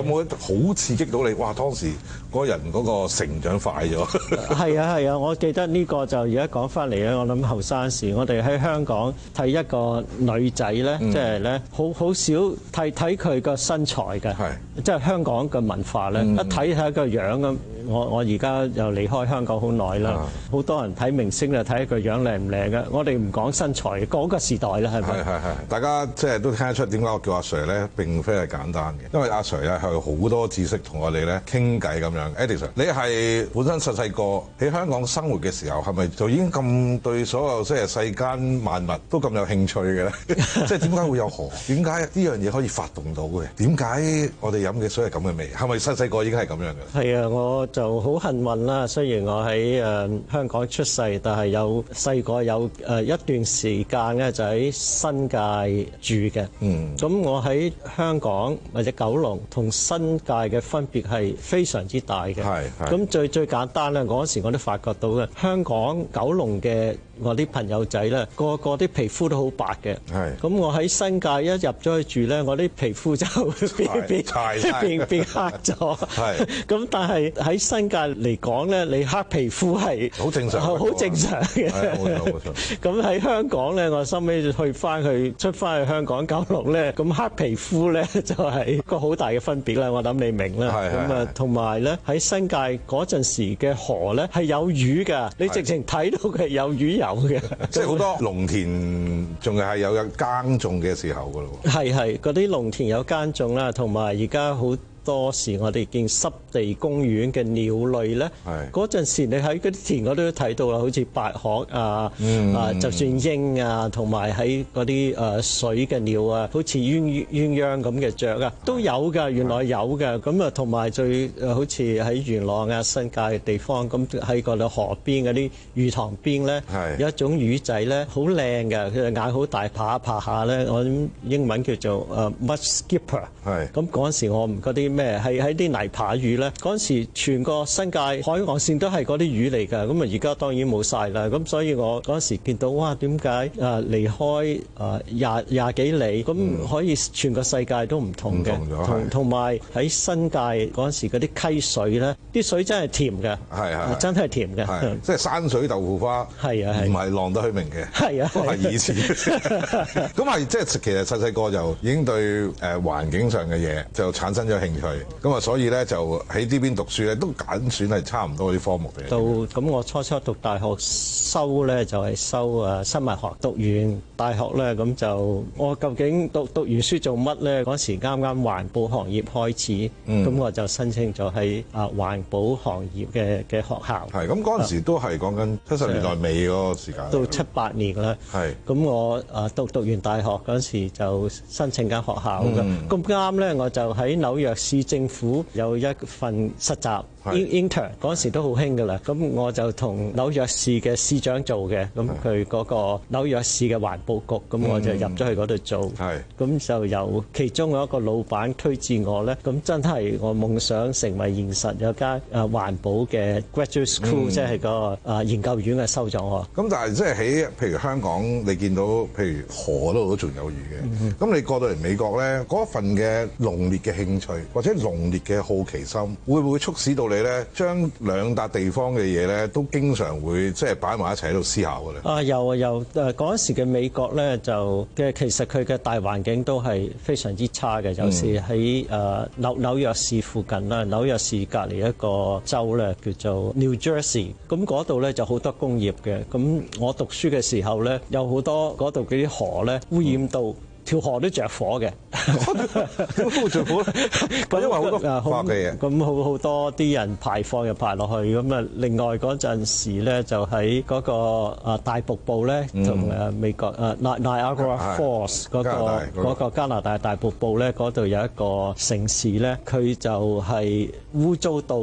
冇好刺激到你？哇！當時嗰人嗰個成長快咗。 係啊係啊，我記得呢個就而家講翻嚟咧，我諗後生時，我哋喺香港睇一個女仔咧，即係咧好好少睇睇佢個身材嘅，即係香港嘅文化咧，嗯、一睇睇個樣咁。我我而家又離開香港好耐啦，好、啊、多人睇明星就睇佢樣靚唔靚嘅，我哋唔講身材，嗰、嗰個時代啦，係咪？係係係，大家即係都聽得出點解我叫阿 Sir 咧，並非係簡單嘅，因為阿 Sir 咧係好多知識同我哋咧傾偈咁樣。Edison，你係本身細細個喺香港生活嘅時候，係咪就已經咁對所有即係世間萬物都咁有興趣嘅咧？即係點解會有河？點解呢樣嘢可以發動到嘅？點解我哋飲嘅水係咁嘅味？係咪細細個已經係咁樣嘅？係啊，我就好幸運啦。雖然我喺誒香港出世，但係有細個有誒一段時間咧就喺新界住嘅。嗯，咁我喺香港或者九龍同新界嘅分別係非常之大嘅。係係。咁最最簡單咧，嗰時我都發覺到嘅，香港九龍嘅我啲朋友仔咧，個個啲皮膚都好白嘅。係。咁我喺新界一入咗去住咧，我啲皮膚就變變變變黑咗。係。咁但係喺新界嚟講咧，你黑皮膚係好正常，好正常嘅。係冇錯冇錯。咁喺香港咧，我收尾去翻去出翻去香港九龍咧，咁黑皮膚咧就係個好大嘅分別啦。我諗你明啦。係係。咁啊，同埋咧喺新界嗰陣時嘅河咧係有魚㗎，你直情睇到佢有魚游嘅。即係好多農田仲係有有耕種嘅時候㗎咯。係係，嗰啲農田有耕種啦，同埋而家好多時我哋見濕地公園嘅鳥類咧，嗰陣時你喺嗰啲田嗰度都睇到啦，好似白鶴啊，嗯、啊就算鷹啊，同埋喺嗰啲誒水嘅鳥啊，好似鴛鴛鴦咁嘅雀啊，都有㗎，原來有㗎。咁啊，同埋最誒好似喺元朗啊、新界嘅地方，咁喺個河邊嗰啲魚塘邊咧，有一種魚仔咧，好靚嘅，佢眼好大，爬下爬下咧，我英文叫做誒 mud skipper。係。咁嗰陣時我唔嗰啲。咩係喺啲泥扒魚咧？嗰陣時全個新界海岸線都係嗰啲魚嚟㗎。咁啊，而家當然冇晒啦。咁所以我嗰陣時見到哇，點解誒離開誒廿廿幾里咁可以全個世界都唔同嘅？同同埋喺新界嗰陣時嗰啲溪水咧，啲水真係甜嘅，係係真係甜嘅，即係山水豆腐花，係啊係，唔係浪得虛名嘅，係啊，都係以前。咁係即係其實細細個就已經對誒環境上嘅嘢就產生咗興趣。咁啊，所以咧就喺呢邊讀書咧，都揀選係差唔多啲科目嘅。到咁，我初初讀大學修咧就係修啊生物學。讀完大學咧，咁就我究竟讀讀完書做乜咧？嗰時啱啱環保行業開始，咁、嗯、我就申請咗喺啊環保行業嘅嘅學校。係咁嗰陣時都係講緊七十年代尾嗰個時間。到七八年啦。係。咁我啊讀讀完大學嗰時就申請間學校嘅。咁啱咧，我就喺紐約市政府有一份實習 intern， 嗰時都好興㗎啦。咁我就同紐約市嘅市長做嘅，咁佢嗰個紐約市嘅環保局，咁我就入咗去嗰度做。係，咁就由其中有一個老闆推薦我咧，咁真係我夢想成為現實，有間誒環保嘅 graduate school，即係個誒研究院嘅收咗我。咁但係即係喺譬如香港，你見到譬如河嗰度都仲有魚嘅，咁你過到嚟美國咧，嗰份嘅濃烈嘅興趣或者濃烈嘅好奇心，會唔會促使到你咧將兩笪地方嘅嘢咧都經常會即係擺埋一齊喺度思考嘅咧？啊有啊有，誒嗰陣時嘅美國咧就嘅其實佢嘅大環境都係非常之差嘅，有時喺誒紐紐約市附近啦，紐約市隔離一個州咧叫做 New Jersey， 咁嗰度咧就好多工業嘅，咁我讀書嘅時候咧有好多嗰度嗰啲河咧污染到。嗯條河都着火嘅，點解會着火咧？因為好多化嘅嘢，咁好好多啲人排放又排落去，咁啊，另外嗰陣時咧就喺嗰個啊大瀑布咧，同誒美國誒 Niagara Falls 嗰個嗰個加拿大大瀑布咧，嗰度有一個城市咧，佢就係污糟到咧。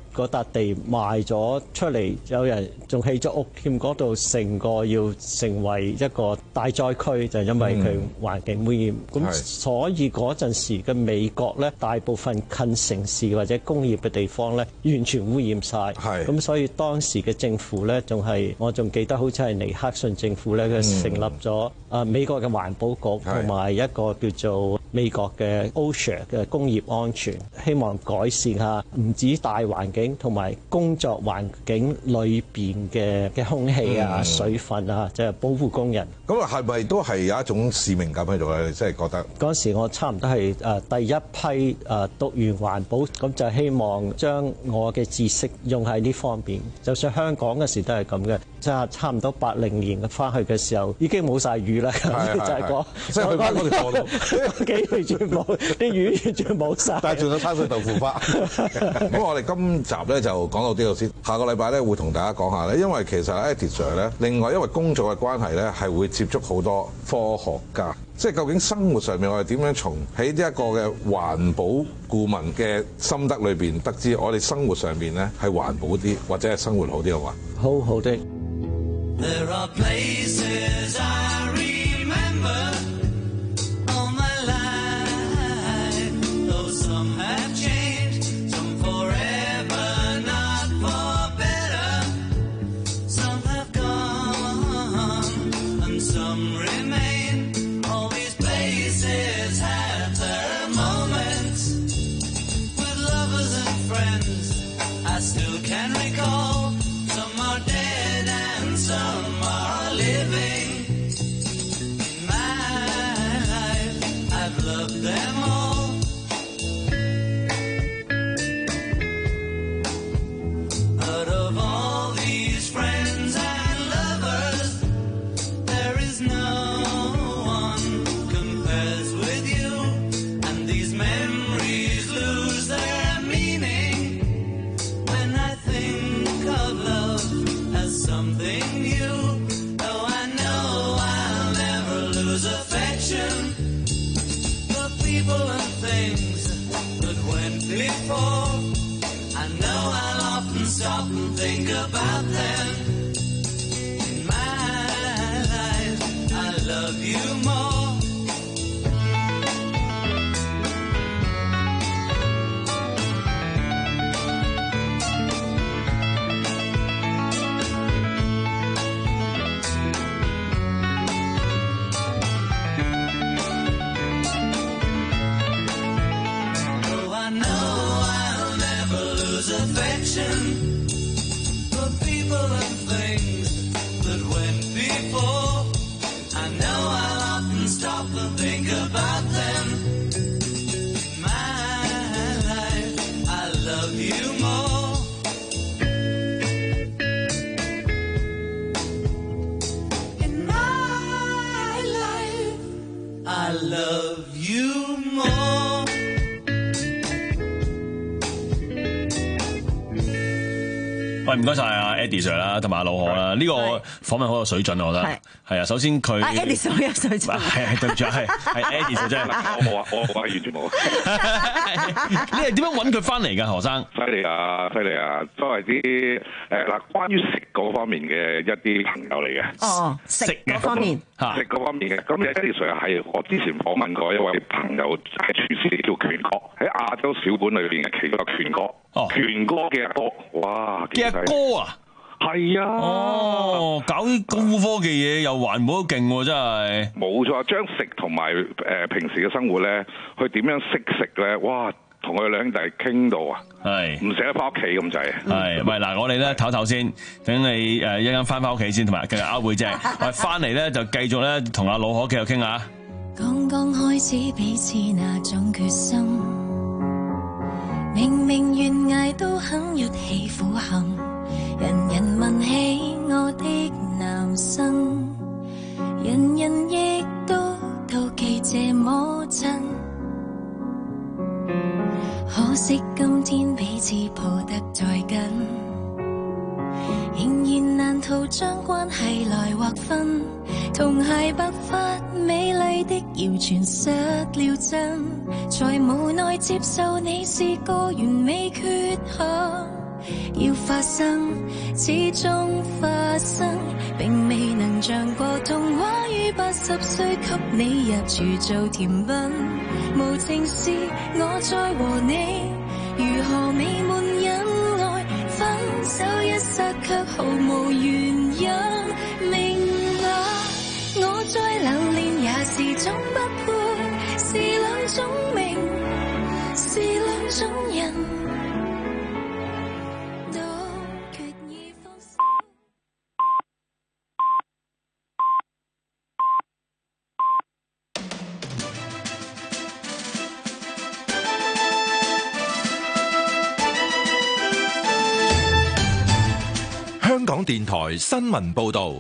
嗰笪地賣咗出嚟，有人仲起咗屋添，嗰度成個要成為一個大災區，就係因為佢環境污染。咁、嗯、所以嗰陣時嘅美國咧，大部分近城市或者工業嘅地方咧，完全污染晒。係咁，所以當時嘅政府咧，仲係我仲記得好似係尼克遜政府咧，佢成立咗啊美國嘅環保局同埋一個叫做美國嘅 OSHA 嘅工業安全，希望改善下唔止大環境同埋工作環境裏邊嘅嘅空氣啊、嗯、水分啊，即係保護工人。 咁啊，係咪都係有一種使命感喺度咧？即係覺得嗰時我差唔多係誒第一批誒讀完環保，咁就希望將我嘅知識用喺呢方面。就算香港嘅時都係咁嘅，即係差唔多八零年翻去嘅時候已經冇晒魚啦，就係講即係去翻嗰條河度， 幾年全冇啲魚完全冇晒。 但係仲有餐水豆腐花。咁我哋今集咧就講到呢度先，下個禮拜咧會同大家講下咧，因為其實 Eddie Sir 咧，另外因為工作嘅關係咧，係會接觸好多科學家，即係究竟生活上面我哋點樣從喺呢一個嘅環保顧問嘅心得裏邊得知，我哋生活上面咧係環保啲，或者係生活好啲嘅話， 好好的。 There are places I remember all my life, though some have changed, some forever, not for better. Some have gone, and some remain. All these places have their moments with lovers and friends I still can recall. Some are dead and some are living. In my life, I've loved them all. Out of all these friends and lovers, there is no one compares with you. And these memories lose their meaning when I think of love as something new. Though I know I'll never lose affection for people and things that went before. I know I'll often stop and think about them. In my life, I love you more. Though I know I'll never lose affection for people and things that went before. I know I'll often stop and think about them. In my life, I love you more. In my life, I love you more. 喂，唔該晒啊 Eddie Sir 啦，同埋阿老何啦，呢個訪問好有水準，我覺得係啊。首先佢啊 Eddie Sir 好有水準， 係係對唔住，係係 Eddie Sir 真係我冇啊，我我完全冇啊。 你係點樣揾佢翻嚟㗎，何生？ 犀利啊，犀利啊！作為啲誒嗱，關於食嗰方面嘅一啲朋友嚟嘅。 哦，食嗰方面， 食嗰方面嘅。咁 Eddie Sir 係我之前訪問過一位朋友，係廚師叫權哥，喺亞洲小館裏邊嘅其中一個權哥。哦，權哥嘅阿哥，哇！ 嘅阿哥啊！ 係啊！ 哦，搞啲高科技嘢又環保都勁喎，真係。 冇錯，將食同埋誒平時嘅生活咧，佢點樣識食咧？哇！同佢兩兄弟傾到啊，係唔捨得翻屋企咁滯。 係，喂嗱，我哋咧唞唞先，等你誒一陣翻翻屋企先，同埋繼續拗背脊。喂，翻嚟咧就繼續咧同阿老可繼續傾下。 剛剛開始彼此那種決心，明明懸崖都肯一起苦行，人人問起我的男生，人人亦都妒忌這麼親。可惜今天彼此抱得再緊，仍然難逃將關係來劃分。童孩白髮美麗的謠傳失了真，才無奈接受你是個完美缺陷。 要發生，始終發生，並未能像個童話於八十歲給你入廚做甜品。無情是我再和你，如何美滿恩愛，分手一剎卻毫無原因。明啊，我再留戀也是種不配，是兩種命，是兩種人。 香港電台新聞報道，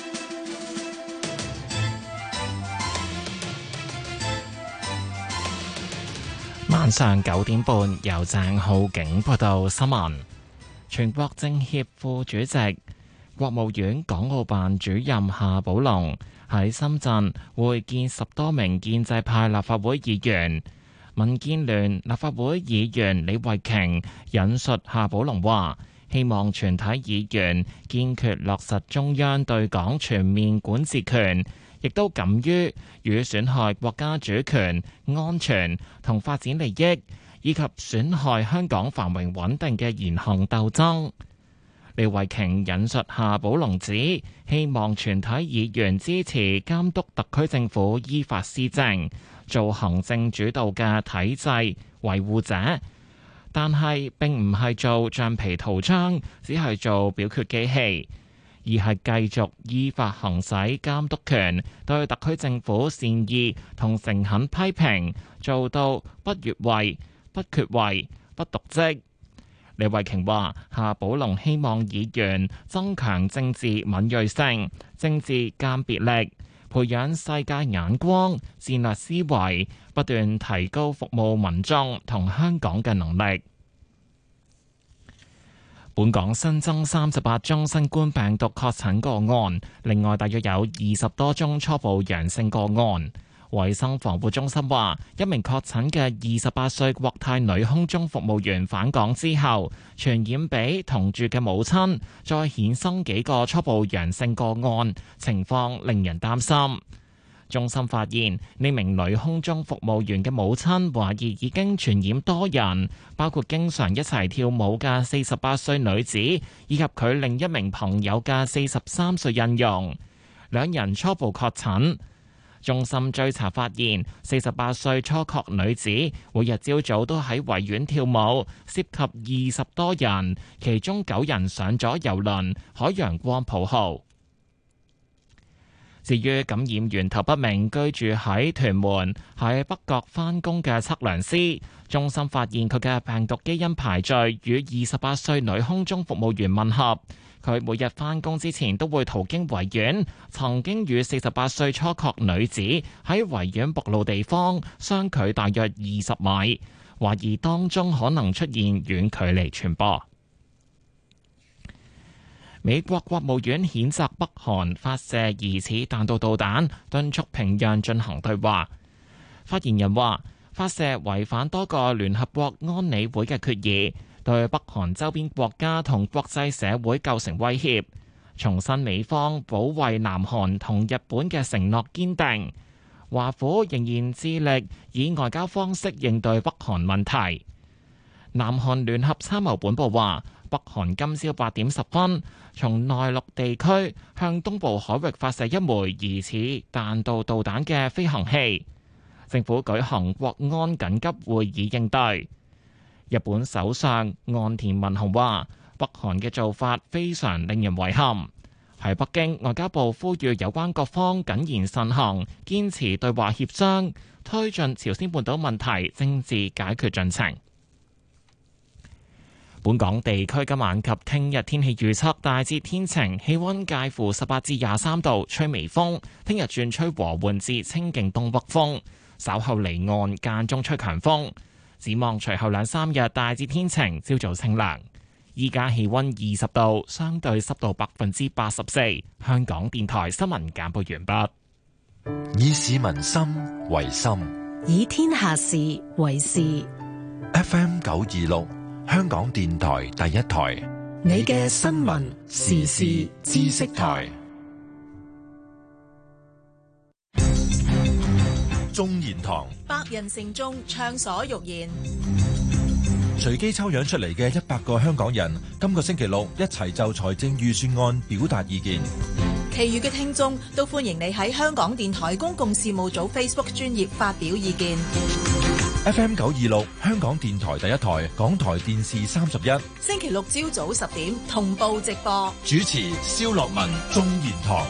晚上九點半由鄭浩景報道新聞。全國政協副主席、國務院港澳辦主任夏寶龍喺深圳會見十多名建制派立法會議員。民建聯立法會議員李慧瓊引述夏寶龍話，希望全體議員堅決落實中央對港全面管治權，亦都敢於與損害國家主權、安全同發展利益，以及損害香港繁榮穩定嘅言行鬥爭。李慧瓊引述夏寶龍指，希望全體議員支持監督特區政府依法施政，做行政主導嘅體制維護者。但係並唔係做橡皮圖章，只係做表決機器，而係繼續依法行使監督權，對特區政府善意同誠懇批評，做到不越位、不缺位、不瀆職。李慧瓊話：夏寶龍希望議員增強政治敏銳性、政治鑑別力，培養世界眼光、戰略思維，不斷提高服務民眾同香港嘅能力。本港新增三十八宗新冠病毒確診個案，另外大約有二十多宗初步陽性個案。衛生防護中心話，一名確診嘅二十八歲國泰女空中服務員返港之後，傳染俾同住嘅母親，再衍生幾個初步陽性個案，情況令人擔心。中心發現呢名女空中服務員嘅母親懷疑已經傳染多人，包括經常一齊跳舞嘅四十八歲女子，以及佢另一名朋友嘅四十三歲印傭，兩人初步確診。中心追查發現，四十八歲初確女子每日朝早都喺維園跳舞，涉及二十多人，其中九人上咗郵輪海洋光譜號。至於感染源頭不明、居住喺屯門、喺北角返工嘅測量師，中心發現佢嘅病毒基因排序與二十八歲女空中服務員吻合。佢每日返工之前都會途經維園，曾經與四十八歲初確女子喺維園暴露地方相距大約二十米，懷疑當中可能出現遠距離傳播。美國國務院譴責北韓發射疑似彈道導彈，敦促平壤進行對話。發言人話，發射違反多個聯合國安理會嘅決議，對北韓周邊國家同國際社會構成威脅。重申美方保衛南韓同日本嘅承諾堅定，華府仍然致力以外交方式應對北韓問題。南韓聯合參謀本部話，北韓今朝八點十分從內陸地區向東部海域發射一枚疑似彈道導彈嘅飛行器，政府舉行國安緊急會議應對。日本首相岸田文雄話，北韓嘅做法非常令人遺憾。喺北京，外交部呼籲有關各方謹言慎行，堅持對話協商，推進朝鮮半島問題政治解決進程。本港地區今晚及聽日天氣預測大致天晴，氣溫介乎十八至廿三度，吹微風。聽日轉吹和緩至清勁東北風，稍後離岸間中吹強風。展望隨後兩三日大致天晴，朝早清涼。依家氣溫二十度，相對濕度百分之八十四。香港電台新聞簡報完畢。 以市民心為心， 以天下事為事。 F M 九二六。 香港電台第一台。 你嘅新聞時事知識台。 眾言堂百人城中暢所欲言， 隨機抽樣出嚟嘅一百個香港人，今個星期六一齊就財政預算案表達意見。 其餘嘅聽眾都歡迎你喺香港電台公共事務組 Facebook 專頁發表意見。 F M 九二六香港電台第一台，港台電視三十一， 星期六朝早十點同步直播。 主持蕭樂文，眾言堂。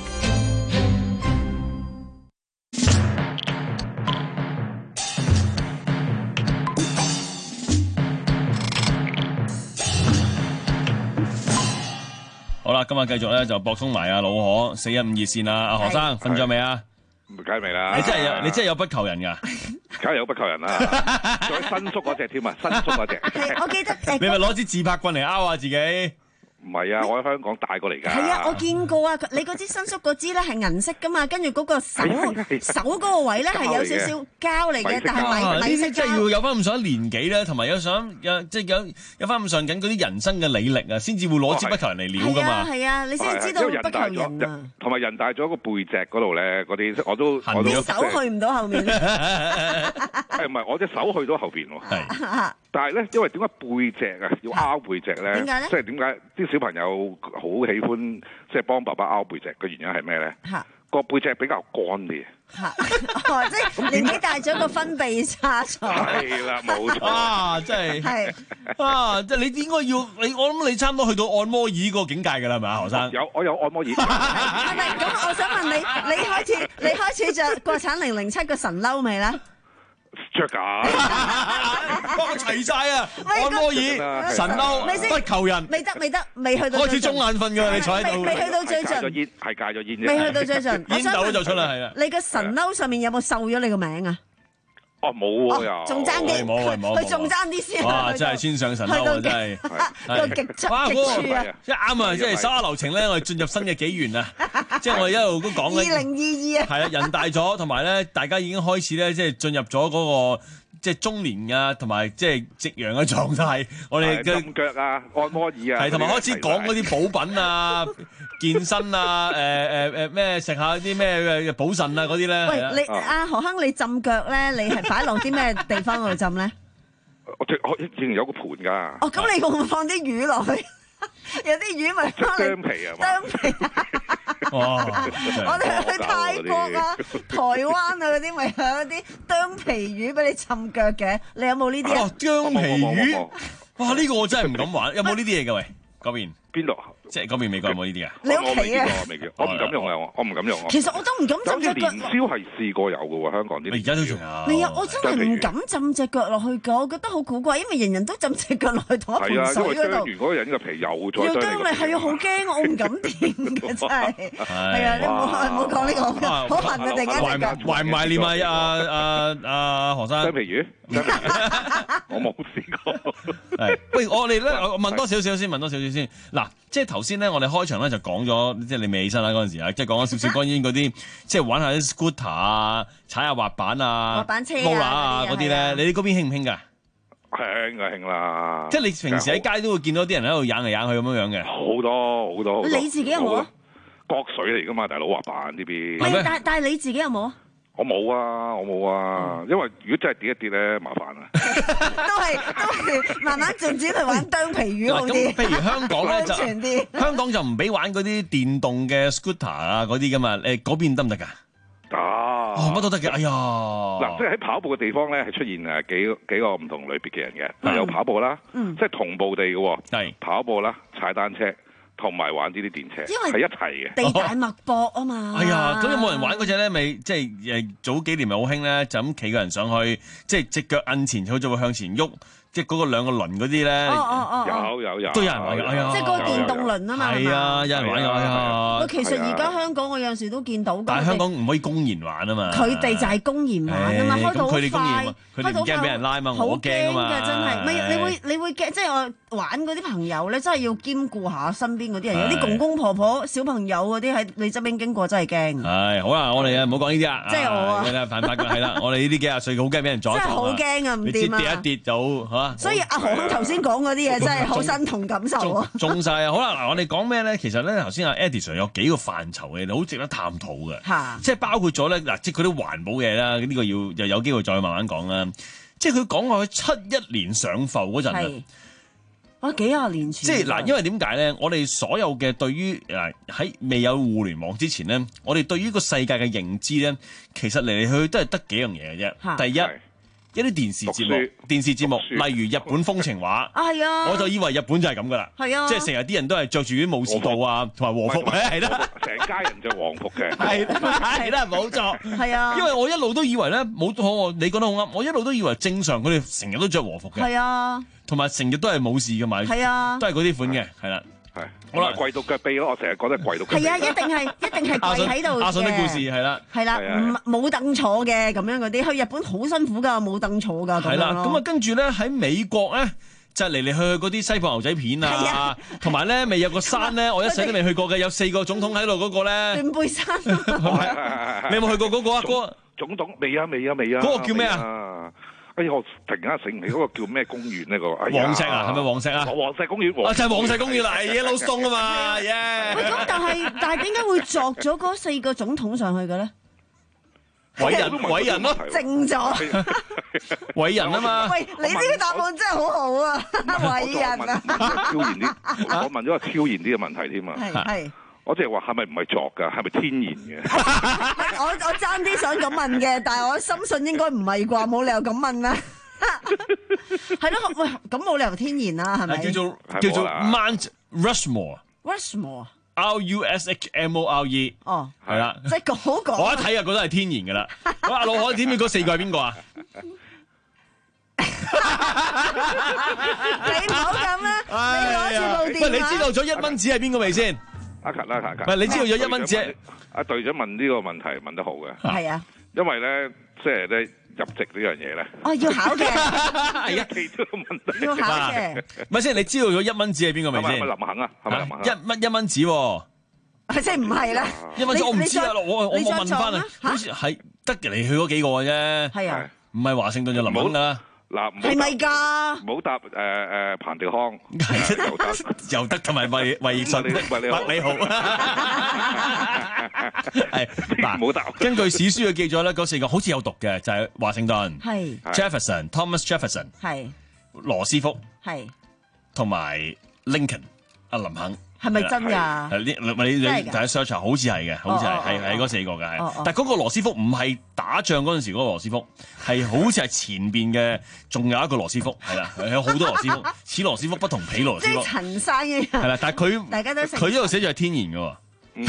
好啦，今日繼續咧就駁通埋阿老何四一五熱線啊，阿何生瞓咗未啊？ 梗係未啦！ 你真係有，你真係有不求人噶？ 梗係有不求人啦！仲有新宿嗰隻添啊，新宿嗰隻。 係，我記得你咪攞支自拍棍嚟拗下自己。 唔係啊，我喺香港帶過嚟㗎。 係啊，我見過啊！你嗰支新宿嗰支咧係銀色㗎嘛，跟住嗰個手手嗰個位咧係有少少膠嚟嘅，但係米米色膠。 呢啲真係要有翻咁上下年紀咧，同埋有想有即係有有翻咁上緊嗰啲人生嘅履歷啊，先至會攞支不求人嚟撩㗎嘛。 係啊，你先知道不求人啊。 同埋人大咗個背脊嗰度咧，嗰啲我都我都手去唔到後面。 係唔係？我隻手去到後邊喎。係。但係咧，因為點解背脊啊要拗背脊咧？點解咧？即係點解啲小朋友好喜歡即係幫爸爸拗背脊嘅原因係咩咧？嚇個背脊比較乾啲。 嚇哦，即係年紀大咗個分泌差咗。 係啦，冇錯。 啊，真係係啊！即係你應該要你，我諗你差唔多去到按摩椅嗰個境界㗎啦，係咪啊，何生？ 有我有按摩椅。 係咪咁？我想問你，你開始你開始著國產零零七個神褸未咧？ 着㗎， 幫我齊晒啊！按摩椅、神褸、不求人， 未得未得，未去到開始中眼瞓㗎，你坐喺度。 未去到最盡。 戒咗煙，係戒咗煙啫。 未去到最盡。 煙斗就出嚟係啦。 你個神褸上面有冇繡咗你個名啊？ 哦，冇喎又。 仲爭啲， 冇冇佢仲爭啲先。 哇！真係穿上神褸啊！真係。 個極極處啊！ 即係啱啊！即係手下留情咧，我哋進入新嘅紀元啊！即係我哋一路都講緊。 二零二二啊。 係啦，人大咗，同埋咧，大家已經開始咧，即係進入咗嗰個。即係中年啊，同埋即係夕陽嘅狀態。我哋嘅浸腳啊，按摩椅啊， 係同埋開始講嗰啲補品啊、健身啊、誒誒誒咩食下啲咩嘅補腎啊嗰啲咧。 喂，你阿何亨，你浸腳咧，你係擺落啲咩地方度浸咧？ 我我以前有個盤㗎。 哦，咁你會唔會放啲魚落去？有啲魚咪放薑皮啊嘛。 薑皮。 哇！ 我哋去泰國啊、台灣啊嗰啲，咪有啲薑皮魚俾你浸腳嘅。你有冇呢啲啊？ 薑皮魚，哇！呢個我真係唔敢玩。有冇呢啲嘢嘅喂？嗰邊邊度？ 即係嗰邊美國有冇呢啲啊？ 你屋企啊？ 我未見過，我唔敢用啊！我唔敢用啊！ 其實我都唔敢浸隻腳。 年宵係試過有嘅喎，香港啲。 你而家都仲有？ 係啊，我真係唔敢浸隻腳落去㗎，我覺得好古怪，因為人人都浸隻腳落去同一盆水嗰度。 係啊，因為薑完嗰個人嘅皮又再薑嚟。 係啊，好驚，我唔敢掂嘅真係。係啊，你唔好唔好講呢個，好痕啊！突然間隻腳。 懷唔懷念啊？阿阿阿何生。 薑皮魚。我冇試過。 係，喂，我哋咧，我問多少少先，問多少少先。嗱，即係頭先咧，我哋開場咧就講咗，即係你未起身啦嗰陣時啊，即係講咗少少關於嗰啲，即係玩下啲 scooter 啊，踩下滑板啊， 滑板車啊嗰啲咧，你哋嗰邊興唔興㗎？ 興啊興啦！ 即係你平時喺街都會見到啲人喺度踩嚟踩去咁樣樣嘅。 好多好多。 你自己有冇啊？ 國水嚟㗎嘛，大佬滑板呢邊。 係，但但係你自己有冇啊？ 我冇啊，我冇啊，嗯、因為如果真係跌一跌咧，麻煩啊。 都係都係慢慢漸漸去玩薑皮魚好啲。 譬如香港咧就安全啲。 香港就唔俾玩嗰啲電動嘅 scooter 啊嗰啲噶嘛，誒嗰邊得唔得㗎？ 得。 哦，乜都得嘅。哎呀， 嗱，即係喺跑步嘅地方咧，係出現誒幾幾個唔同類別嘅人嘅，嗯、有跑步啦，嗯、即係同步地嘅喎，係跑步啦，踩單車。同埋玩呢啲電車，係一齊嘅。 地大物博啊嘛。 係啊，咁有冇人玩嗰隻咧？咪即係誒早幾年咪好興咧，就咁企個人上去，即係隻腳摁前，佢就會向前喐。即係嗰個兩個輪嗰啲咧， 有有有， 都有人玩㗎。哎呀， 即係嗰個電動輪啊嘛。 係啊，有人玩㗎。哎呀， 其實而家香港我有陣時都見到。 但係香港唔可以公然玩啊嘛。 佢哋就係公然玩啊嘛，開到好快， 佢哋唔驚俾人拉嘛，我驚啊嘛。 好驚㗎，真係。咪你會你會驚，即係我玩嗰啲朋友咧，真係要兼顧下身邊嗰啲人，有啲公公婆婆、小朋友嗰啲喺你側邊經過，真係驚。 係好啦，我哋啊唔好講呢啲啊。 即係我啊。 係啦，犯法㗎，係啦，我哋呢啲幾廿歲好驚俾人撞。 真係好驚啊！唔掂啊！ 跌一跌就嚇。 啊！ 所以阿何兄頭先講嗰啲嘢真係好身同感受啊！ 中晒啊！好啦，嗱，我哋講咩咧？其實咧，頭先阿 Eddie Sir 有幾個範疇嘅，好值得探討嘅。嚇！即係包括咗咧，嗱，即係佢啲環保嘢啦，呢個要又有機會再慢慢講啦。即係佢講話佢七一年上浮嗰陣啊！ 啊，幾廿年前。 即係嗱，因為點解咧？我哋所有嘅對於誒喺未有互聯網之前咧，我哋對於個世界嘅認知咧，其實嚟嚟去去都係得幾樣嘢嘅啫。第一。一啲電視節目，電視節目，例如日本風情畫， 啊係啊， 我就以為日本就係咁噶啦， 係啊， 即係成日啲人都係着住啲武士道啊，同埋和服，係啦， 成家人着和服嘅， 係係啦，冇錯， 係啊， 因為我一路都以為咧，冇錯，你講得好啱，我一路都以為正常佢哋成日都着和服嘅， 係啊， 同埋成日都係武士嘅嘛， 係啊， 都係嗰啲款嘅，係啦。 係，好啦，跪到腳痹咯，我成日覺得跪到腳痹。 係啊，一定係一定係跪喺度嘅。 阿信的故事係啦， 係啦，冇凳坐嘅咁樣嗰啲，去日本好辛苦㗎，冇凳坐㗎咁樣咯。係啦， 咁啊跟住咧喺美國咧就嚟嚟去去嗰啲西部牛仔片啊，同埋咧未有個山咧，我一世都未去過嘅，有四個總統喺度嗰個咧。 斷背山。 你有冇去過嗰個啊？嗰個總統未啊未啊未啊。 嗰個叫咩啊？ 哎呀！我突然間醒唔起嗰個叫咩公園呢個？ 黃石啊，係咪黃石啊？ 黃石公園。 啊，就係黃石公園啦，係一路送啊嘛，耶！ 咁但係但係點解會作咗嗰四個總統上去嘅咧？ 偉人偉人咯， 正咗偉人啊嘛。 喂，你呢個答案真係好好啊，偉人啊！ 超然啲，我問咗個超然啲嘅問題添啊。 係係。 我即係話係咪唔係作㗎？係咪天然嘅？ 我我爭啲想咁問嘅，但係我深信應該唔係啩，冇理由咁問啦。係咯，喂，咁冇理由天然啦，係咪？ 叫做叫做 Mount Rushmore。Rushmore。R U S H M O R E。 哦， 係啦， 即係好講。 我一睇就覺得係天然㗎啦。我阿老海點知嗰四個係邊個啊？ 你唔好咁啦，你攞住部電話。 喂，你知道咗一蚊紙係邊個未先？ 阿卡啦，阿卡。 唔係，你知道咗一蚊紙？ 阿隊長問呢個問題問得好嘅。 係啊。 因為咧，即係咧入籍呢樣嘢咧。 哦，要考嘅。 係啊，其中一個問題。 要考嘅。 咪先，你知道咗一蚊紙係邊個未先？ 係咪林肯啊？係咪林肯？ 一蚊一蚊紙喎。 即係唔係啦？ 一蚊紙我唔知啊，我我我問翻啊，好似係得嚟去嗰幾個嘅啫。 係啊。 唔係華盛頓就林肯㗎。 嗱， 係咪㗎？ 唔好答誒誒彭定康， 又得又得，同埋魏魏信、麥理浩。係嗱， 唔好答。 根據史書嘅記載咧，嗰四個好似有讀嘅，就係華盛頓、 係 Jefferson、Thomas Jefferson、 係羅斯福、 係同埋 Lincoln 阿林肯。 係咪真㗎？ 係呢，你你睇下 search 好似係嘅，好似係係係嗰四個嘅，係。但係嗰個羅斯福唔係打仗嗰陣時嗰個羅斯福，係好似係前邊嘅，仲有一個羅斯福，係啦，有好多羅斯福，此羅斯福不同彼羅斯福。 即係陳生一樣。 係啦，但係佢大家都佢呢度寫住係天然嘅喎。你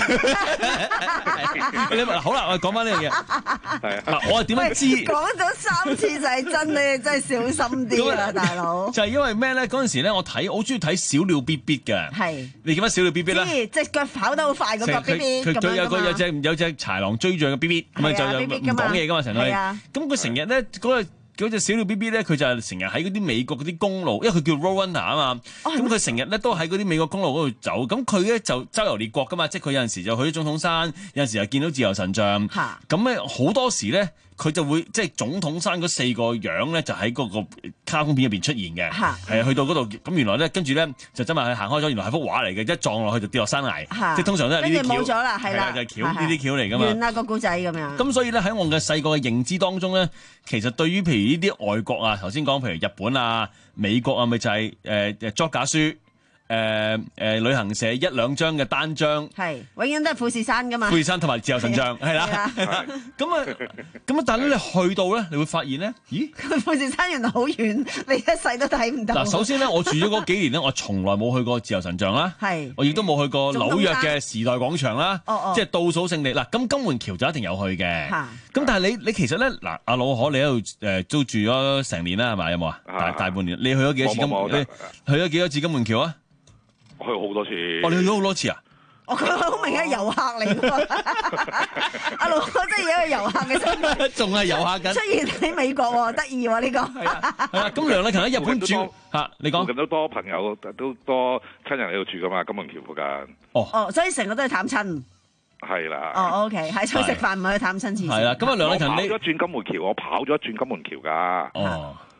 問好啦，我講翻呢樣嘢。嗱，我係點樣知？ 講咗三次就係真，你真係小心啲啦，大佬。 就係因為咩咧？嗰陣時咧，我睇好中意睇小鳥嗶嗶嘅。係。你記唔記得小鳥嗶嗶咧？ 知，隻腳跑得好快嗰個嗶嗶。 佢佢有個有隻有隻豺狼追住個嗶嗶，咁啊就就唔講嘢噶嘛，成日。係啊。咁佢成日咧嗰個。嗰隻小鳥 B B 咧，佢就係成日喺嗰啲美國嗰啲公路，因為佢叫 road runner 啊嘛。咁佢成日咧都喺嗰啲美國公路嗰度走。咁佢咧就周遊列國噶嘛，即係佢有陣時就去咗總統山，有陣時又見到自由神像。咁咧好多時咧，佢就會即係總統山嗰四個樣咧，就喺嗰個卡通片入邊出現嘅。係啊，去到嗰度咁原來咧，跟住咧就真係行開咗，原來係幅畫嚟嘅，一撞落去就跌落山崖。即係通常都係呢啲橋。跟住冇咗啦，係啦，就係橋呢啲橋嚟㗎嘛。 完啦個故仔咁樣。 咁所以咧喺我嘅細個嘅認知當中咧，其實對於譬如呢啲外國啊，頭先講譬如日本啊、美國啊，咪就係誒誒作假書。誒、呃、誒、呃，旅行社一兩張嘅單張， 係永遠都係富士山噶嘛， 富士山同埋自由神像，係啦，咁啊，咁啊，但係咧，你去到咧，你會發現咧，咦， 富士山原來好遠，你一世都睇唔到。 嗱，首先咧，我住咗嗰幾年咧，我從來冇去過自由神像啦，係，我亦都冇去過紐約嘅時代廣場啦，即係倒數勝地。嗱，咁金門橋就一定有去嘅，咁但係你你其實咧，嗱，阿老可你喺度誒都住咗成年啦，係咪？有冇啊？大大半年，你去咗幾多次金？你去咗幾多次金門橋啊？ 去好多次， 哦，你去咗好多次啊？ 我佢好明顯係遊客嚟㗎，阿老哥真係一個遊客嘅身份， 仲係遊客緊， 出現喺美國喎，得意喎呢個。係啊，係啊，咁梁麗琴喺日本住嚇，你講附近都多朋友，都多親人喺度住㗎嘛，金門橋附近。 哦， 哦，所以成個都係探親。 係啦。 哦 ，OK，係出去食飯唔係去探親次。 係啦，咁啊，梁麗琴你跑咗一轉金門橋，我跑咗一轉金門橋㗎。 哦。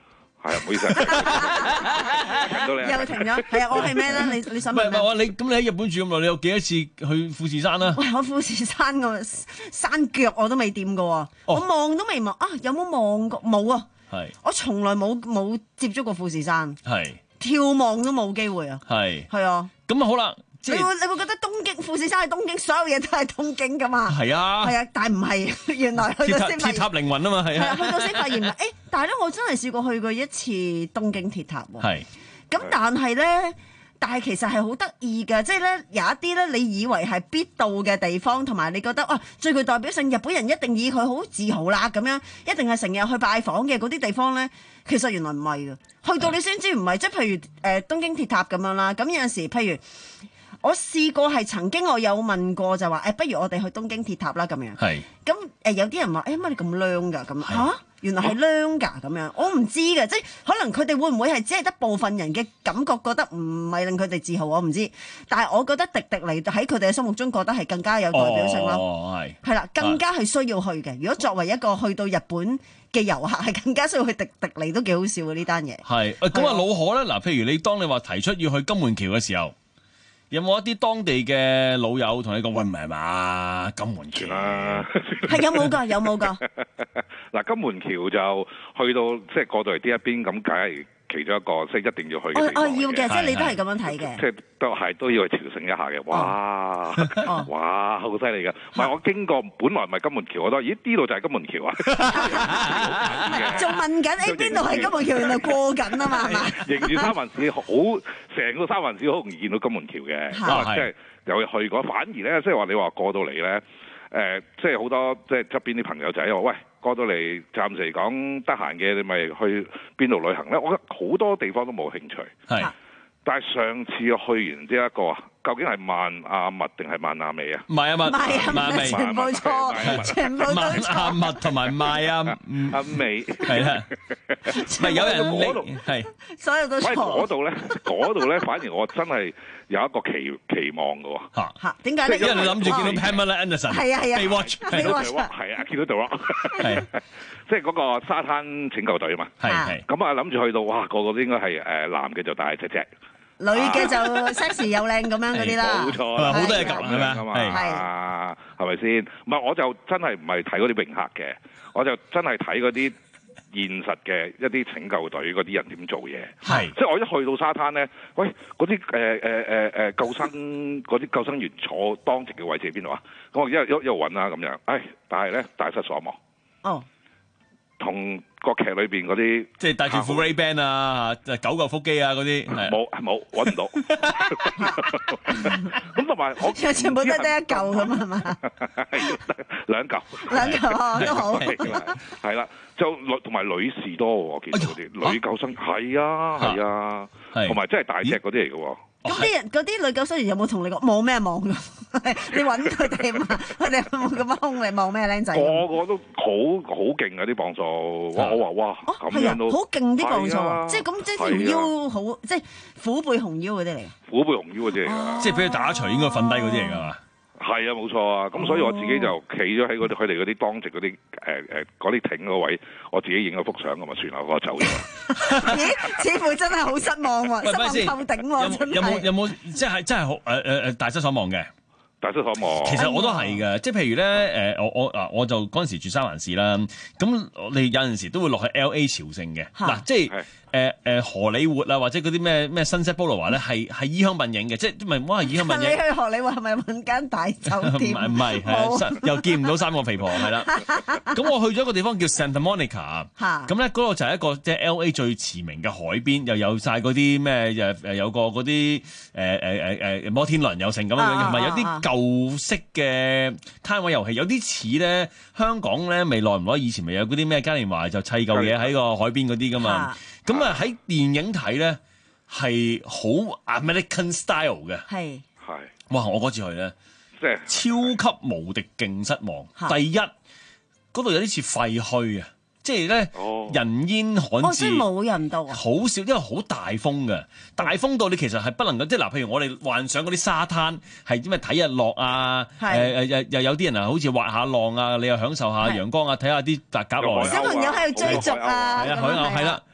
係啊，唔好意思，停到你又停咗。係啊，我係咩咧？你你想唔係唔係我你咁你喺日本住咁耐，你有幾多次去富士山啊？ 喂，我富士山個山腳我都未掂過，哦、我望都未望啊！有冇望過？冇啊！係我從來冇冇接觸過富士山，係眺望都冇機會啊！係係啊！咁啊好啦。你會你會覺得東京富士山係東京，所有嘢都係東京噶嘛？係啊，係啊，但係唔係，原來去到先發現鐵塔凌雲啊嘛，係啊，去到先發現誒，但係咧，我真係試過去過一次東京鐵塔喎。係，咁但係咧，但係其實係好得意嘅，即係咧有一啲咧，你以為係必到嘅地方，同埋你覺得哇最具代表性，日本人一定以佢好自豪啦，咁樣一定係成日去拜訪嘅嗰啲地方咧，其實原來唔係嘅，去到你先知唔係，即係譬如誒、呃、東京鐵塔咁樣啦，咁有陣時譬如。我試過係曾經我有問過就話誒、欸，不如我哋去東京鐵塔啦咁樣。係。咁誒有啲人話誒乜你咁靚㗎咁嚇？原來係靚㗎咁樣，我唔知嘅，即係可能佢哋會唔會係只係得部分人嘅感覺覺得唔係令佢哋自豪，我唔知。但係我覺得迪迪尼喺佢哋嘅心目中覺得係更加有代表性咯。哦，係。係啦，更加係需要去嘅。如果作為一個去到日本嘅遊客，係更加需要去迪迪尼都幾好笑嘅呢單嘢。係。誒咁啊，老可咧嗱，譬如你當你話提出要去金門橋嘅時候。有冇一啲當地嘅老友同你講喂，唔係嘛？金門橋啦，係有冇㗎？有冇㗎？ 嗱，金門橋就去到即係過到嚟呢一邊咁，梗係其中一個即係一定要去嘅地方。哦，要嘅，即係你都係咁樣睇嘅。即係都係都要去朝聖一下嘅。哇！哇！好犀利㗎！唔係我經過，本來唔係金門橋，我都咦呢度就係金門橋啊！ 仲問緊誒邊度係金門橋？原來過緊啊嘛，係嘛？ 迎住三藩市好，成個三藩市好容易見到金門橋嘅。即係有去過，反而咧，即係話你話過到嚟咧，誒，即係好多即係側邊啲朋友仔話，喂，過到嚟暫時嚟講得閒嘅，你咪去邊度旅行咧？我覺得好多地方都冇興趣。係，但係上次去完呢一個，究竟係萬亞密定係萬亞美啊？邁阿密，邁阿密，全部錯，全部都錯。邁阿密同埋邁阿阿美，係啦，唔係有人嗰度係，所有都錯。嗰度咧，嗰度咧，反而我真係有一個期期望嘅喎。嚇嚇，點解咧？因為你諗住見到 Pamela Anderson，係啊係啊，Baywatch，係啊，見到 The Rock，係，即係嗰個沙灘拯救隊啊嘛。係係。咁啊諗住去到，哇，個個都應該係誒男嘅就大隻隻。女嘅就 sexy 又靚咁樣嗰啲啦，冇錯，好多嘢夾係咪？係係咪先？唔係我就真係唔係睇嗰啲泳客嘅，我就真係睇嗰啲現實嘅一啲拯救隊嗰啲人點做嘢。係，即係我一去到沙灘咧，喂，嗰啲誒誒誒誒救生嗰啲救生員坐當值嘅位置喺邊度啊？咁我一路一路揾啦咁樣，唉，但係咧大失所望。哦。同個劇裏邊嗰啲，即係戴住副 Ray-Ban 啊，九嚿腹肌啊嗰啲，冇冇揾唔到。咁同埋我全部都得一嚿咁係嘛？兩嚿，兩嚿都好。係啦，就女同埋女士多喎，我見到嗰啲女救生係啊係啊，同埋真係大隻嗰啲嚟嘅喎。咁啲人嗰啲女救生員有冇同你講冇咩望㗎？你揾佢哋嘛？佢哋有冇咁樣兇你望咩僆仔？個個都好好勁啊！啲磅數，我我話哇咁樣都好勁啲磅數啊！即係咁即係條腰好，即係虎背熊腰嗰啲嚟嘅。虎背熊腰嗰啲嚟㗎，即係俾佢打除應該瞓低嗰啲嚟㗎嘛？係啊，冇錯啊！咁所以我自己就企咗喺嗰啲佢哋嗰啲當值嗰啲誒誒嗰啲艇嗰位，我自己影咗幅相咁啊，算啦，我走咗。咦？似乎真係好失望喎，失望透頂喎，真係。有冇有冇即係真係好誒誒誒大失所望嘅？大失所望。其實我都係嘅，即係譬如咧誒，我我嗱我就嗰陣時住三藩市啦，咁我哋有陣時都會落去 L A 朝聖嘅嗱，即係。誒誒荷里活啊，或者嗰啲咩咩 Sunset Boulevard咧，係係衣香鬢影嘅，即係唔係唔好係衣香鬢影。你去荷里活係咪揾間大酒店？唔係唔係，又見唔到三個肥婆係啦。咁我去咗一個地方叫 Santa Monica，咁咧嗰個就係一個即係 L A 最馳名嘅海邊，又有晒嗰啲咩誒誒有個嗰啲誒誒誒誒摩天輪有成咁樣樣，同埋有啲舊式嘅攤位遊戲，有啲似咧香港咧未耐唔耐以前咪有嗰啲咩嘉年華就砌嚿嘢喺個海邊嗰啲噶嘛。咁啊喺電影睇咧係好 American style 嘅，係係哇！我嗰次去咧，即係超級無敵勁失望。第一嗰度有啲似廢墟啊，即係咧人煙罕至，冇人到，好少，因為好大風嘅，大風到你其實係不能夠，即係嗱，譬如我哋幻想嗰啲沙灘係點樣睇日落啊，誒誒又又有啲人啊，好似滑下浪啊，你又享受下陽光啊，睇下啲白鴿來，小朋友喺度追逐啊，係啊，海鷗係啦。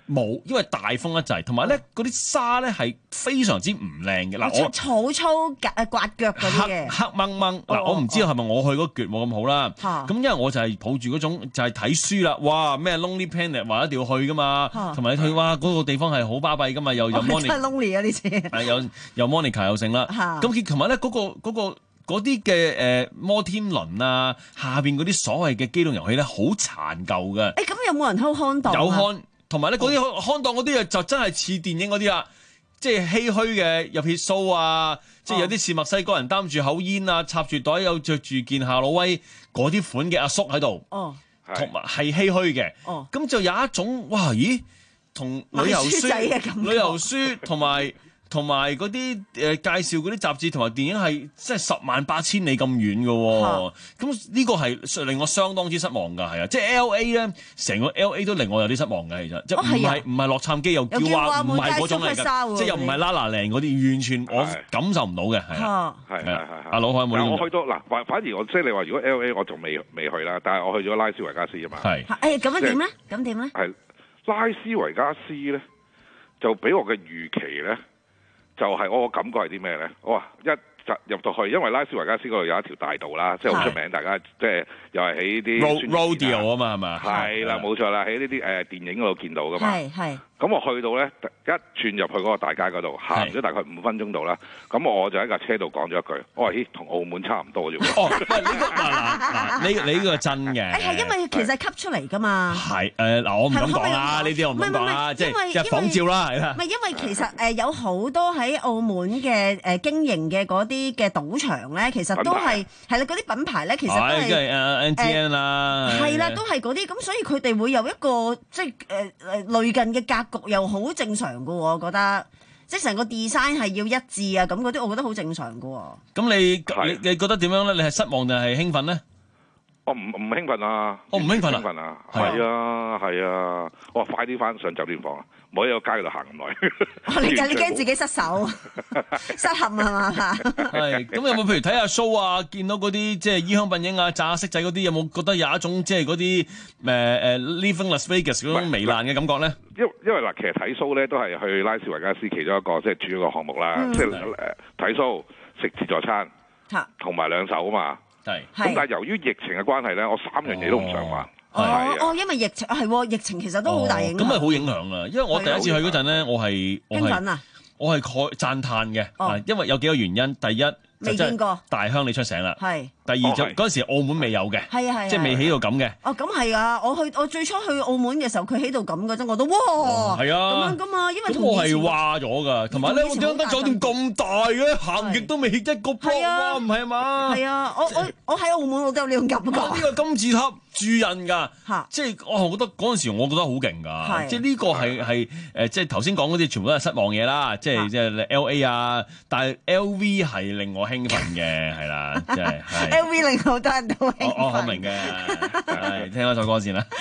冇，因為大風一滯，同埋咧嗰啲沙咧係非常之唔靚嘅。嗱，我草粗刮刮腳嗰啲嘅， 黑掹掹。嗱，我唔知道係咪我去嗰橛冇咁好啦。咁因為我就係抱住嗰種就係睇書啦。哇，咩 Lonely Planet 話一定要去噶嘛，同埋你去哇嗰個地方係好巴閉噶嘛，又有 Monica， 真係 lonely 啊呢次。 係有有 Monica 又剩啦。咁佢同埋咧嗰個嗰個嗰啲嘅誒摩天輪啊，下邊嗰啲所謂嘅機動遊戲咧，好殘舊嘅。 誒咁有冇人去看檔？ 有看。同埋咧，嗰啲看檔嗰啲啊，就真係似電影嗰啲啦，即係唏噓嘅入血鬚啊，即係有啲似墨西哥人擔住口煙啊，插住袋有着住件夏魯威嗰啲款嘅阿叔喺度，同埋係唏噓嘅。咁就有一種哇，咦，同旅遊書、旅遊書同埋。同埋嗰啲誒介紹嗰啲雜誌同埋電影係即係十萬八千里咁遠嘅喎，咁呢個係令我相當之失望㗎，係啊，即係 L A 咧，成個 L A 都令我有啲失望嘅，其實即係唔係唔係洛杉磯又叫話唔係嗰種嚟㗎，即係又唔係La La Land嗰啲，完全我感受唔到嘅，係啊，係係係。阿老海有冇呢個？ 我去到嗱，反反而我即係你話，如果 L A 我仲未未去啦，但係我去咗拉斯維加斯啊嘛。 係。 誒咁樣點咧？咁點咧？ 係拉斯維加斯咧，就俾我嘅預期咧。就係我個感覺係啲咩咧？哇！一入到去，因為拉斯維加斯嗰度有一條大道啦，即係好出名，大家即係又係喺啲 rodeo 啊嘛，係咪？ 係啦，冇錯啦，喺呢啲誒電影嗰度見到噶嘛。 係係。 咁我去到咧，一轉入去嗰個大街嗰度，行咗大概五分鐘度啦。咁我就喺架車度講咗一句：我話咦，同澳門差唔多啫喎。 哦，喂，呢個嗱嗱，你你呢個真嘅。 誒係因為其實係吸出嚟㗎嘛。 係誒嗱，我唔敢講啦，呢啲我唔敢講啦，即係即係仿照啦，係啦。 唔係因為其實誒有好多喺澳門嘅誒經營嘅嗰啲嘅賭場咧，其實都係係啦，嗰啲品牌咧，其實都係誒 N T N 啦， 係啦，都係嗰啲，咁所以佢哋會有一個即係誒誒類近嘅格局，又好正常㗎喎，我覺得，即係成個 design 係要一致啊，咁嗰啲我覺得好正常㗎喎。 咁你你你覺得點樣咧？你係失望定係興奮咧？ 我唔唔興奮啊！ 我唔興奮啊！ 興奮啊！係啊係啊！我話快啲翻上酒店房啊！唔好喺個街度行咁耐。 你你驚自己失手失陷係嘛？ 係咁有冇譬如睇下 show 啊，見到嗰啲即係衣香鬢影啊、炸色仔嗰啲，有冇覺得有一種即係嗰啲誒誒 Living Las Vegas 嗰種糜爛嘅感覺咧？ 因因為嗱，其實睇 show 咧都係去拉斯維加斯其中一個即係主要個項目啦，即係誒睇 show 食自助餐，同埋兩手啊嘛。係，咁但係由於疫情嘅關係咧，我三樣嘢都唔想玩。 哦哦，因為疫情係疫情，其實都好大影響。 咁咪好影響啊！因為我第一次去嗰陣咧，我係我係我係慨讚嘆嘅，因為有幾個原因。第一， 未見過大鄉里出醒啦。 係。 第二就嗰陣時澳門未有嘅， 係啊係， 即係未起到咁嘅。 哦，咁係啊！我去我最初去澳門嘅時候，佢起到咁嘅啫，我都哇， 係啊， 咁樣噶嘛，因為咁我係話咗㗎，同埋咧，我點解間酒店咁大嘅，行極都未一個 block 哇，唔係嘛？ 係啊，我我我喺澳門我都有呢種感覺。 呢個金字塔住人㗎，即係我覺得嗰陣時我覺得好勁㗎，即係呢個係係誒，即係頭先講嗰啲全部都係失望嘢啦，即係即係 L A 啊，但係 L V 係令我興奮嘅，係啦，即係係。 L V 令好多人都興奮。 我我明嘅，係聽嗰首歌先啦。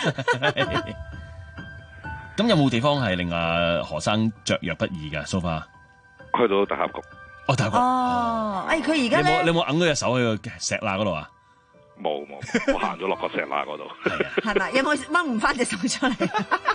咁有冇地方係令阿何生雀躍不已嘅 so far？ 去到大峽谷。 哦，大峽谷。 哦，誒佢而家咧， 你有冇揞咗隻手喺個石罅嗰度啊？ 冇冇，我行咗落個石罅嗰度。 係啊。 係咪？有冇掹唔翻隻手出嚟？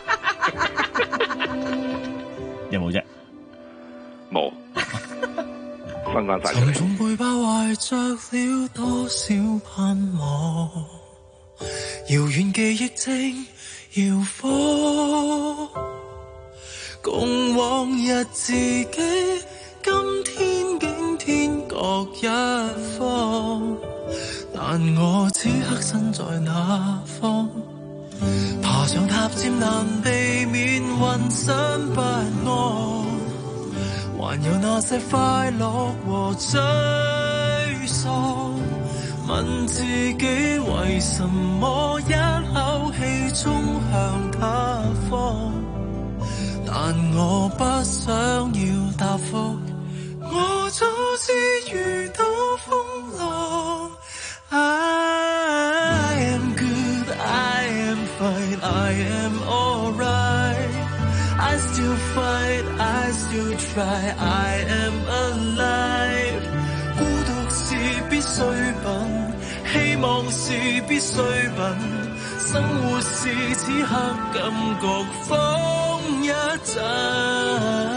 有冇啫？ 冇。分翻晒。 沉重背包懷着了多少盼望，遙遠記憶正搖晃，共往日自己，今天竟天各一方，但我此刻身在哪方？爬上塔尖難避免渾身不安，還有那些快樂和沮喪，問自己為什麼一口氣衝向他方，但我不想要答覆，我早知遇到風浪。I am good, I am fine, I am alright, I still fight, I still try, I am alive。 孤獨是必需品，希望是必需品，生活是此刻感覺方一陣。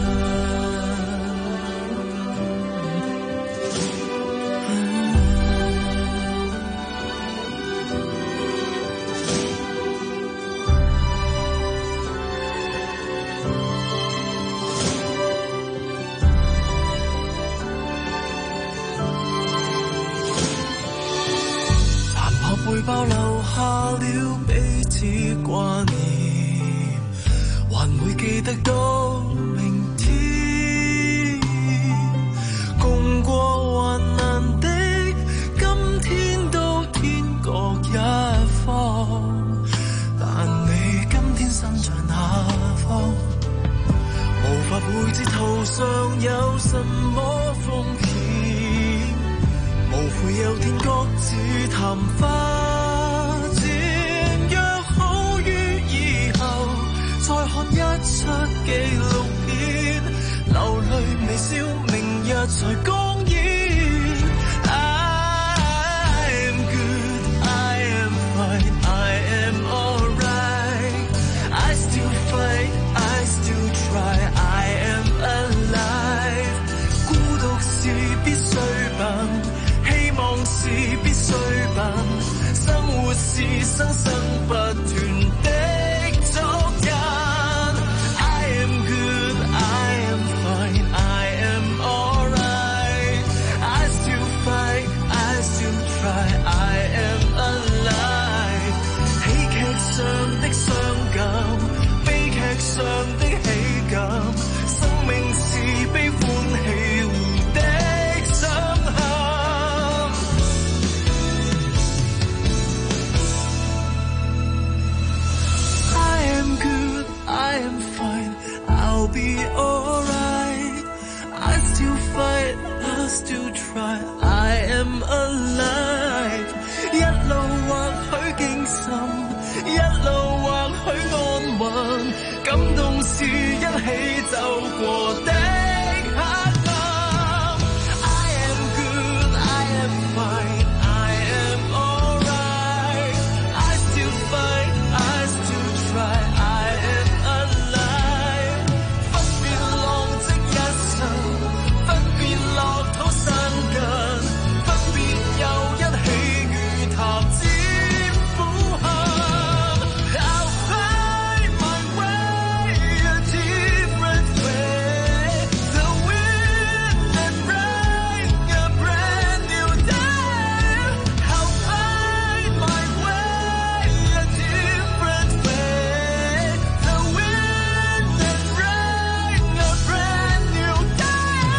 背包留下了彼此掛念，還會記得到明天。共過患難的今天都天各一方，但你今天身在哪方？無法會知頭上有什麼風險，無悔有天各自談花漸約好於以後再看一出紀錄片，流淚微笑明日才公演。I am good, I am fine, I am alright. I still fight, I still try, I am alive. 孤獨是必需品，希望是必需品，生活是生生不斷的足印。I am good, I am fine, I am alright. I still fight, I still try, I am alive. 喜劇上的傷感，悲劇上的喜感，生命是悲歡喜互的傷痕。I am fine, I'll be alright. I still fight, I still try, I am alive. 一路或許驚心，一路或許安穩，感動是一起走過的黑暗。I am good, I am fine, I am alright. I still fight, I still try, I am alive. 分別浪跡一生，分別落土生根，分別又一起與他接苦行。I'll find my way a different way. The wind and rain, a brand new day. I'll find my way a different way. The wind and rain, a brand new day.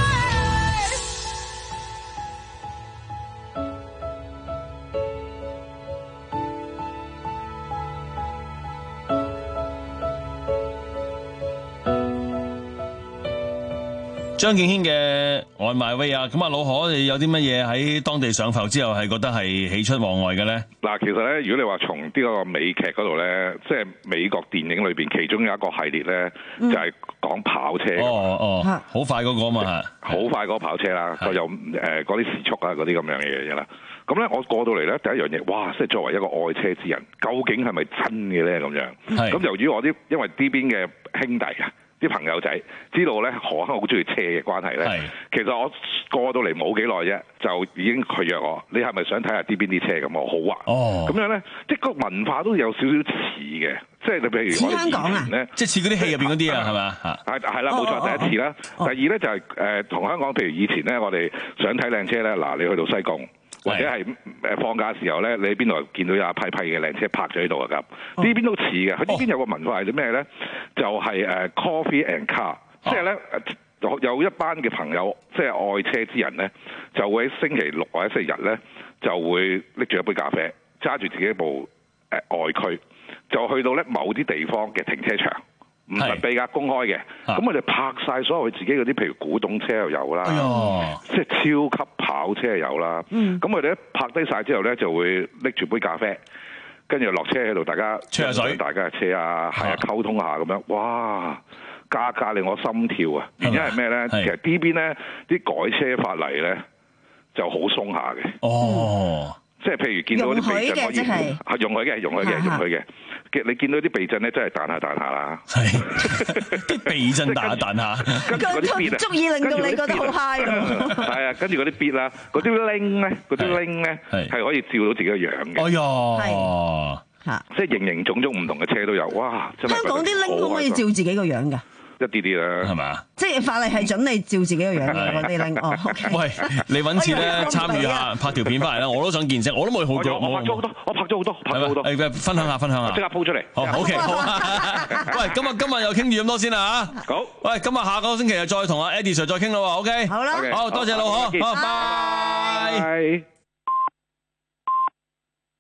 張敬軒嘅外賣威啊，咁啊老何，你有啲乜嘢喺當地上浮之後係覺得係喜出望外嘅咧？ 嗱，其實咧，如果你話從呢個美劇嗰度咧，即係美國電影裏邊其中有一個系列咧，就係講跑車。 哦哦，好快嗰個嘛， 好快嗰個跑車啦，就有誒嗰啲時速啊嗰啲咁樣嘅嘢啦。咁咧，我過到嚟咧，第一樣嘢，哇！即係作為一個愛車之人，究竟係咪真嘅咧？咁樣，咁由於我啲因為呢邊嘅兄弟啊。啲朋友仔知道咧，何生好中意車嘅關係咧，其實我過到嚟冇幾耐啫，就已經佢約我，你係咪想睇下啲邊啲車咁？我好啊，哦，咁樣咧，即係個文化都有少少似嘅，即係你譬如我哋以前咧， 即係似嗰啲戲入邊嗰啲啊，係咪？ 係係啦，冇錯，第一次啦。第二咧就係誒同香港，譬如以前咧，我哋想睇靚車咧，嗱，你去到西貢。或者係誒放假時候咧，你喺邊度見到有一批批嘅靚車泊咗喺度啊？咁呢邊都似嘅，佢呢邊有個文化係啲咩咧？就係誒 coffee and car，即係咧有一班嘅朋友，即係愛車之人咧，就會喺星期六或者星期日咧，就會拎住一杯咖啡，揸住自己一部誒外驅，就去到咧某啲地方嘅停車場。唔係秘㗎，公開嘅。咁我哋泊晒所有佢自己嗰啲，譬如古董車又有啦，哎、即係超級跑車又有啦。咁我哋一泊低晒之後咧，就會拎住杯咖啡，跟住落車喺度，大家吹下水，大家嘅車啊，係啊，溝通下咁樣。哇！價格令我心跳啊！原因係咩咧？其實呢邊咧啲改車法例咧就好鬆下嘅。哦。即係譬如見到啲避震可以係容許嘅，容許嘅，容許嘅。 你見到啲避震咧，真係彈下彈下啦。 係啲避震彈下彈下， 跟住嗰啲 beat 啊， 足以令到你覺得好 high 咯。 係啊，跟住嗰啲 beat 啦，嗰啲 link 咧，嗰啲 link 咧係可以照到自己嘅樣嘅。 哎呀， 嚇！ 即係形形種種唔同嘅車都有，哇！真係香港啲 link 可唔可以照自己個樣㗎？ 一啲啲啦， 係咪啊？ 即係法例係準你照自己個樣嘅嗰啲 link。哦，OK。 喂，你揾次咧參與下拍條片翻嚟啦，我都想見識，我都冇去過。 我拍咗好多，我拍咗好多，拍咗好多。 誒，分享下，分享下。 即刻 po 出嚟。 好 ，OK，好啊。喂，今日今日又傾住咁多先啦嚇。 好。 喂，今日下個星期又再同阿 Eddie Sir 再傾啦喎，OK。 好啦。 好多謝老何，好，拜拜。